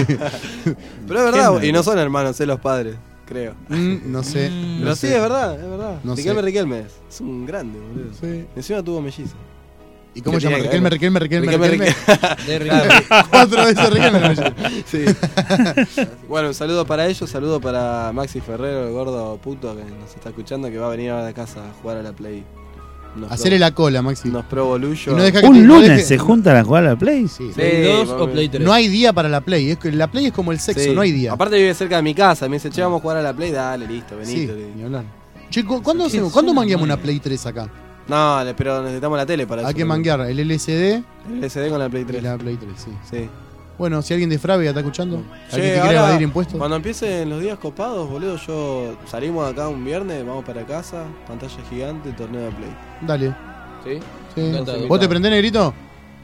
Pero es verdad, Riquelme. y no son hermanos, eh, los padres, creo. Mm, no sé. Mm. Pero no sí, sé. es verdad, es verdad. No Riquelme sé. Riquelme es, es un grande, boludo. Sí. Encima tuvo mellizo. ¿Y cómo ¿Qué se llama? tiene que Riquelme, ver? Riquelme, Riquelme, Riquelme, Riquelme. De Riquelme. Cuatro veces Riquelme. Sí. Bueno, un saludo para ellos, saludo para Maxi Ferrero, el gordo puto que nos está escuchando, que va a venir a la casa a jugar a la Play. Unos Hacele pro, la cola, Maxi. unos pro bolullo. Y no deja que Un te- no lunes deje- se juntan a jugar a la Play. Sí. ¿Play Sí, dos mami. o Play tres? No hay día para la Play. Es que la Play es como el sexo, Sí. no hay día. Aparte vive cerca de mi casa, me dice, che, vamos a jugar a la Play, dale, listo, Sí, venite. ni hablar. Chico, ¿cuándo, Sí, hacemos- ¿cuándo son mangueamos muy- una Play tres acá? No, le- pero necesitamos la tele para Hay eso. que manguear el L C D El S D con la Play y tres. la Play tres, sí. Sí. Bueno, si alguien de Frávega está escuchando, Che, alguien que quiere ahora, evadir impuestos. Cuando empiecen los días copados, boludo, yo salimos acá un viernes, vamos para casa, pantalla gigante, torneo de Play. Dale. ¿Sí? Sí. Encantado. ¿Vos te prendés, Negrito?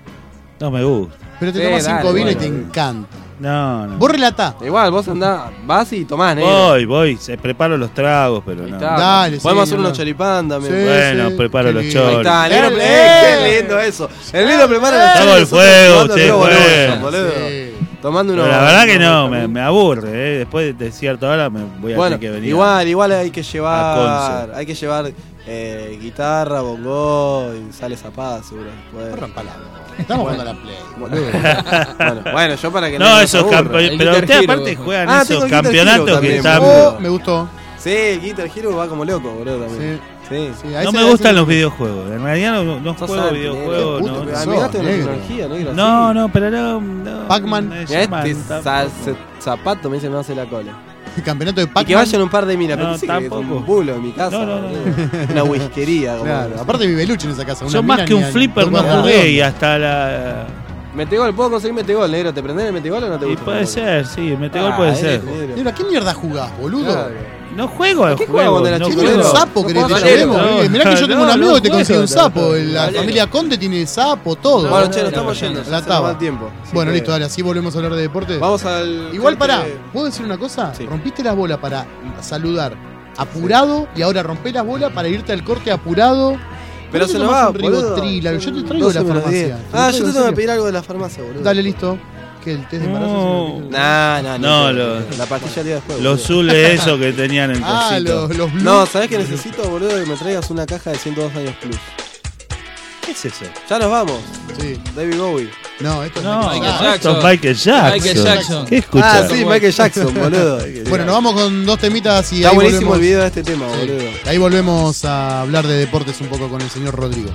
No me gusta. Pero te Sí, tomás dale, cinco vinos y bueno. te encanta. No, no. Vos relatá. Igual, vos andás, vas y tomás, negro. Voy, voy. Se preparo los tragos, pero Ahí no. está. Dale, Podemos sí, hacer no, unos no. choripán también. Sí. Bueno, preparo qué los lindo. Ahí choris. está, negro. ¡Eh! ¡Eh! ¡Qué lindo eso! El negro prepara los Hago choris, el nosotros fuego, tomando ustedes Pro Evolution, juegan. boludo. Sí. Tomando unos. Pero la verdad que no, unos- me, me aburre. ¿eh? Después de cierta hora me voy a Bueno, tener que venir. igual, igual hay que a llevar. Conce. Hay que llevar eh, guitarra, bongo y sale zapada, seguro. después. Rompa la bola. Estamos Bueno. jugando a la Play, boludo. bueno, bueno, yo para que No, nos esos aburra. campeonatos. El Pero Guitar ustedes Hero, aparte vos. juegan Ah, esos tengo el Guitar campeonatos Hero que también, están. boludo. Oh, me gustó. Sí, el Guitar Hero va como loco, boludo, también. Sí. Sí, a No ese- me a gustan ese- los videojuegos. En realidad no, no Sos juego anti, videojuegos. negro, No, puto, no. sos, Amigaste una negro. tecnología, negro. No, así. no, pero no. no Pac-Man. me Mirá llaman este tampoco. za- ze- zapato me dice no hace la cola. El campeonato de Y que Pac-Man. vayan un par de minas, pero No, sí que es tampoco. un bulo en mi casa. No, no, no. boludo. Una whiskería. Como Claro, aparte vive Lucho en esa casa. una Yo más mina que ni un a- flipper dos no metros jugué redondos. y hasta la. Metegol, ¿puedo conseguir metegol, negro? ¿Te prendés el metegol o no te Y gusta? puede tampoco? ser, sí, el metegol Ah, puede eres ser. negro. Negro, ¿a qué mierda jugás, boludo? Claro. No juego al ¿A qué juego. jugaba cuando eras no chico, ¿Tiene un negro? sapo No que le jugaba llevemos? al Eh, Mirá que yo no, tengo un no amigo que te juego, consigue un no, sapo. no, La Dale. familia Conde tiene sapo, todo. Bueno, No, che, nos no, estamos no, yendo. no, ya la se nos va taba. el tiempo. Bueno, Así listo, que dale, así volvemos a hablar de deporte. Vamos al. Igual corte. pará, ¿puedo decir una cosa? Sí. Rompiste las bolas para saludar apurado y ahora rompés las bolas para irte al corte apurado. Pero ¿Por qué se te nos tomás va, un boludo. Rivotril? Yo te traigo de la doce menos farmacia. diez. ¿Te Ah, traigo yo te en tengo que serio? pedir algo de la farmacia, boludo. Dale, listo. ¿Qué, el test de embarazo? No. Nah, nah, No, no. lo- La pastilla el día después. Los boludo. zules esos que tenían el Ah, cosito. los, los blue. No, ¿sabés qué necesito, boludo? Que me traigas una caja de ciento dos años plus. ¿Qué es eso? Ya nos vamos. Sí. David Bowie. No, esto No, es Michael Michael Jackson. esto es Michael Jackson. Michael Jackson. ¿Qué escuchas? Ah, sí, Michael Jackson, boludo. Bueno, nos vamos con dos temitas y Está ahí buenísimo volvemos. el video de este tema, Sí. boludo. Ahí volvemos a hablar de deportes un poco con el señor Rodrigo.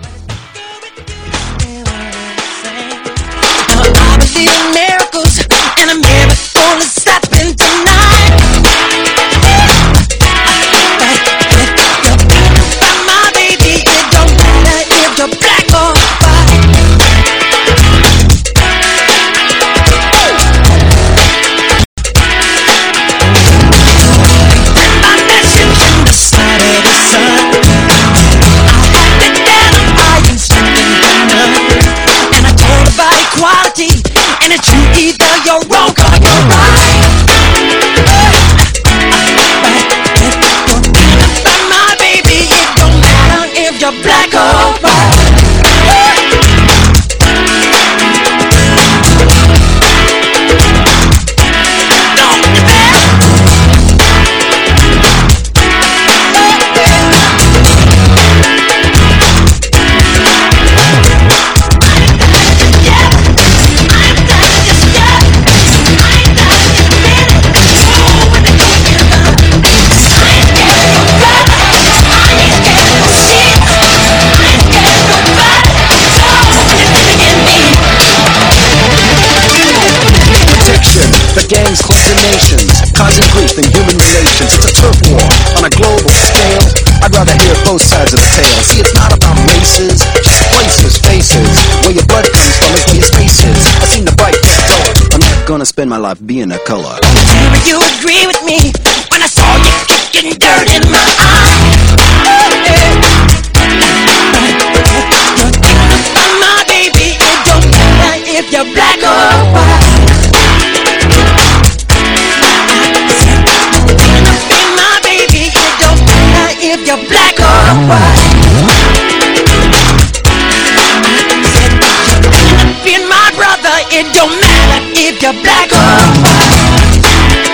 I believe in miracles, and I'm never gonna stop in tonight. My baby, it don't matter if you're black or white. My message in the side of the sun. I had it down, I ain't slipping from none. And I told about equality, and it's true, either you're wrong or you're right. But my baby, it don't matter if you're black or white. The gangs closing nations, causing grief in human relations. It's a turf war on a global scale. I'd rather hear both sides of the tale. See, it's not about races, just places, faces. Where your blood comes from is where your space is. I seen the bright get duller. I'm not gonna spend my life being a color. Tell you agree with me when I saw you kicking dirt in my eye. You're my baby, it don't matter if you're black or white. My baby, it don't matter if you're black or white. Being my brother, it don't matter if you're black or white.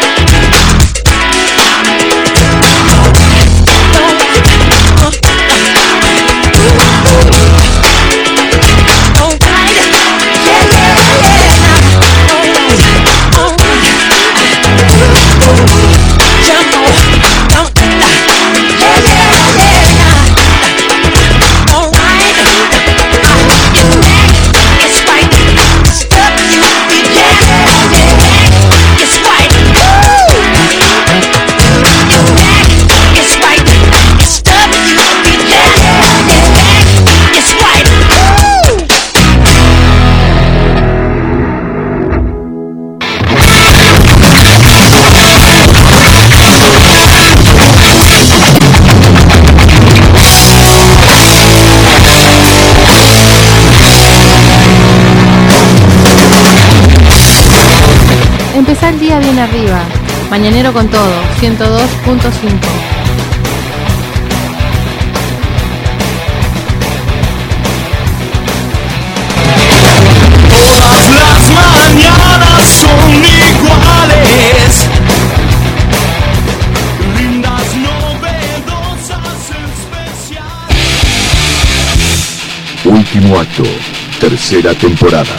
Empezá el día bien arriba. Mañanero con todo, ciento dos punto cinco. Todas las mañanas son iguales. Lindas, novedosas, especiales. Último acto, tercera temporada.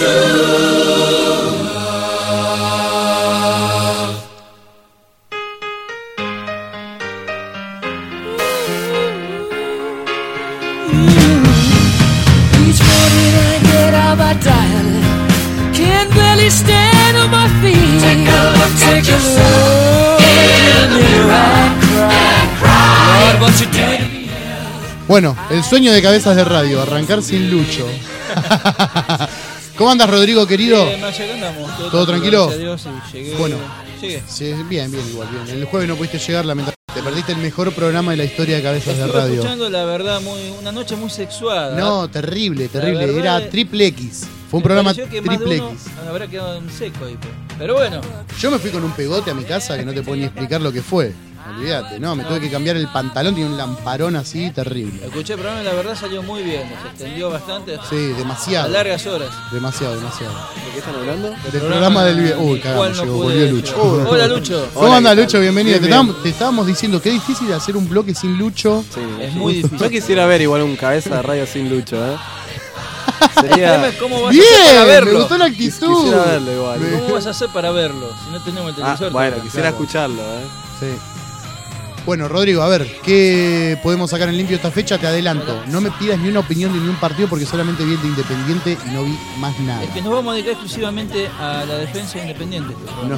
Each morning I get out my dial. Can't barely stand on my feet. Take a look at yourself in the mirror and cry. Lord, what you did to me. Bueno, el sueño de Cabezas de Radio, arrancar sin Lucho. ¿Cómo andas, Rodrigo, querido? Bien, más allá andamos, todo, ¿Todo tranquilo? Gracias a Dios, y llegué. Bueno, Llegué. sí, bien, bien, igual, bien. El jueves no pudiste llegar, lamentablemente. Te perdiste el mejor programa de la historia de Cabezas de Estuve Radio. escuchando, la verdad, muy, una noche muy sexuada. No, terrible, terrible. La verdad Era es- triple X. Fue un Me programa pareció que más de triple uno X. habrá quedado en seco ahí, pero- pero bueno. Yo me fui con un pegote a mi casa que no te puedo ni explicar lo que fue. Olvídate, no, me tuve que cambiar el pantalón, tiene un lamparón así terrible. Escuché el programa y la verdad salió muy bien, se extendió bastante. Sí, demasiado. A largas horas. Demasiado, demasiado. ¿De qué están hablando? Del programa del video. Uy, cual cagamos, no llegó, pude volvió llegar. Lucho. Uy, hola, Lucho. ¿Cómo Hola, anda, ¿qué tal? Lucho? Bienvenido. Bien, te, bien. estábamos, te estábamos diciendo que es difícil hacer un bloque sin Lucho. Sí, Es muy difícil. Yo quisiera ver igual un cabeza de radio sin Lucho, ¿eh? El tema Sería. es cómo vas a hacer para Bien, me verlo. gustó la actitud. Quisiera verlo igual. ¿Cómo vas a hacer para verlo si no tenemos el Ah, televisor? bueno, cerca? quisiera Claro. escucharlo, ¿eh? Sí. Bueno, Rodrigo, a ver, ¿qué podemos sacar en limpio esta fecha? Te adelanto. No me pidas ni una opinión de ni un partido porque solamente vi el de Independiente y no vi más nada. Es que nos vamos a dedicar exclusivamente a la defensa independiente. No.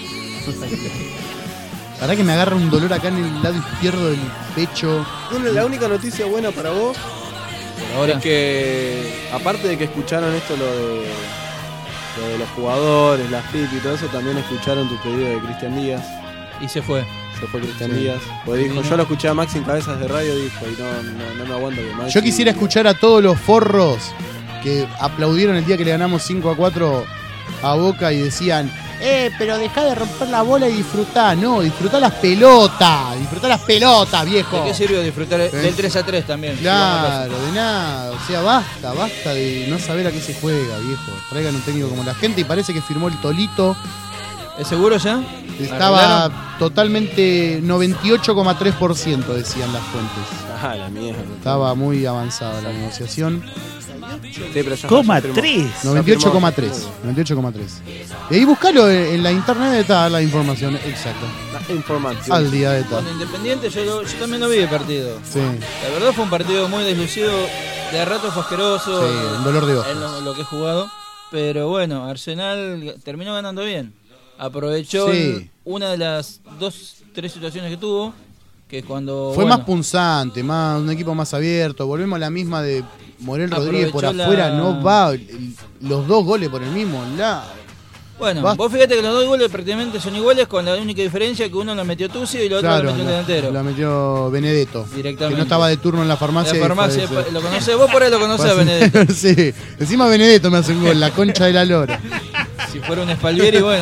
La verdad que me agarra un dolor acá en el lado izquierdo del pecho. Bueno, la única noticia buena para vos Ahora, es que, aparte de que escucharon esto, lo de, lo de los jugadores, las P I P y todo eso, también escucharon tu pedido de Cristian Díaz. y se fue. Se fue Cristian Sí. Díaz. Pues dijo, Vino. yo lo escuché a Maxi en Cabezas de Radio, dijo, y no, no, no me aguanto que Maxi... Yo quisiera escuchar a todos los forros que aplaudieron el día que le ganamos cinco a cuatro a Boca y decían, eh, pero dejá de romper la bola y disfrutá. No, disfrutá las pelotas, disfrutá las pelotas, viejo. ¿De qué sirvió disfrutar del tres a tres también? Claro, de nada, o sea, basta, basta de no saber a qué se juega, viejo. Traigan un técnico como la gente y parece que firmó el Tolito. ¿Es seguro ya? Estaba ¿Arreglaron? totalmente noventa y ocho coma tres por ciento decían las fuentes. Ah, la mierda. Estaba muy avanzada la negociación. Sí, pero ya Coma ya firmó. tres. noventa y ocho coma tres. noventa y ocho coma tres. Y ahí buscalo en en la internet, está la información exacta. La información. Al día de tal. Con Independiente yo, lo- yo también lo vi el partido. Sí, La verdad fue un partido muy deslucido, de rato fue asqueroso. sí, un dolor de en ojos. lo, lo que he jugado. Pero bueno, Arsenal terminó ganando bien. Aprovechó Sí. el- una de las dos, tres situaciones que tuvo. Que cuando. Fue bueno, más punzante, más un equipo más abierto. Volvemos a la misma de Morel Rodríguez por Aprovechó afuera. la- No va el- los dos goles por el mismo lado. Bueno, Basta. vos fíjate que los dos goles prácticamente son iguales, con la única diferencia que uno lo metió Tucio y el otro Claro, lo metió un la, delantero. la metió Benedetto. Directamente. Que no estaba de turno en la farmacia. La y farmacia, fue ese. lo conocés, vos por ahí lo conocés a Fue así. Benedetto. Sí, encima Benedetto me hace un gol, la concha de la lora. Si fuera un Spalvieri, bueno.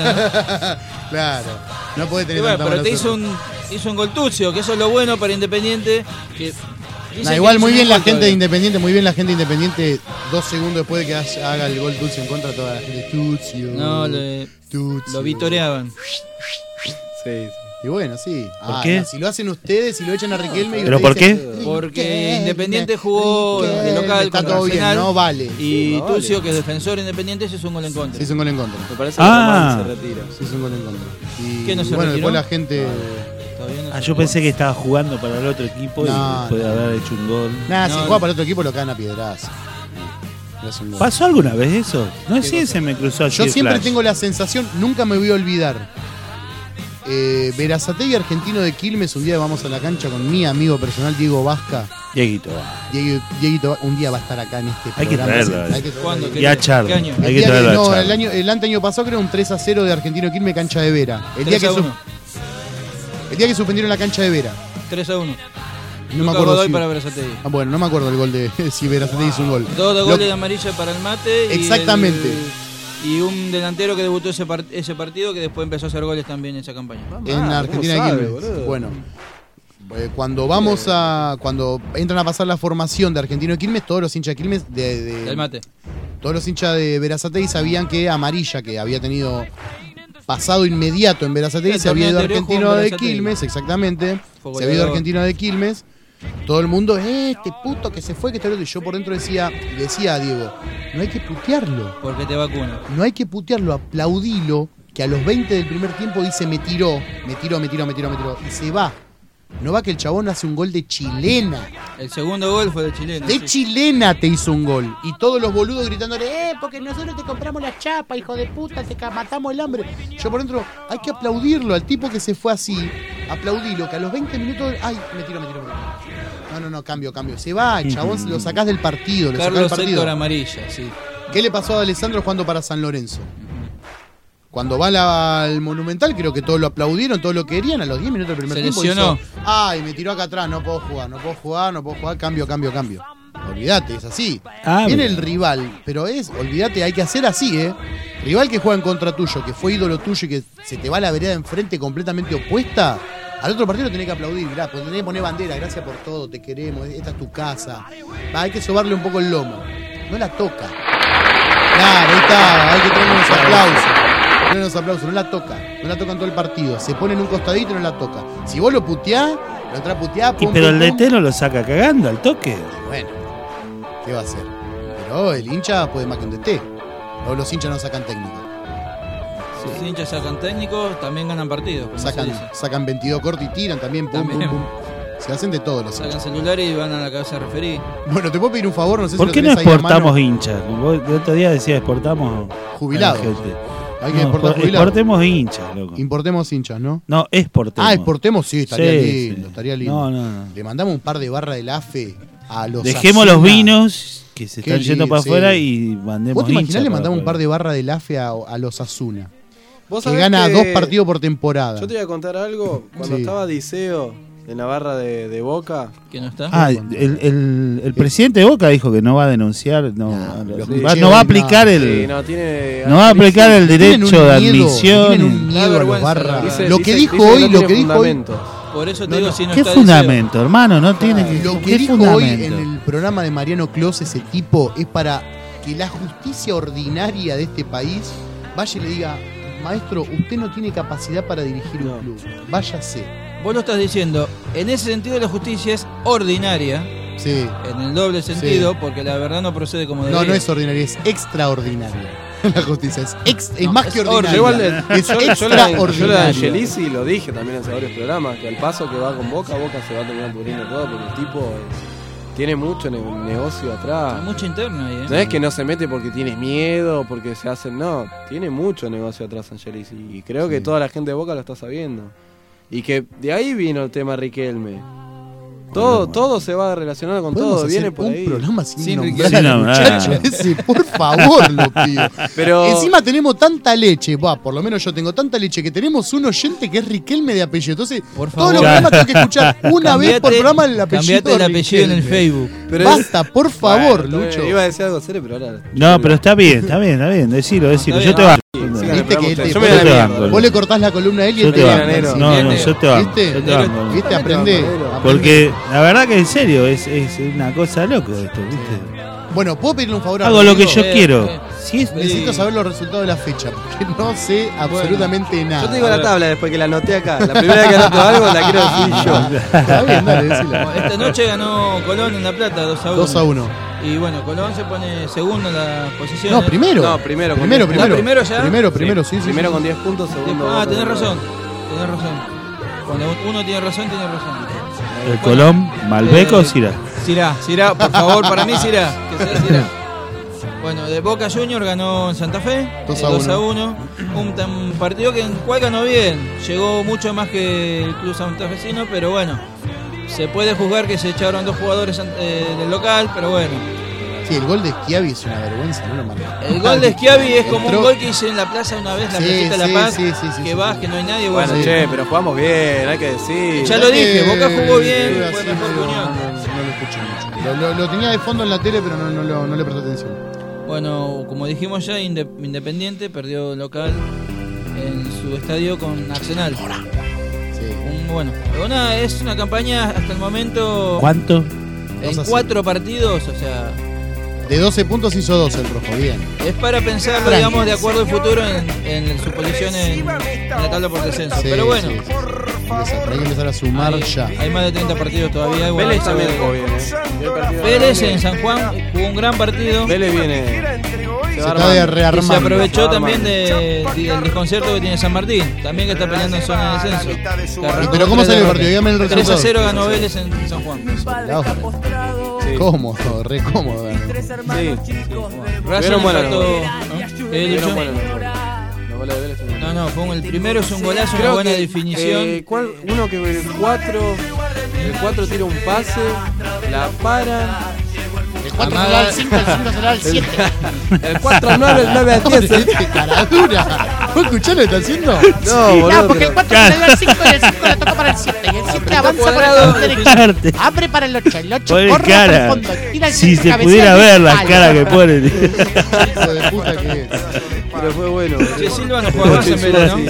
Claro, no puede Y tener bueno, tanta pero te mala hizo un, hizo un gol Tucio, que eso es lo bueno para Independiente. Que dicen Nah, que igual hizo muy un bien la gol gente de todavía. Independiente, muy bien la gente de Independiente, dos segundos después de que haya- haga el gol Tuccio en contra de toda la gente. Tuccio. No, le- Tuccio. lo vitoreaban. Sí, sí. Y bueno, sí. ¿Por Ah, qué? no, si lo hacen ustedes, si lo echan a Riquelme. y ¿Pero ustedes por qué? dicen, Porque Riquelme, Independiente jugó de Riquelme, local está contra todo bien, Arsenal. no vale. Y No vale. Tucio, que es defensor Independiente, se hizo un gol en contra. Se hizo un gol en contra. Me parece que Ah. Román se retira. Se hizo un gol en contra. Y ¿Qué, no se bueno, retiró? después la gente. Todavía no Ah, se yo jugó. pensé que estaba jugando para el otro equipo No, y puede no. haber hecho un gol. Nada, No, si no. juega para otro equipo lo cagan a piedras. Le hace un gol. ¿Pasó alguna vez eso? No sé, se me cruzó así Yo el siempre flash. tengo la sensación, nunca me voy a olvidar. Eh, Berazategui, argentino de Quilmes, un día vamos a la cancha con mi amigo personal Diego Vasca. Dieguito. Diego, Dieguito un día va a estar acá en este Hay que programa. traerlo. Hay que traerlo. ¿Cuándo? Y a Charlie. ¿Qué año? El Hay que día traerlo no, a el Charlie. año, el año pasado creo un tres a cero de Argentino de Quilmes, cancha de Vera. El día, tres que a su- uno. el día que suspendieron la cancha de Vera. tres a uno. No me Luca acuerdo Godoy si, para Berazategui. ah, bueno, no me acuerdo el gol de si Berazategui hizo un gol. Dos de Lo- goles de amarilla para el Mate. Y Exactamente. el- y un delantero que debutó ese, part- ese partido que después empezó a hacer goles también en esa campaña. en Ah, Argentina ¿cómo de sabe, Quilmes. boludo? Bueno, eh, cuando vamos a. Cuando entran a pasar la formación de Argentino de Quilmes, todos los hinchas de Quilmes, de, de- Del Mate. todos los hinchas de Berazategui sabían que Amarilla, que había tenido pasado inmediato en Berazategui, El se había ido torneo anterior Argentino jugó en de Berazategui. Quilmes, exactamente. Fue Se había ido goleador. Argentino de Quilmes. todo el mundo, eh, este puto que se fue, que está loco. Y yo por dentro decía, le decía a Diego, no hay que putearlo. Porque te vacuna. No hay que putearlo, aplaudilo, que a los veinte del primer tiempo dice, me tiró, me tiró, me tiró, me tiró, me tiró. Y se va. No va que el chabón hace un gol de chilena. El segundo gol fue de chilena. De sí. chilena te hizo un gol. Y todos los boludos gritándole, Eh, porque nosotros te compramos la chapa, hijo de puta, te ca- matamos el hambre. yo por dentro, hay que aplaudirlo al tipo que se fue así. Aplaudilo, que a los veinte minutos, ay, me tiro, me tiro, me tiro. No, no, no, cambio, cambio. Se va, el chabón lo sacás del partido. Lo sacás del Carlos partido. Héctor Amarilla, sí. ¿Qué le pasó a Alessandro jugando para San Lorenzo? Cuando va la- al Monumental, creo que todos lo aplaudieron, todos lo querían. A los diez minutos del primer Se tiempo lesionó. hizo, ay, me tiró acá atrás, no puedo jugar, no puedo jugar, no puedo jugar, cambio, cambio, cambio. Olvídate, es así. Ah, Viene bien. el rival, pero es, olvídate, hay que hacer así, ¿eh? Rival que juega en contra tuyo, que fue ídolo tuyo y que se te va a la vereda enfrente completamente opuesta. Al otro partido tenés que aplaudir, mirá, pues tenés que poner bandera, gracias por todo, te queremos, esta es tu casa. Va, hay que sobarle un poco el lomo. No la toca. Claro, ahí está, hay que traer unos aplausos. Traer unos aplausos, no la toca. No la toca en todo el partido. Se pone en un costadito y no la toca. Si vos lo puteás, lo entrás a putear, Y pum, pero pum, el pum. D T no lo saca cagando al toque. Bueno, ¿qué va a hacer? Pero el hincha puede más que un D T. O los hinchas no sacan técnico. Si los hinchas sacan técnicos, también ganan partidos. como se Sacan, dice. sacan veintidós cortos y tiran también, pum, También. pum, pum. Se hacen de todo los Sacan hinchas. celular y van a la cabeza de referí. Bueno, te puedo pedir un favor, no sé ¿Por si qué lo no tenés ahí a mano. exportamos hinchas? Vos el otro día decías exportamos Jubilados. a la gente. Hay que No, exportar expo- jubilados. Exportemos hinchas, loco. Importemos hinchas, ¿no? No, exportemos. Ah, exportemos, sí, estaría Sí, lindo, sí. estaría lindo. No, no, no. Le mandamos un par de barras del A F E a los Dejemos Asuna. los vinos que se Qué están yendo lindo, para sí. afuera y mandemos ¿Vos te imaginás hinchas le para mandamos un afuera? par de barras del A F E a, a los Asuna? Vos Que sabés gana que- dos partidos por temporada. Yo te voy a contar algo. Cuando Sí. estaba Diceo en la barra de, de Boca. ¿Que no está? Ah, el, el, el presidente de Boca dijo que no va a denunciar, no, a los- los va- cuchillos no va a de aplicar nada. el, Sí, no, tiene, no va a aplicar el Tienen un derecho de miedo, admisión. Tienen un Da miedo a los vergüenza, barras. la Dice- Lo que dice- dijo dice que hoy, no lo tiene que dijo hoy. fundamentos. Por eso te No, digo, no. si no ¿Qué está fundamento, hermano? No tiene que. Lo que ¿qué dijo hoy en fundamento? el programa de Mariano Clos, ese tipo, es para que la justicia ordinaria de este país vaya y le diga, maestro, usted no tiene capacidad para dirigir un club. Váyase. Vos lo estás diciendo. En ese sentido la justicia es ordinaria. Sí. En el doble sentido, Sí. porque la verdad no procede como No, debería. no es ordinaria, es extraordinaria. La justicia es, ex- es No, más es que Yo ordinaria. igual le- es yo, yo la, yo la de extraordinaria. Angelici lo dije también en varios programas, que al paso que va con Boca, Boca se va a terminar pudriendo todo, porque el tipo es- tiene mucho ne- negocio atrás. Hay mucho interno ahí, ¿eh? No es que no se mete porque tiene miedo, porque se hacen, no, tiene mucho negocio atrás Angelici. Y creo que Sí. toda la gente de Boca lo está sabiendo. Y que de ahí vino el tema Riquelme. Todo, todo se va relacionado con Podemos todo, hacer viene por un ahí. programa sin, Sin nombrar Riquelme. al muchacho Sin nombrar. ese, por favor, lo pido. Pero Encima tenemos tanta leche, va, por lo menos yo tengo tanta leche que tenemos un oyente que es Riquelme de apellido. Entonces, Por todos favor. los programas tengo que escuchar una vez por Cambiate- programa el apellido. Cambiate el de apellido en el Riquelme. Facebook. Pero Basta, por favor, Bueno, Lucho. iba a decir algo serio, pero ahora. No, pero está bien, está bien, está bien. Decilo, decilo. Está Yo te bien. banco. Sí, Viste que Yo te- me vos, da le, la mierda. vos- vos le cortás la columna a él y Yo él te te banco. enero. No, no, Viene- yo te banco. ¿Viste? Yo te banco. ¿Viste? Aprende. Porque la verdad que en serio es, es una cosa loca esto, ¿viste? Bueno, ¿puedo pedirle un favor a Hago lo que Rodrigo? yo Eh, quiero. eh. Si es, Necesito saber los resultados de la fecha, porque no sé absolutamente nada. Yo te digo la tabla después que la anoté acá. La primera vez que anoto algo la quiero decir yo. Está bien, dale, decilo. Esta noche ganó Colón en La Plata dos a uno. dos a uno. Y bueno, Colón se pone segundo en la posición. No, primero. No, primero. con Primero, diez primero. ¿Ah, primero ya? Primero, primero, sí, sí. Primero sí. con diez puntos, segundo. Ah, Boca tenés con razón. Tenés razón. Cuando uno tiene razón, tiene razón. el Colón, Malbeco o Eh, Sirá. Sirá, Sirá, por favor, para mí Sirá. Que sea Sirá. Bueno, de Boca Junior ganó en Santa Fe, dos eh, a dos a uno. uno. Un, tan- un partido que en cual ganó bien. Llegó mucho más que el club santafesino, pero bueno. Se puede juzgar que se echaron dos jugadores eh, del local, pero bueno. Sí, el gol de Schiavi es una vergüenza, no lo marca. El gol de Schiavi es como Entró- un gol que hice en la plaza una vez, la Sí, placita de sí, La Paz, sí, sí, sí, que sí, vas, sí. que no hay nadie. Bueno, Bueno, che, pero jugamos bien, hay que decir. ya lo dije, Eh, Boca jugó bien, eh, fue así mejor que no, Unión. no, no, no lo escuché mucho. Lo, lo- lo tenía de fondo en la tele, pero no, no, lo- no le presté atención. Bueno, como dijimos ya, Inde- Independiente perdió local en su estadio con Arsenal. Sí. Un, bueno, pero nada, es una campaña hasta el momento ¿Cuánto? en dos a cero. cuatro partidos, o sea, De doce puntos hizo dos el rojo, bien. es para pensarlo, Tranqui. digamos, de acuerdo al futuro en, en su posición en, en la tabla por descenso. Sí, Pero bueno, sí, sí. empezar, hay que empezar a sumar hay, ya. Hay más de treinta partidos todavía. Bueno, Vélez también jugó bien, ¿eh? Vélez en San Juan jugó un gran partido. Vélez viene. Se, se está de rearmando. Y se aprovechó también de, de, del desconcierto que tiene San Martín, también que está peleando en zona de descenso. Pero ¿cómo salió el partido? Dígame el resultado. tres a cero ganó Vélez en San Juan. Sí. Cómodo, re cómodo. Sí. Racing bueno, empató, ¿no? ¿eh, Lucho? Bueno, no, no, no, no, fue el primero es un golazo, Creo una buena que, definición. Eh, ¿cuál, uno que el cuatro el cuatro tira un pase, la para. El cuatro será el cinco, el cinco será el siete. El cuatro al nueve, el nueve al diez. ¡Qué caradura! ¿Vos escuchás lo que está haciendo? No, Sí, boludo, no, porque pero- el cuatro se le dio al cinco y el cinco le toca para el siete. Y el siete avanza por el lado derecho. Abre para el ocho. El ocho Pone corre por el cara. fondo. Tira el Si centro, se cabecea pudiera al ver las palo. caras que ponen. Hijo de puta que es. Pero fue bueno. Che, Silva no jugaba más en Vélez, ¿no?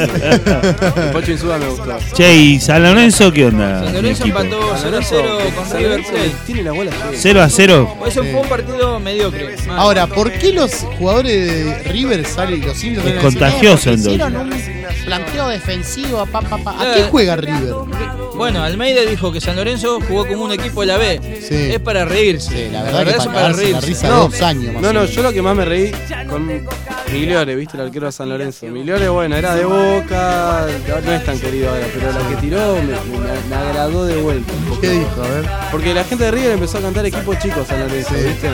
El Pocho Insúa me gustó. Che, ¿y San Lorenzo qué onda? San mi Lorenzo equipo? empató cero a cero con San River Lorenzo Plate. tiene la bola. cero a cero. Eso fue un partido mediocre. Mal. Ahora, ¿por qué los jugadores de River salen y los indios Es salen a decir, contagioso, "No, porque entonces". hicieron un planteo defensivo, pa, pa, pa"? ¿A Eh, qué juega River? Bueno, Almeida dijo que San Lorenzo jugó como un equipo de la B. Sí. Es para reírse. Sí, la verdad que es para para cagarse la reírse. risa No, dos años más No, o no, menos. yo lo que más me reí con Migliore, ¿viste? El arquero de San Lorenzo. Migliore, bueno, era de Boca, no es tan querido ahora, pero la que tiró me, me- me agradó de vuelta. ¿Qué dijo? A ver. Porque la gente de River empezó a cantar equipo chico San Lorenzo, ¿viste?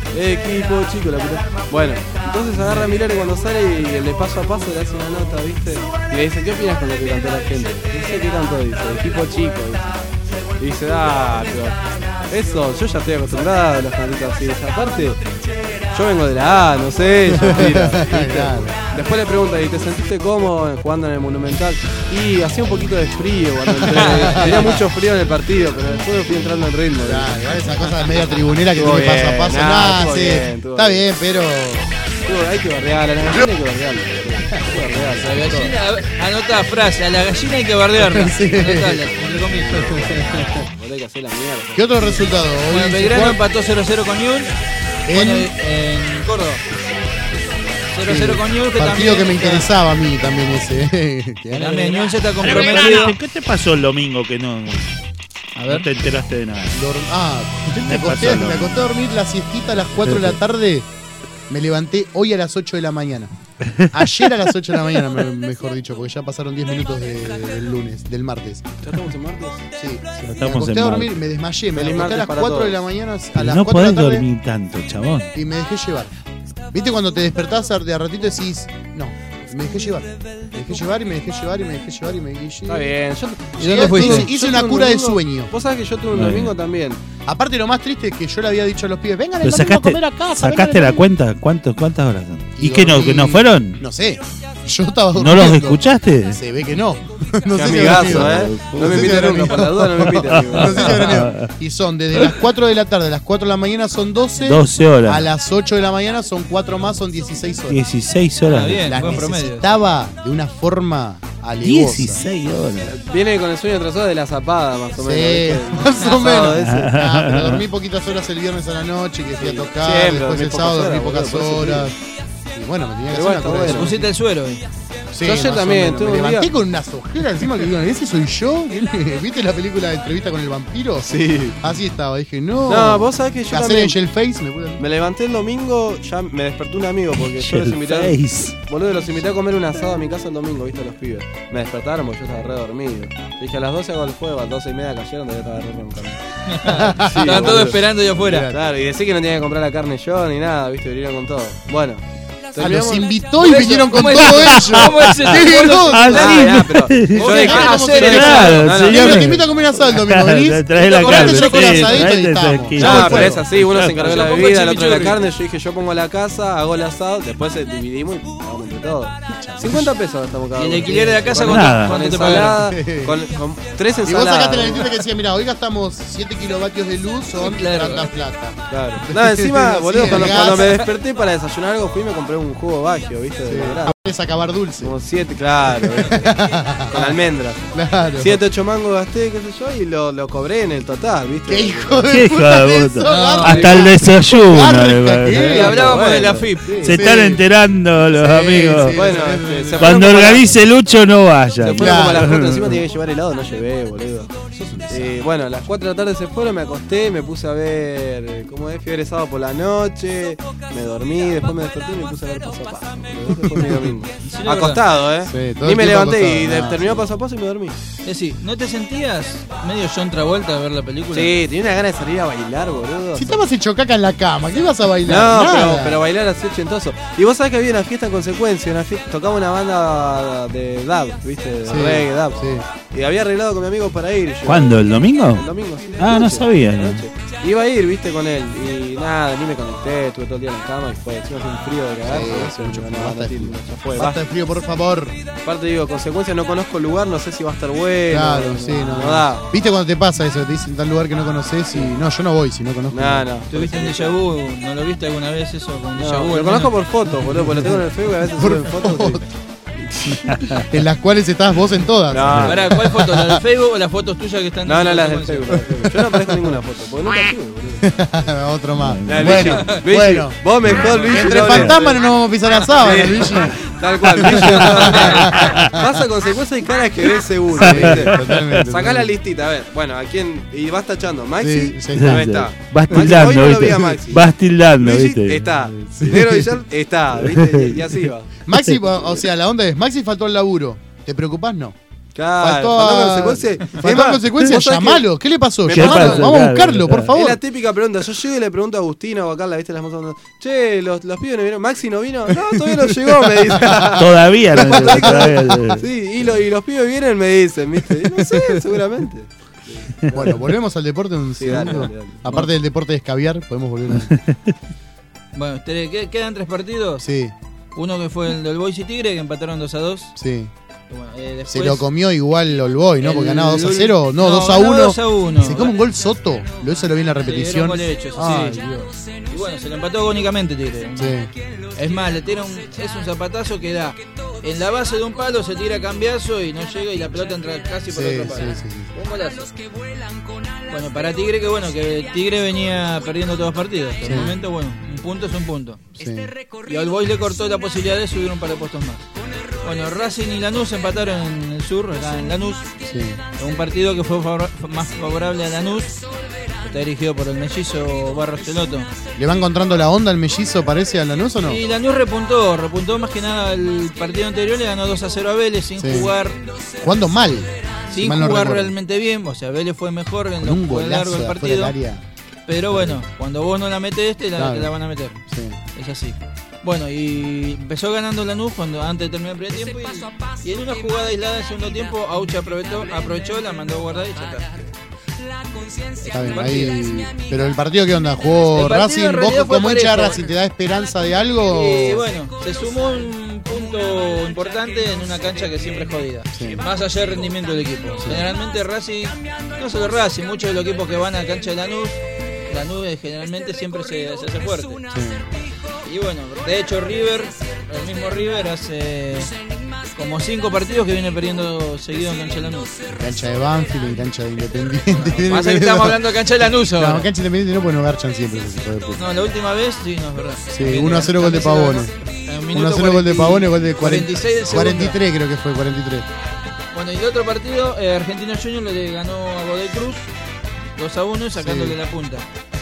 Equipo chico, la puta. Bueno, entonces agarra a Migliore cuando sale y el de paso a paso le hace una nota, ¿viste? Y le dice, ¿qué opinas con lo que cantó la gente? Dice, ¿qué cantó? Dice, equipo chico, dice. Y dice, ah, pero eso, yo ya estoy acostumbrado a los cantitos así. Dice, aparte, yo vengo de la A, no sé, yo tira, ¿viste? Claro. Después le pregunta, ¿y te sentiste cómodo jugando en el Monumental? Y hacía un poquito de frío cuando entré. Tenía mucho frío en el partido, pero después fui entrando en ritmo. Claro, igual esa cosa media tribunera que Estuvo tiene paso a bien, paso. nah, Nah, estuvo sí, bien, estuvo está bien. bien, pero. Estuvo- Hay que bardearla, la gallina hay que bardearla. Hay que bardearla. La gallina, anota frase, a la gallina hay que bardearla. Sí. Anotala, entre comillas. Boludo, hay que hacer la mierda. ¿Qué otro resultado? Bueno, Hoy Belgrano Juan- empató cero a cero con Newell. En- Bueno, en Córdoba. cero a cero con Newell, que partido también. que me interesaba a mí también ese. Que gane- También Newell se está Pero, comprometido. ¿Qué te pasó el domingo que no, A no ver. te enteraste de nada? Dor- Ah, me Me acosté, pasó lo me mismo. acosté a dormir la siestita a las cuatro de la tarde. Me levanté hoy a las ocho de la mañana. Ayer a las ocho de la mañana, me- mejor dicho, porque ya pasaron diez minutos de- del lunes, del martes. ¿Ya estamos en martes? Sí, me Estamos acosté en a dormir, martes. me desmayé, me Feliz acosté a martes las para cuatro de todos. la mañana, a Pero las no cuatro de podés la tarde dormir tanto, chabón. y me dejé llevar. ¿Viste cuando te despertás de a ratito y decís, no, me dejé llevar? Me dejé llevar y me dejé llevar y me dejé llevar y me dejé Está bien. Yo, ¿Y dónde fuiste? Hice, hice yo una tuve un cura de domingo- sueño. Vos sabés que yo tuve un Bueno. domingo también. Aparte, lo más triste es que yo le había dicho a los pibes, vengan el Pero domingo a sacaste, comer a casa. ¿sacaste vengan el la domingo". cuenta? ¿Cuánto, ¿Cuántas horas son? ¿Y, Y qué no, dormí- que no fueron? No sé. Yo estaba ¿No durmiendo. los escuchaste? Se ve que no. No Qué sé si amigazo, habrán ido. ¿eh? No sé me si invites habrán nunca, ido. por la duda no me invites, amigo. No sé si habrán ido. Y son desde las cuatro de la tarde a las cuatro de la mañana son doce. doce horas. A las ocho de la mañana son cuatro más, son dieciséis horas. dieciséis horas. Ah, bien. Las buen promedio. necesitaba de una forma alevosa. dieciséis horas. Viene con el sueño atrasado de la zapada, más o menos. Sí, ¿viste? más o Un sábado menos. ese. Ah, pero dormí poquitas horas el viernes a la noche, que fui a tocar, Siempre, después dormí el pocas sábado dormí horas, pocas boludo, por eso horas. Y bueno, me tenía que Pero hacer bueno, una cura de está Te pusiste el suero. hoy. Sí, Yo ayer más o también, menos. tuve Me un levanté día- con unas ojeras encima que digo, ¿ese soy yo? ¿Viste la película de Entrevista con el vampiro? Sí. Así estaba, dije, no. No, vos sabés que yo La también. serie Angel Face me puse. Me levanté el domingo, ya me despertó un amigo porque yo los El invité. face. Boludo, los invité a comer un asado a mi casa el domingo, viste, a los pibes. Me despertaron porque yo estaba re dormido. Dije a las doce hago el juego, a las doce y media cayeron, todavía estaba re ronco. Estaban todos boludo. esperando allá afuera. Claro, y decí que no tenía que comprar la carne yo ni nada, viste, vinieron con todo. Bueno. A los terminamos- invitó y Por eso, vinieron con ¿cómo todo es- ello. cómo es el ¡Qué tipo de- groso! Ah, Ah, sí. ya, pero yo Vos dije, dejá ah, hacer sí, el Claro, no, no, señor. Negro, no, te invito a comer asado el domingo, ¿venís? Trae la Te compraste carne, yo con sí, asadito y traete estamos. tranquilo. Ya No, fue pero fuego. es así, uno se encargó de Yo la pongo bebida, el otro de la chimichurri. carne, yo dije yo pongo la casa, hago el asado, después eh, dividimos y pagamos entre todos. cincuenta pesos estamos cada Y el uno. alquiler de la casa, Con ¿cuánto, nada. Con cuánto te pagaron? ensalada, con, con tres Y vos ensaladas. sacaste la notita que decía, mira, hoy gastamos siete kilovatios de luz, son Claro. tanta plata. Claro. No, encima, Sí, boludo, el cuando, gas. cuando me desperté para desayunar algo, fui y me compré un jugo bagio, ¿viste? De Sí. verdad. es acabar dulce. Como siete, claro. Con almendras. Claro. Siete, ocho mangos gasté, qué sé yo, y lo, lo cobré en el total, ¿viste? ¡Qué hijo de ¿Qué hijo puta! de eso, puta? garca. Hasta el desayuno. Garca, le parece. ¿qué? Y hablábamos Bueno, de la F I P. sí. Se están enterando los Sí, amigos. sí, Bueno, sí, este, sí, se sí. Cuando fueron como organice Lucho, no Se vaya. fueron Claro. como a las cuatro, encima tenía que llevar helado, no llevé, boludo. Eh, bueno, a las cuatro de la tarde se fueron, me acosté, me puse a ver eh, cómo es fiebre sábado por la noche, me dormí, después me desperté y me puse a ver paso a paso. Ese fue mi domingo. Sí, la Acostado, eh. Sí, todo Ni el me tiempo levanté y acostado, de- no. terminó paso a paso y me dormí. Es decir, ¿no te sentías medio John Travolta a ver la película? Sí, tenía una gana de salir a bailar, boludo. Si estabas hecho caca en la cama, ¿qué ibas a bailar? No, Nada. pero, pero bailar así ochentoso. Y vos sabés que había una fiesta en consecuencia, una fiesta, tocaba una banda de dub, ¿viste? De Sí, reggae, dub. sí. Y había arreglado con mi amigo para ir. yo- ¿Cuándo? ¿El domingo? El domingo, sí. Ah, no Noche, sabía. noche. Iba a ir, viste, con él. Y nada, ni me conecté, estuve todo el día en la cama y fue. Encima hace un frío de cagar. Sí, y hace eso, mucho no, frío, no, basta de no, frío. ya fue, Basta de frío, por favor. Aparte digo, consecuencia, no conozco el lugar, no sé si va a estar bueno. Claro, no, sí, no. no da. ¿Viste cuando te pasa eso? Te dicen tal lugar que no conoces y no, yo no voy si no conozco. No, no. ¿Tuviste un déjà vu? ¿No lo viste alguna vez eso con déjà No, vu? lo conozco por fotos, boludo, porque lo tengo en el Facebook y a veces Por suben fotos. En las cuales estás vos en todas. No. Pará, ¿cuál foto? ¿La del Facebook o las fotos tuyas que están No, en no, la las del Facebook, las del Facebook. Yo no aparezco en ninguna foto, porque nunca tuve, boludo. Otro más. Dale, Bueno, Luigi, Luigi, bueno. vos mejor, Luigi. Entre no, fantasmas no nos vamos a pisar la sábana, Sí. Luigi. Tal cual, Luigi. no, no. Pasa consecuencias y caras que ves seguro, ¿viste? Totalmente. Sacá la listita, a ver. Bueno, ¿a quién? Y vas tachando. Maxi, Sí, sí, no está. Vas Maxi, hoy tildando, no lo vi ¿viste? a Maxi. Vas tildando, Luigi ¿viste? está. Negro Villar está, ¿viste? Y así va. Maxi, o sea, la onda es, Maxi faltó el laburo. ¿Te preocupás? No. Claro, Faltó, faltó a- consecuencia. faltó Es más, consecuencia, vos sabés que- llamalo. ¿Qué le pasó? Me Llamalo, pasó, vamos a claro, buscarlo, por claro. Es favor. la típica pregunta. Yo llego y le pregunto a Agustina o a Carla, ¿viste? Las más che, los, los pibes no vinieron. ¿Maxi no vino? No, todavía no llegó, me dice. Todavía no. todavía no. Sí, y, lo- y los pibes vienen, me dicen, ¿viste? Y no sé, seguramente. Bueno, volvemos al deporte un Sí, dale, segundo. dale, dale. Aparte del deporte de escabiar, podemos volver a... Bueno, te- ¿qué- ¿quedan tres partidos? Sí, Uno que fue el del Boys y Tigre, que empataron dos a dos. sí. Y bueno, eh, después, Se lo comió igual Olboy, ¿no? Porque el- ganaba dos a cero. No, dos a ganó uno. dos a uno. Se come un gol Soto. Lo eso lo vi en la Sí, era un repetición. gol hecho, eso Ay, sí. Dios. Y bueno, se lo empató agónicamente Tigre. Sí. Es más, le tira un, es un zapatazo que da en la base de un palo, se tira cambiazo y no llega y la pelota entra casi por Sí, otro palo. sí, sí, sí. Un golazo. Bueno, para Tigre, que bueno, que Tigre venía perdiendo todos los partidos. Hasta Sí. el momento, bueno, un punto es un punto. Sí. Y al Boys le cortó la posibilidad de subir un par de puestos más. Bueno, Racing y Lanús empataron en el sur, acá en Lanús. Sí. Un partido que fue favor- más favorable a Lanús. Está dirigido por el mellizo Barros Celoto. ¿Le va encontrando la onda el mellizo, parece, a Lanús o no? Y Lanús repuntó, repuntó más que nada el partido anterior, le ganó dos a cero a Vélez sin Sí. jugar, Jugando mal. si sin mal no jugar recuerdo. realmente bien, o sea, Vélez fue mejor en Con lo un fue largo golazo el de afuera del partido. área. Pero bueno, cuando vos no la metes, te la, Claro. te la van a meter. Sí. Es así. Bueno, y empezó ganando Lanús cuando antes de terminar el primer tiempo y, y en una jugada aislada del segundo tiempo, Aucha aprovechó, aprovechó, la mandó a guardar y ya está. Está bien, ahí. Pero el partido, ¿qué onda? ¿Jugó El partido Racing? en ¿Vos realidad fue como hincha de parejo. Racing te da esperanza de algo? Y bueno, se sumó un punto importante en una cancha que siempre es jodida. Sí. Más allá del rendimiento del equipo. Generalmente Racing, no solo Racing, muchos de los equipos que van a cancha de Lanús, Lanús eh, generalmente siempre se, se hace fuerte. Sí. Y bueno, de hecho River, el mismo River hace como cinco partidos que viene perdiendo seguido en cancha de Lanús. Cancha de Banfield y cancha de Independiente. Pasa que estamos hablando de cancha de Lanús ahora. No, cancha de Independiente no, porque no garchan siempre esos hijos de puta. No, la última vez, sí, no es verdad. Sí, Viene uno a cero gol de camiseta Pavone. en uno minuto a cero gol de cuarenta Pavone, gol de cuarenta y seis del segundo. cuarenta y tres creo que fue, cuarenta y tres. Bueno, y el otro partido, eh, Argentino Junior le ganó a Godoy Cruz dos a uno sacándole Sí. la punta.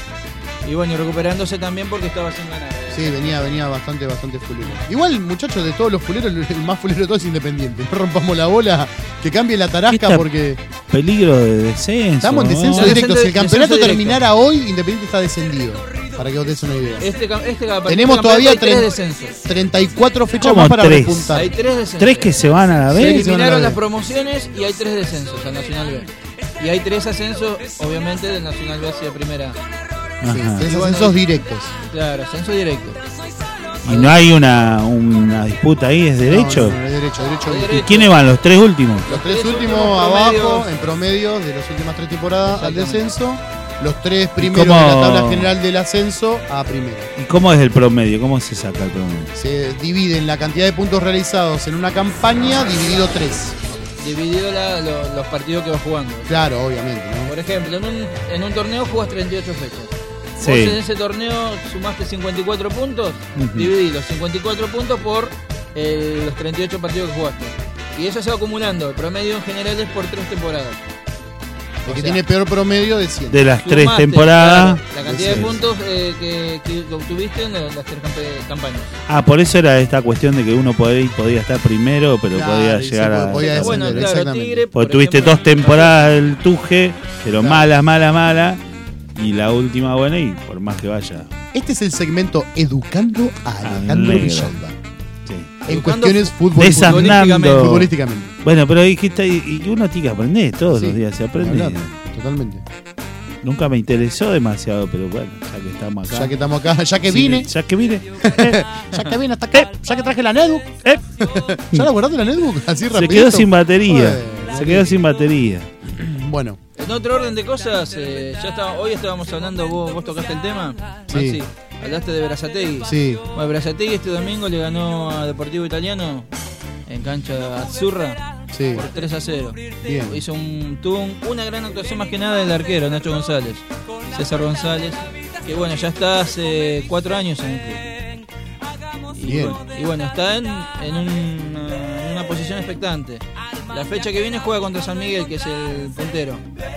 Y bueno, y recuperándose también porque estaba sin ganar. Sí, venía, venía bastante, bastante fulero. Igual, muchachos, de todos los fuleros, el más fulero de todos es Independiente. No rompamos la bola, que cambie la tarasca Esta- porque Peligro de descenso. estamos en descenso ¿no? directo. Si el Descenso campeonato directo. terminara hoy, Independiente está descendido. Para que vos des una idea. Este, cam- este partido Tenemos campeonato todavía hay tres tre- descensos. treinta y cuatro fechas ¿Cómo más para tres? repuntar. Hay tres descensos. Tres que se van a la Se Sí, vez. se van a la eliminaron B. las promociones y hay tres descensos al Nacional B. Y hay tres ascensos, obviamente, del Nacional B hacia primera. Sí, Ajá. tres Y bueno, ascensos directos. Claro, ascenso directo. Y no hay una, una disputa ahí, es derecho. No, no, no, es derecho, derecho. Es ¿Y derecho. quiénes van? ¿Los tres últimos? Los tres Tres últimos últimos abajo, promedios. en promedio de las últimas tres temporadas al Exactamente. descenso. los tres primeros cómo- de la tabla general del ascenso a primero. ¿Y cómo es el promedio? ¿Cómo se saca el promedio? Se divide en la cantidad de puntos realizados en una campaña dividido tres. Dividido la- lo- los partidos que vas jugando. Claro, obviamente, ¿no? Por ejemplo, en un, en un torneo jugás treinta y ocho fechas. Sí. Vos en ese torneo sumaste cincuenta y cuatro puntos, Ujú. dividí los cincuenta y cuatro puntos por eh, los treinta y ocho partidos que jugaste. Y eso se va acumulando. El promedio en general es por tres temporadas. El O que sea, tiene peor promedio de cien. De las tres sumaste, temporadas. claro, la cantidad de Sí. puntos eh, que, que obtuviste en las tres campe- campañas. Ah, por eso era esta cuestión de que uno podía, podía estar primero, pero Claro, podía y se llegar po- a. podía Bueno, descender, claro, exactamente. Tigre, Porque por tuviste ejemplo, dos temporadas del Tuje, pero Claro. mala, mala, mala. Y la última buena, y por más que vaya. Este es el segmento Educando a Alejandro Negro. Villalba. Sí. En Educando cuestiones fútbol, Desasnando. futbolísticamente. Bueno, pero ahí que está, y y uno tiene que aprender, todos Sí, los días se aprende. hablar, Totalmente. Nunca me interesó demasiado, pero bueno, ya que estamos acá. Ya que estamos acá, ya que Sí, vine. Ya que vine. Ya que vine hasta acá. Ya que traje la netbook. ¿Ya la guardaste la netbook? Así Se rapidito. quedó sin batería. Bueno, Se quedó sin batería. Bueno, En otro orden de cosas, eh, ya está, hoy estábamos hablando, vos, vos tocaste el tema, Sí. Maxi, hablaste de Berazategui. sí. Bueno, Berazategui este domingo le ganó a Deportivo Italiano en cancha Azzurra Sí. por tres a cero. Bien. Hizo un, tuvo un- una gran actuación más que nada del arquero, Nacho González, César González, que bueno, ya está hace cuatro años en el club. Y, Bien. Bueno, y bueno, está en, en, un- en una posición expectante. La fecha que viene juega contra San Miguel, que es el puntero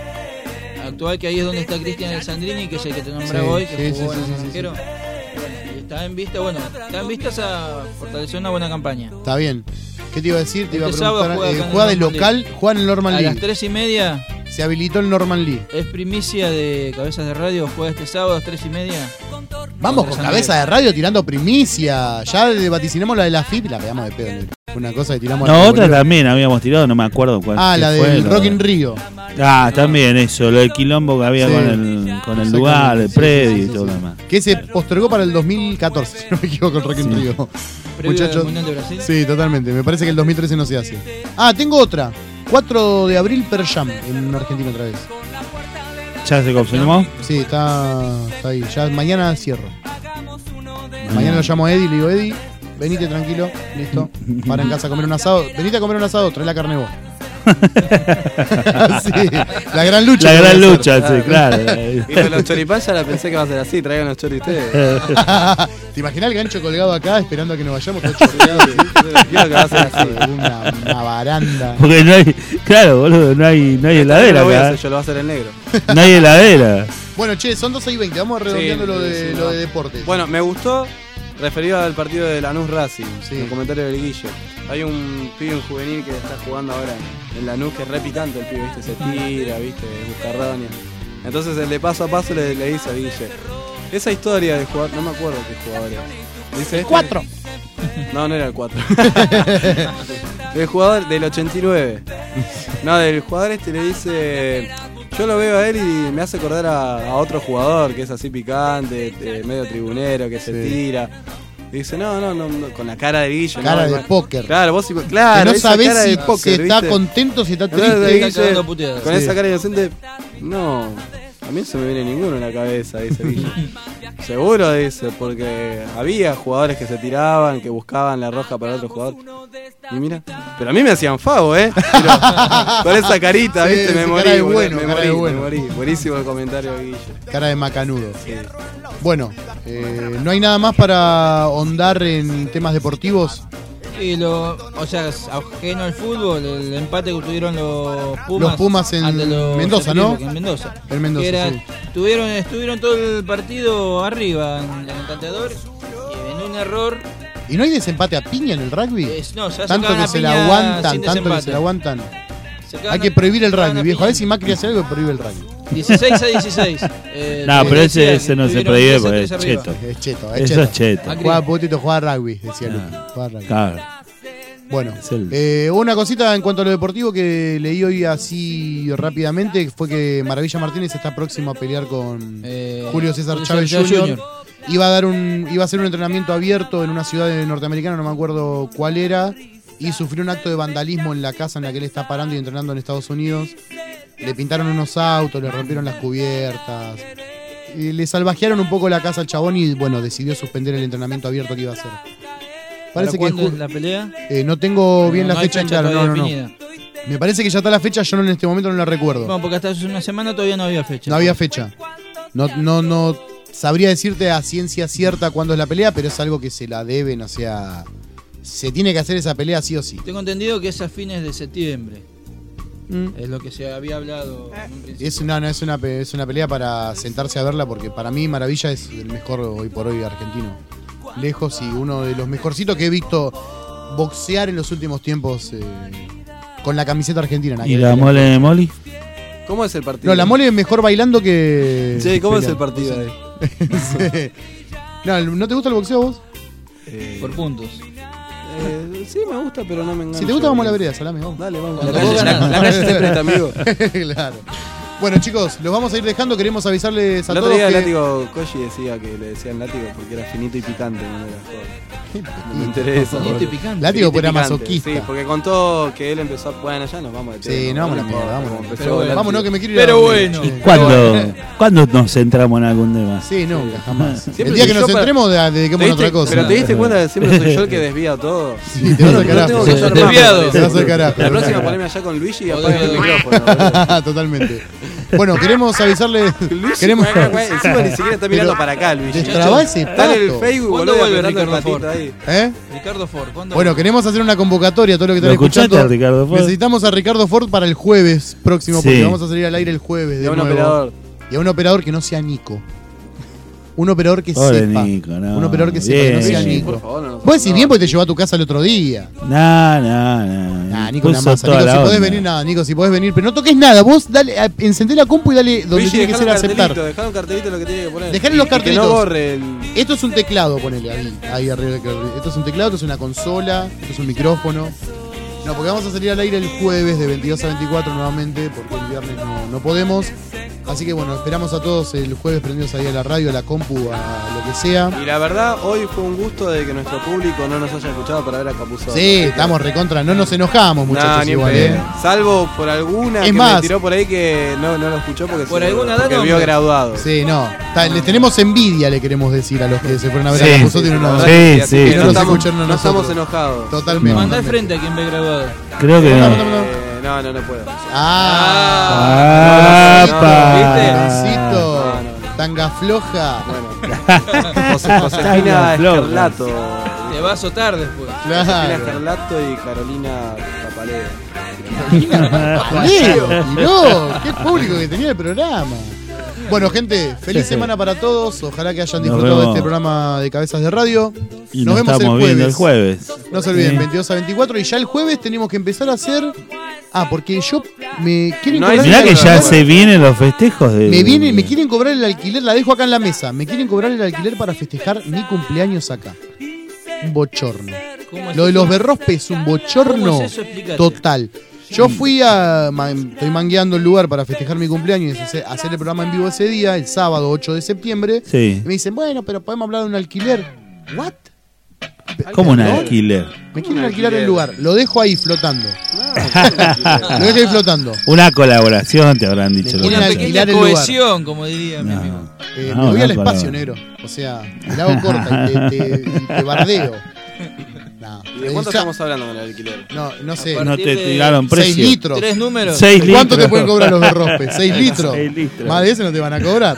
actual, que ahí es donde está Cristian Alessandrini, que es el que te nombraba Sí, hoy, que sí, jugó sí, en sí, el sí, arquero. Bueno, y está en vista, bueno, está en vistas a fortalecer una buena campaña. Está bien. ¿Qué te iba a decir? Te iba a Este sábado preguntar. juega eh, acá en juega de el Norman local, League. juega en el Norman A las League. tres y media Se habilitó el Norman League. es primicia de Cabezas de Radio, juega este sábado a las tres y media. Vamos Contra con San cabeza Miguel. de radio tirando primicia. Ya le vaticinamos la de la F I P y la pegamos de pedo. negro. Fue una cosa que tiramos No, al otra boludo. también habíamos tirado, no me acuerdo cuál. Ah, qué la fue, del lo- Rock in Rio. Ah, también eso, lo del quilombo que había Sí. con el, con el lugar, el Sí, predio sí, sí, y sí, todo sí. lo demás. Que se postergó para el dos mil catorce, si no me equivoco, el Rock in Sí. Rio. Previo al Muchachos. Mundial de Brasil. Sí, totalmente. Me parece que el dos mil trece no se hace. Ah, tengo otra. cuatro de abril, Pearl Jam en Argentina otra vez. ¿Ya se confirmó? Sí, está, está ahí. Ya mañana cierro. Mañana lo llamo a Eddie y le digo, Eddie, venite tranquilo, listo. Para en casa a comer un asado. Venite a comer un asado, trae la carne vos. Sí, la gran lucha. La gran voy a lucha, hacer. sí, claro. Y con los choripán ya la pensé que va a ser así, traigan los choris ustedes. ¿Te imaginas el gancho colgado acá esperando a que nos vayamos todo chorreado? Quiero que va a ser así. Una, una baranda. Porque no hay, claro, boludo, no hay, no hay No heladera lo voy a acá. hacer yo, lo va a hacer el negro. No hay heladera. Bueno, che, son doce y veinte. Vamos redondeando Sí, lo, de, sí, lo no. de deportes. Bueno, me gustó, referido al partido de Lanús Racing, Sí. el comentario del Guille. Hay un pibe en juvenil que está jugando ahora en Lanús que es re picante el pibe, ¿viste? Se tira, ¿viste? Busca roña. Entonces el de paso a paso le, le dice a Guille, esa historia del jugador, no me acuerdo qué jugador era. Dice, este- Cuatro. No, no era el cuatro. El jugador del ochenta y nueve. No, del jugador este le dice, yo lo veo a él y me hace acordar a, a otro jugador que es así picante, eh, medio tribunero, que se Sí. tira. Y dice, no, no, no, no, con la cara de Guille. Cara no, de no. póker. Claro, vos claro, que no esa sabés cara si, de póker, si está ¿viste? contento, si está Entonces, triste. Guille, Está cagando puteadas. con Sí. esa cara inocente, no, a mí no se me viene ninguno en la cabeza, dice Guille. Seguro, dice, porque había jugadores que se tiraban, que buscaban la roja para otro jugador. Y mira, pero a mí me hacían favo, ¿eh? Pero con esa carita, Sí, ¿viste? Me sí, morí, cara de boludo, bueno, me cara morí, de me bueno. morí. Buenísimo el comentario de Guille. Cara de macanudo. Bueno, eh, no hay nada más para ahondar en temas deportivos. Y lo, o sea, ajeno al fútbol, el empate que tuvieron los Pumas. Los Pumas en ante los Mendoza, ¿no? En Mendoza. En Mendoza, Que era- sí. tuvieron, estuvieron todo el partido arriba en, en el tanteador y en un error. ¿Y no hay desempate a piña en el rugby? Es- no, ya se tanto cagan que a se piña la aguantan, sin tanto que desempate. se la aguantan. Se cagan Hay a- que prohibir el se cagan rugby, a viejo. A piña. ver si Macri hace algo que prohíbe el rugby. dieciséis a dieciséis. Eh, No, te pero ese, decía ese que no se tuvieron prohíbe diez a porque es tres arriba. cheto. Es cheto, es Eso cheto. es cheto. Macri. Juega putito, juega rugby, decía Ah. Luqui. Juega rugby. Claro. Bueno, Es el- eh, una cosita en cuanto a lo deportivo que leí hoy así rápidamente fue que Maravilla Martínez está próximo a pelear con Eh, Julio César Julio Chávez César junior Junior. Iba a dar un, iba a hacer un entrenamiento abierto en una ciudad de norteamericana, no me acuerdo cuál era, y sufrió un acto de vandalismo en la casa en la que él está parando y entrenando en Estados Unidos. le pintaron unos autos, le rompieron las cubiertas. Y le salvajearon un poco la casa al chabón y bueno, decidió suspender el entrenamiento abierto que iba a hacer. Parece ¿Para cuándo que es la pelea? Eh, no tengo bien No, la no hay fecha en fecha claro, no, no, no. todavía definida. Me parece que ya está la fecha, yo no, en este momento no la recuerdo. Bueno, porque hasta hace una semana todavía no había fecha. No había fecha. No, no, no sabría decirte a ciencia cierta cuándo es la pelea, pero es algo que se la deben, o sea, se tiene que hacer esa pelea sí o sí. Tengo entendido que es a fines de septiembre. Mm. Es lo que se había hablado en un principio. Es una, no, es una, pe- es una pelea para sentarse a verla porque para mí Maravilla es el mejor hoy por hoy argentino. Lejos y uno de los mejorcitos que he visto boxear en los últimos tiempos eh, con la camiseta argentina. ¿Y la mole de Molly? ¿Cómo es el partido? No, la mole es mejor bailando que... Sí, ¿cómo es el peleando. partido ahí? Sí. No, ¿no te gusta el boxeo vos? Eh, Por puntos. Eh, sí, me gusta, pero no me engancha. Si te gusta, vamos a la vereda, salame, vamos. Dale, vamos. La La calle, la- la calle se presta, amigo. Claro. Bueno, chicos, los vamos a ir dejando. Queremos avisarles a El otro todos día el que... látigo Koji decía que le decían látigo porque era finito y picante, no era joven. No me enteré de eso. Finito y picante. Látigo Finito y era picante, masoquista. Sí, no, porque contó que él empezó a... Bueno, ya nos vamos a meter. Sí, no vamos a la mierda, importa, vámonos. como empezó Pero bueno, el vámonos látigo. que me quiero ir a Pero dormir. bueno. Sí. ¿Cuándo, ¿Cuándo nos centramos en algún tema? Sí, nunca, jamás. Siempre El día que soy nos yo para- centremos, de- dediquemos ¿Te a otra diste- cosa. Pero te diste cuenta que siempre soy yo el que desvía todo. Sí, te vas al No carajo. tengo que ser Desviado. más, Te vas al carajo. La próxima poneme allá con Luigi y O apaga el desviado. micrófono. boludo. Totalmente. Bueno, queremos avisarles. Luigi, Queremos. güey, güey, encima ni siquiera está mirando Pero para acá, Luigi. destrabá ese Está en el pato. Facebook, ¿Cuándo boludo, vuelve apretando el Ricardo patito Ford? ahí. ¿Eh? Ricardo Ford, ¿cuándo? Bueno, queremos hacer una convocatoria a todos los que ¿Lo están escuchaste escuchando. a Ricardo Ford? Necesitamos a Ricardo Ford para el jueves próximo, porque Sí. vamos a salir al aire el jueves de Y a un nuevo. operador. Y a un operador que no sea Nico. Un operador que Pobre sepa. Nico, no. Un operador que sepa que no Bien. sea Luigi, Nico. por favor, no nos Vos decís no. bien porque te llevó a tu casa el otro día. No, no, no. Nah, Nico, una Puso masa. toda Nico, la si podés onda. venir, nada, Nico, si podés venir. Pero no toques nada. Vos dale, a- encendé la compu y dale donde Luigi, tiene que dejale ser un aceptar. cartelito, dejale un cartelito lo que tiene que poner. Dejale los Y que cartelitos. no borre el... Esto es un teclado, ponele ahí, ahí arriba del cartel. Esto es un teclado, esto es una consola, esto es un micrófono. No, porque vamos a salir al aire el jueves de veintidós a veinticuatro nuevamente, porque el viernes no, no podemos. Así que bueno, esperamos a todos el jueves prendidos ahí a la radio, a la compu, a lo que sea. Y la verdad, hoy fue un gusto de que nuestro público no nos haya escuchado para ver a Capuzón. Sí, estamos recontra, no nos enojamos Nah, muchachos ni en igual, pedo. eh. Salvo por alguna Es que más- me tiró por ahí que no, no lo escuchó porque, Por se- alguna, porque da vio nombre. graduado. Sí, no. Ta- les tenemos envidia, le queremos decir a los que se fueron a ver Sí, a Capuzotto y no la nos verdad Sí, que sí. así que no no, nos estamos, escucharon a no estamos nosotros. enojados. Totalmente. Manda de frente a quien ve graduado. Creo que no. Eh, no, no, no puedo. Ah, Ah, no, no, pa. ¿viste? Leoncito, No, no, no. tanga floja. Bueno, José- Josefina Floja. Escarlato. Te va a azotar después. Josefina Claro. Escarlato y Carolina Tapaleo. Paleo, miró, qué público que tenía el programa. Bueno, gente, feliz semana para todos. Ojalá que hayan Nos disfrutado de vemos. este programa de Cabezas de Radio. Y Nos nos vemos estamos el viendo el jueves. jueves. No se olviden, Sí. veintidós a veinticuatro. Y ya el jueves tenemos que empezar a hacer. Ah, porque yo me quieren No hay- cobrar. Mirá el que ya alquiler. se vienen los festejos de. Me, viene, me quieren cobrar el alquiler, la dejo acá en la mesa. Me quieren cobrar el alquiler para festejar mi cumpleaños acá. Un bochorno. ¿Cómo es Lo de eso? los berrospes es un bochorno ¿Cómo es eso? Explícate. total. Yo fui a. ma- Estoy mangueando el lugar para festejar mi cumpleaños y hacer hacer el programa en vivo ese día, el sábado ocho de septiembre. Sí. Y me dicen, bueno, pero podemos hablar de un alquiler. ¿What? Como un ¿Perdón? alquiler. Me quieren Un alquilar el alquiler. lugar. Lo dejo ahí flotando. Lo dejo ahí flotando. Una colaboración te habrán dicho. Me los quieren Una muchachos. alquilar pequeña el lugar. cohesión, como diría mi amigo. No. Eh, No, me voy no, al espacio, para- negro. O sea, me la hago corta y te, te- y te bardeo. No, ¿Y de cuánto o sea, estamos hablando con el alquiler? no, no sé. A No partir te de tiraron seis precio. litros. Tres números. Seis ¿Cuánto te litros. pueden cobrar los berrospes? ¿Seis litros? Seis litros. Más de eso no te van a cobrar.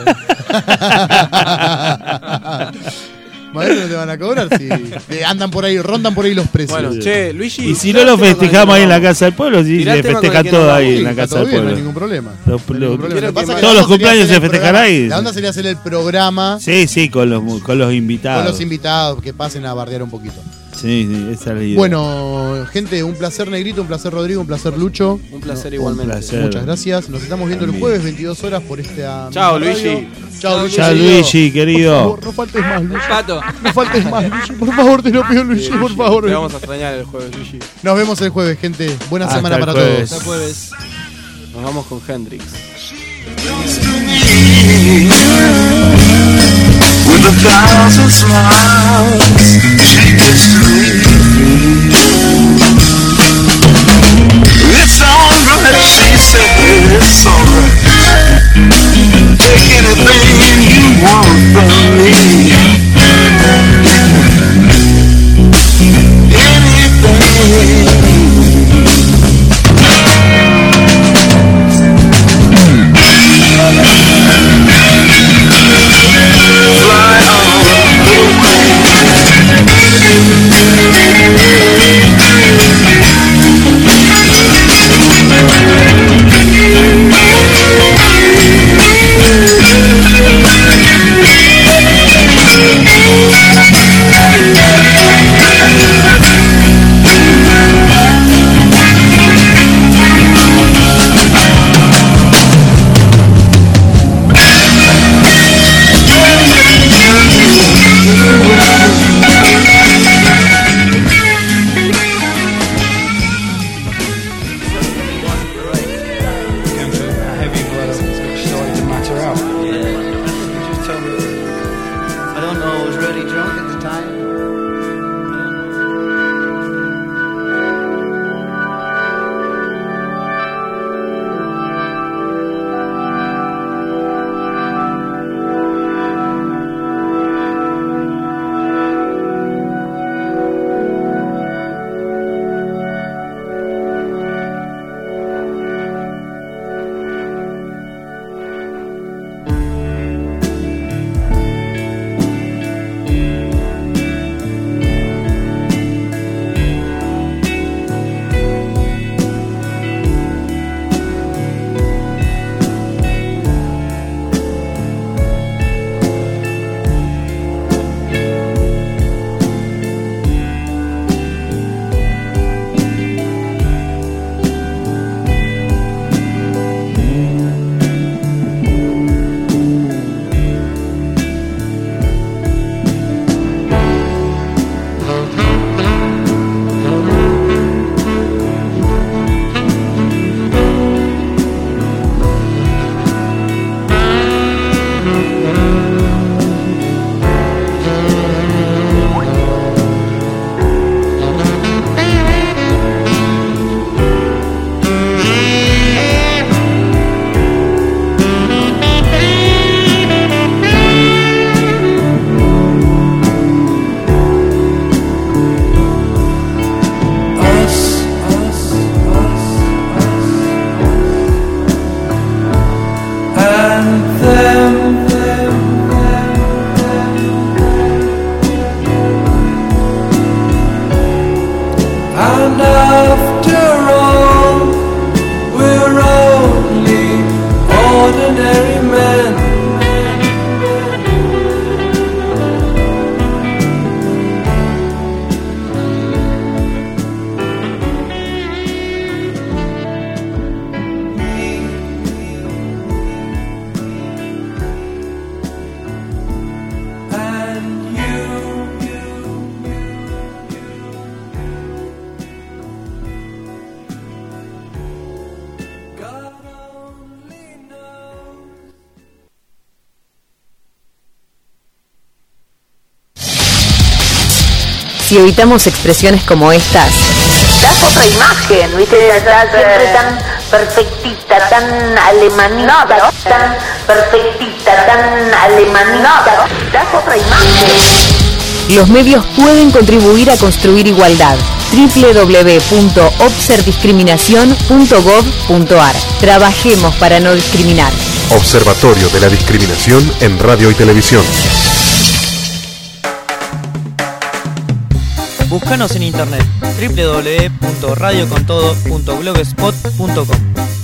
Más de eso no te van a cobrar si te andan por ahí, rondan por ahí los precios. Bueno, che, Luigi. Y si no lo festejamos ahí en la casa del pueblo, sí, Tirá se el tema con festeja el que todo nos ahí vamos. en la está casa todo del bien, no hay pueblo. ningún problema. Lo- No hay lo- ningún problema. quiero Lo que pasa que es que todos la los onda sería cumpleaños hacer se el festejará programa- ahí. La onda sería hacer el programa Sí, sí, con los, mu- con los invitados. con los invitados que pasen a bardear un poquito. Sí, sí, esa es la idea. Bueno, gente, un placer Negrito, un placer Rodrigo, un placer Lucho. Un placer No, igualmente. un placer. Muchas gracias. Nos estamos viendo el También. jueves, veintidós horas por esta. Chao, misma radio. Luigi. Chao, Luigi. Chao, querido. Luigi, querido. Por favor, no faltes más, Luigi. Pato. No faltes más, Luigi. Por favor, te lo pido, Luigi, por favor. Te vamos a extrañar el jueves, Luigi. Nos vemos el jueves, gente. Buena Hasta semana el para jueves. todos. Hasta jueves. Nos vamos con Hendrix. With a thousand smiles, she gets to me. It's alright, she said, it's alright. And after all, we're only ordinary men. Si evitamos expresiones como estas, das otra imagen, ¿viste? Siempre tan perfectita, tan alemanita, tan perfectita, tan alemanita, das otra imagen. los medios pueden contribuir a construir igualdad. doble u doble u doble u punto obserdiscriminación punto gov punto ar. Trabajemos para no discriminar. Observatorio de la Discriminación en Radio y Televisión. Búscanos en internet doble u doble u doble u punto radio con todo punto blogspot punto com.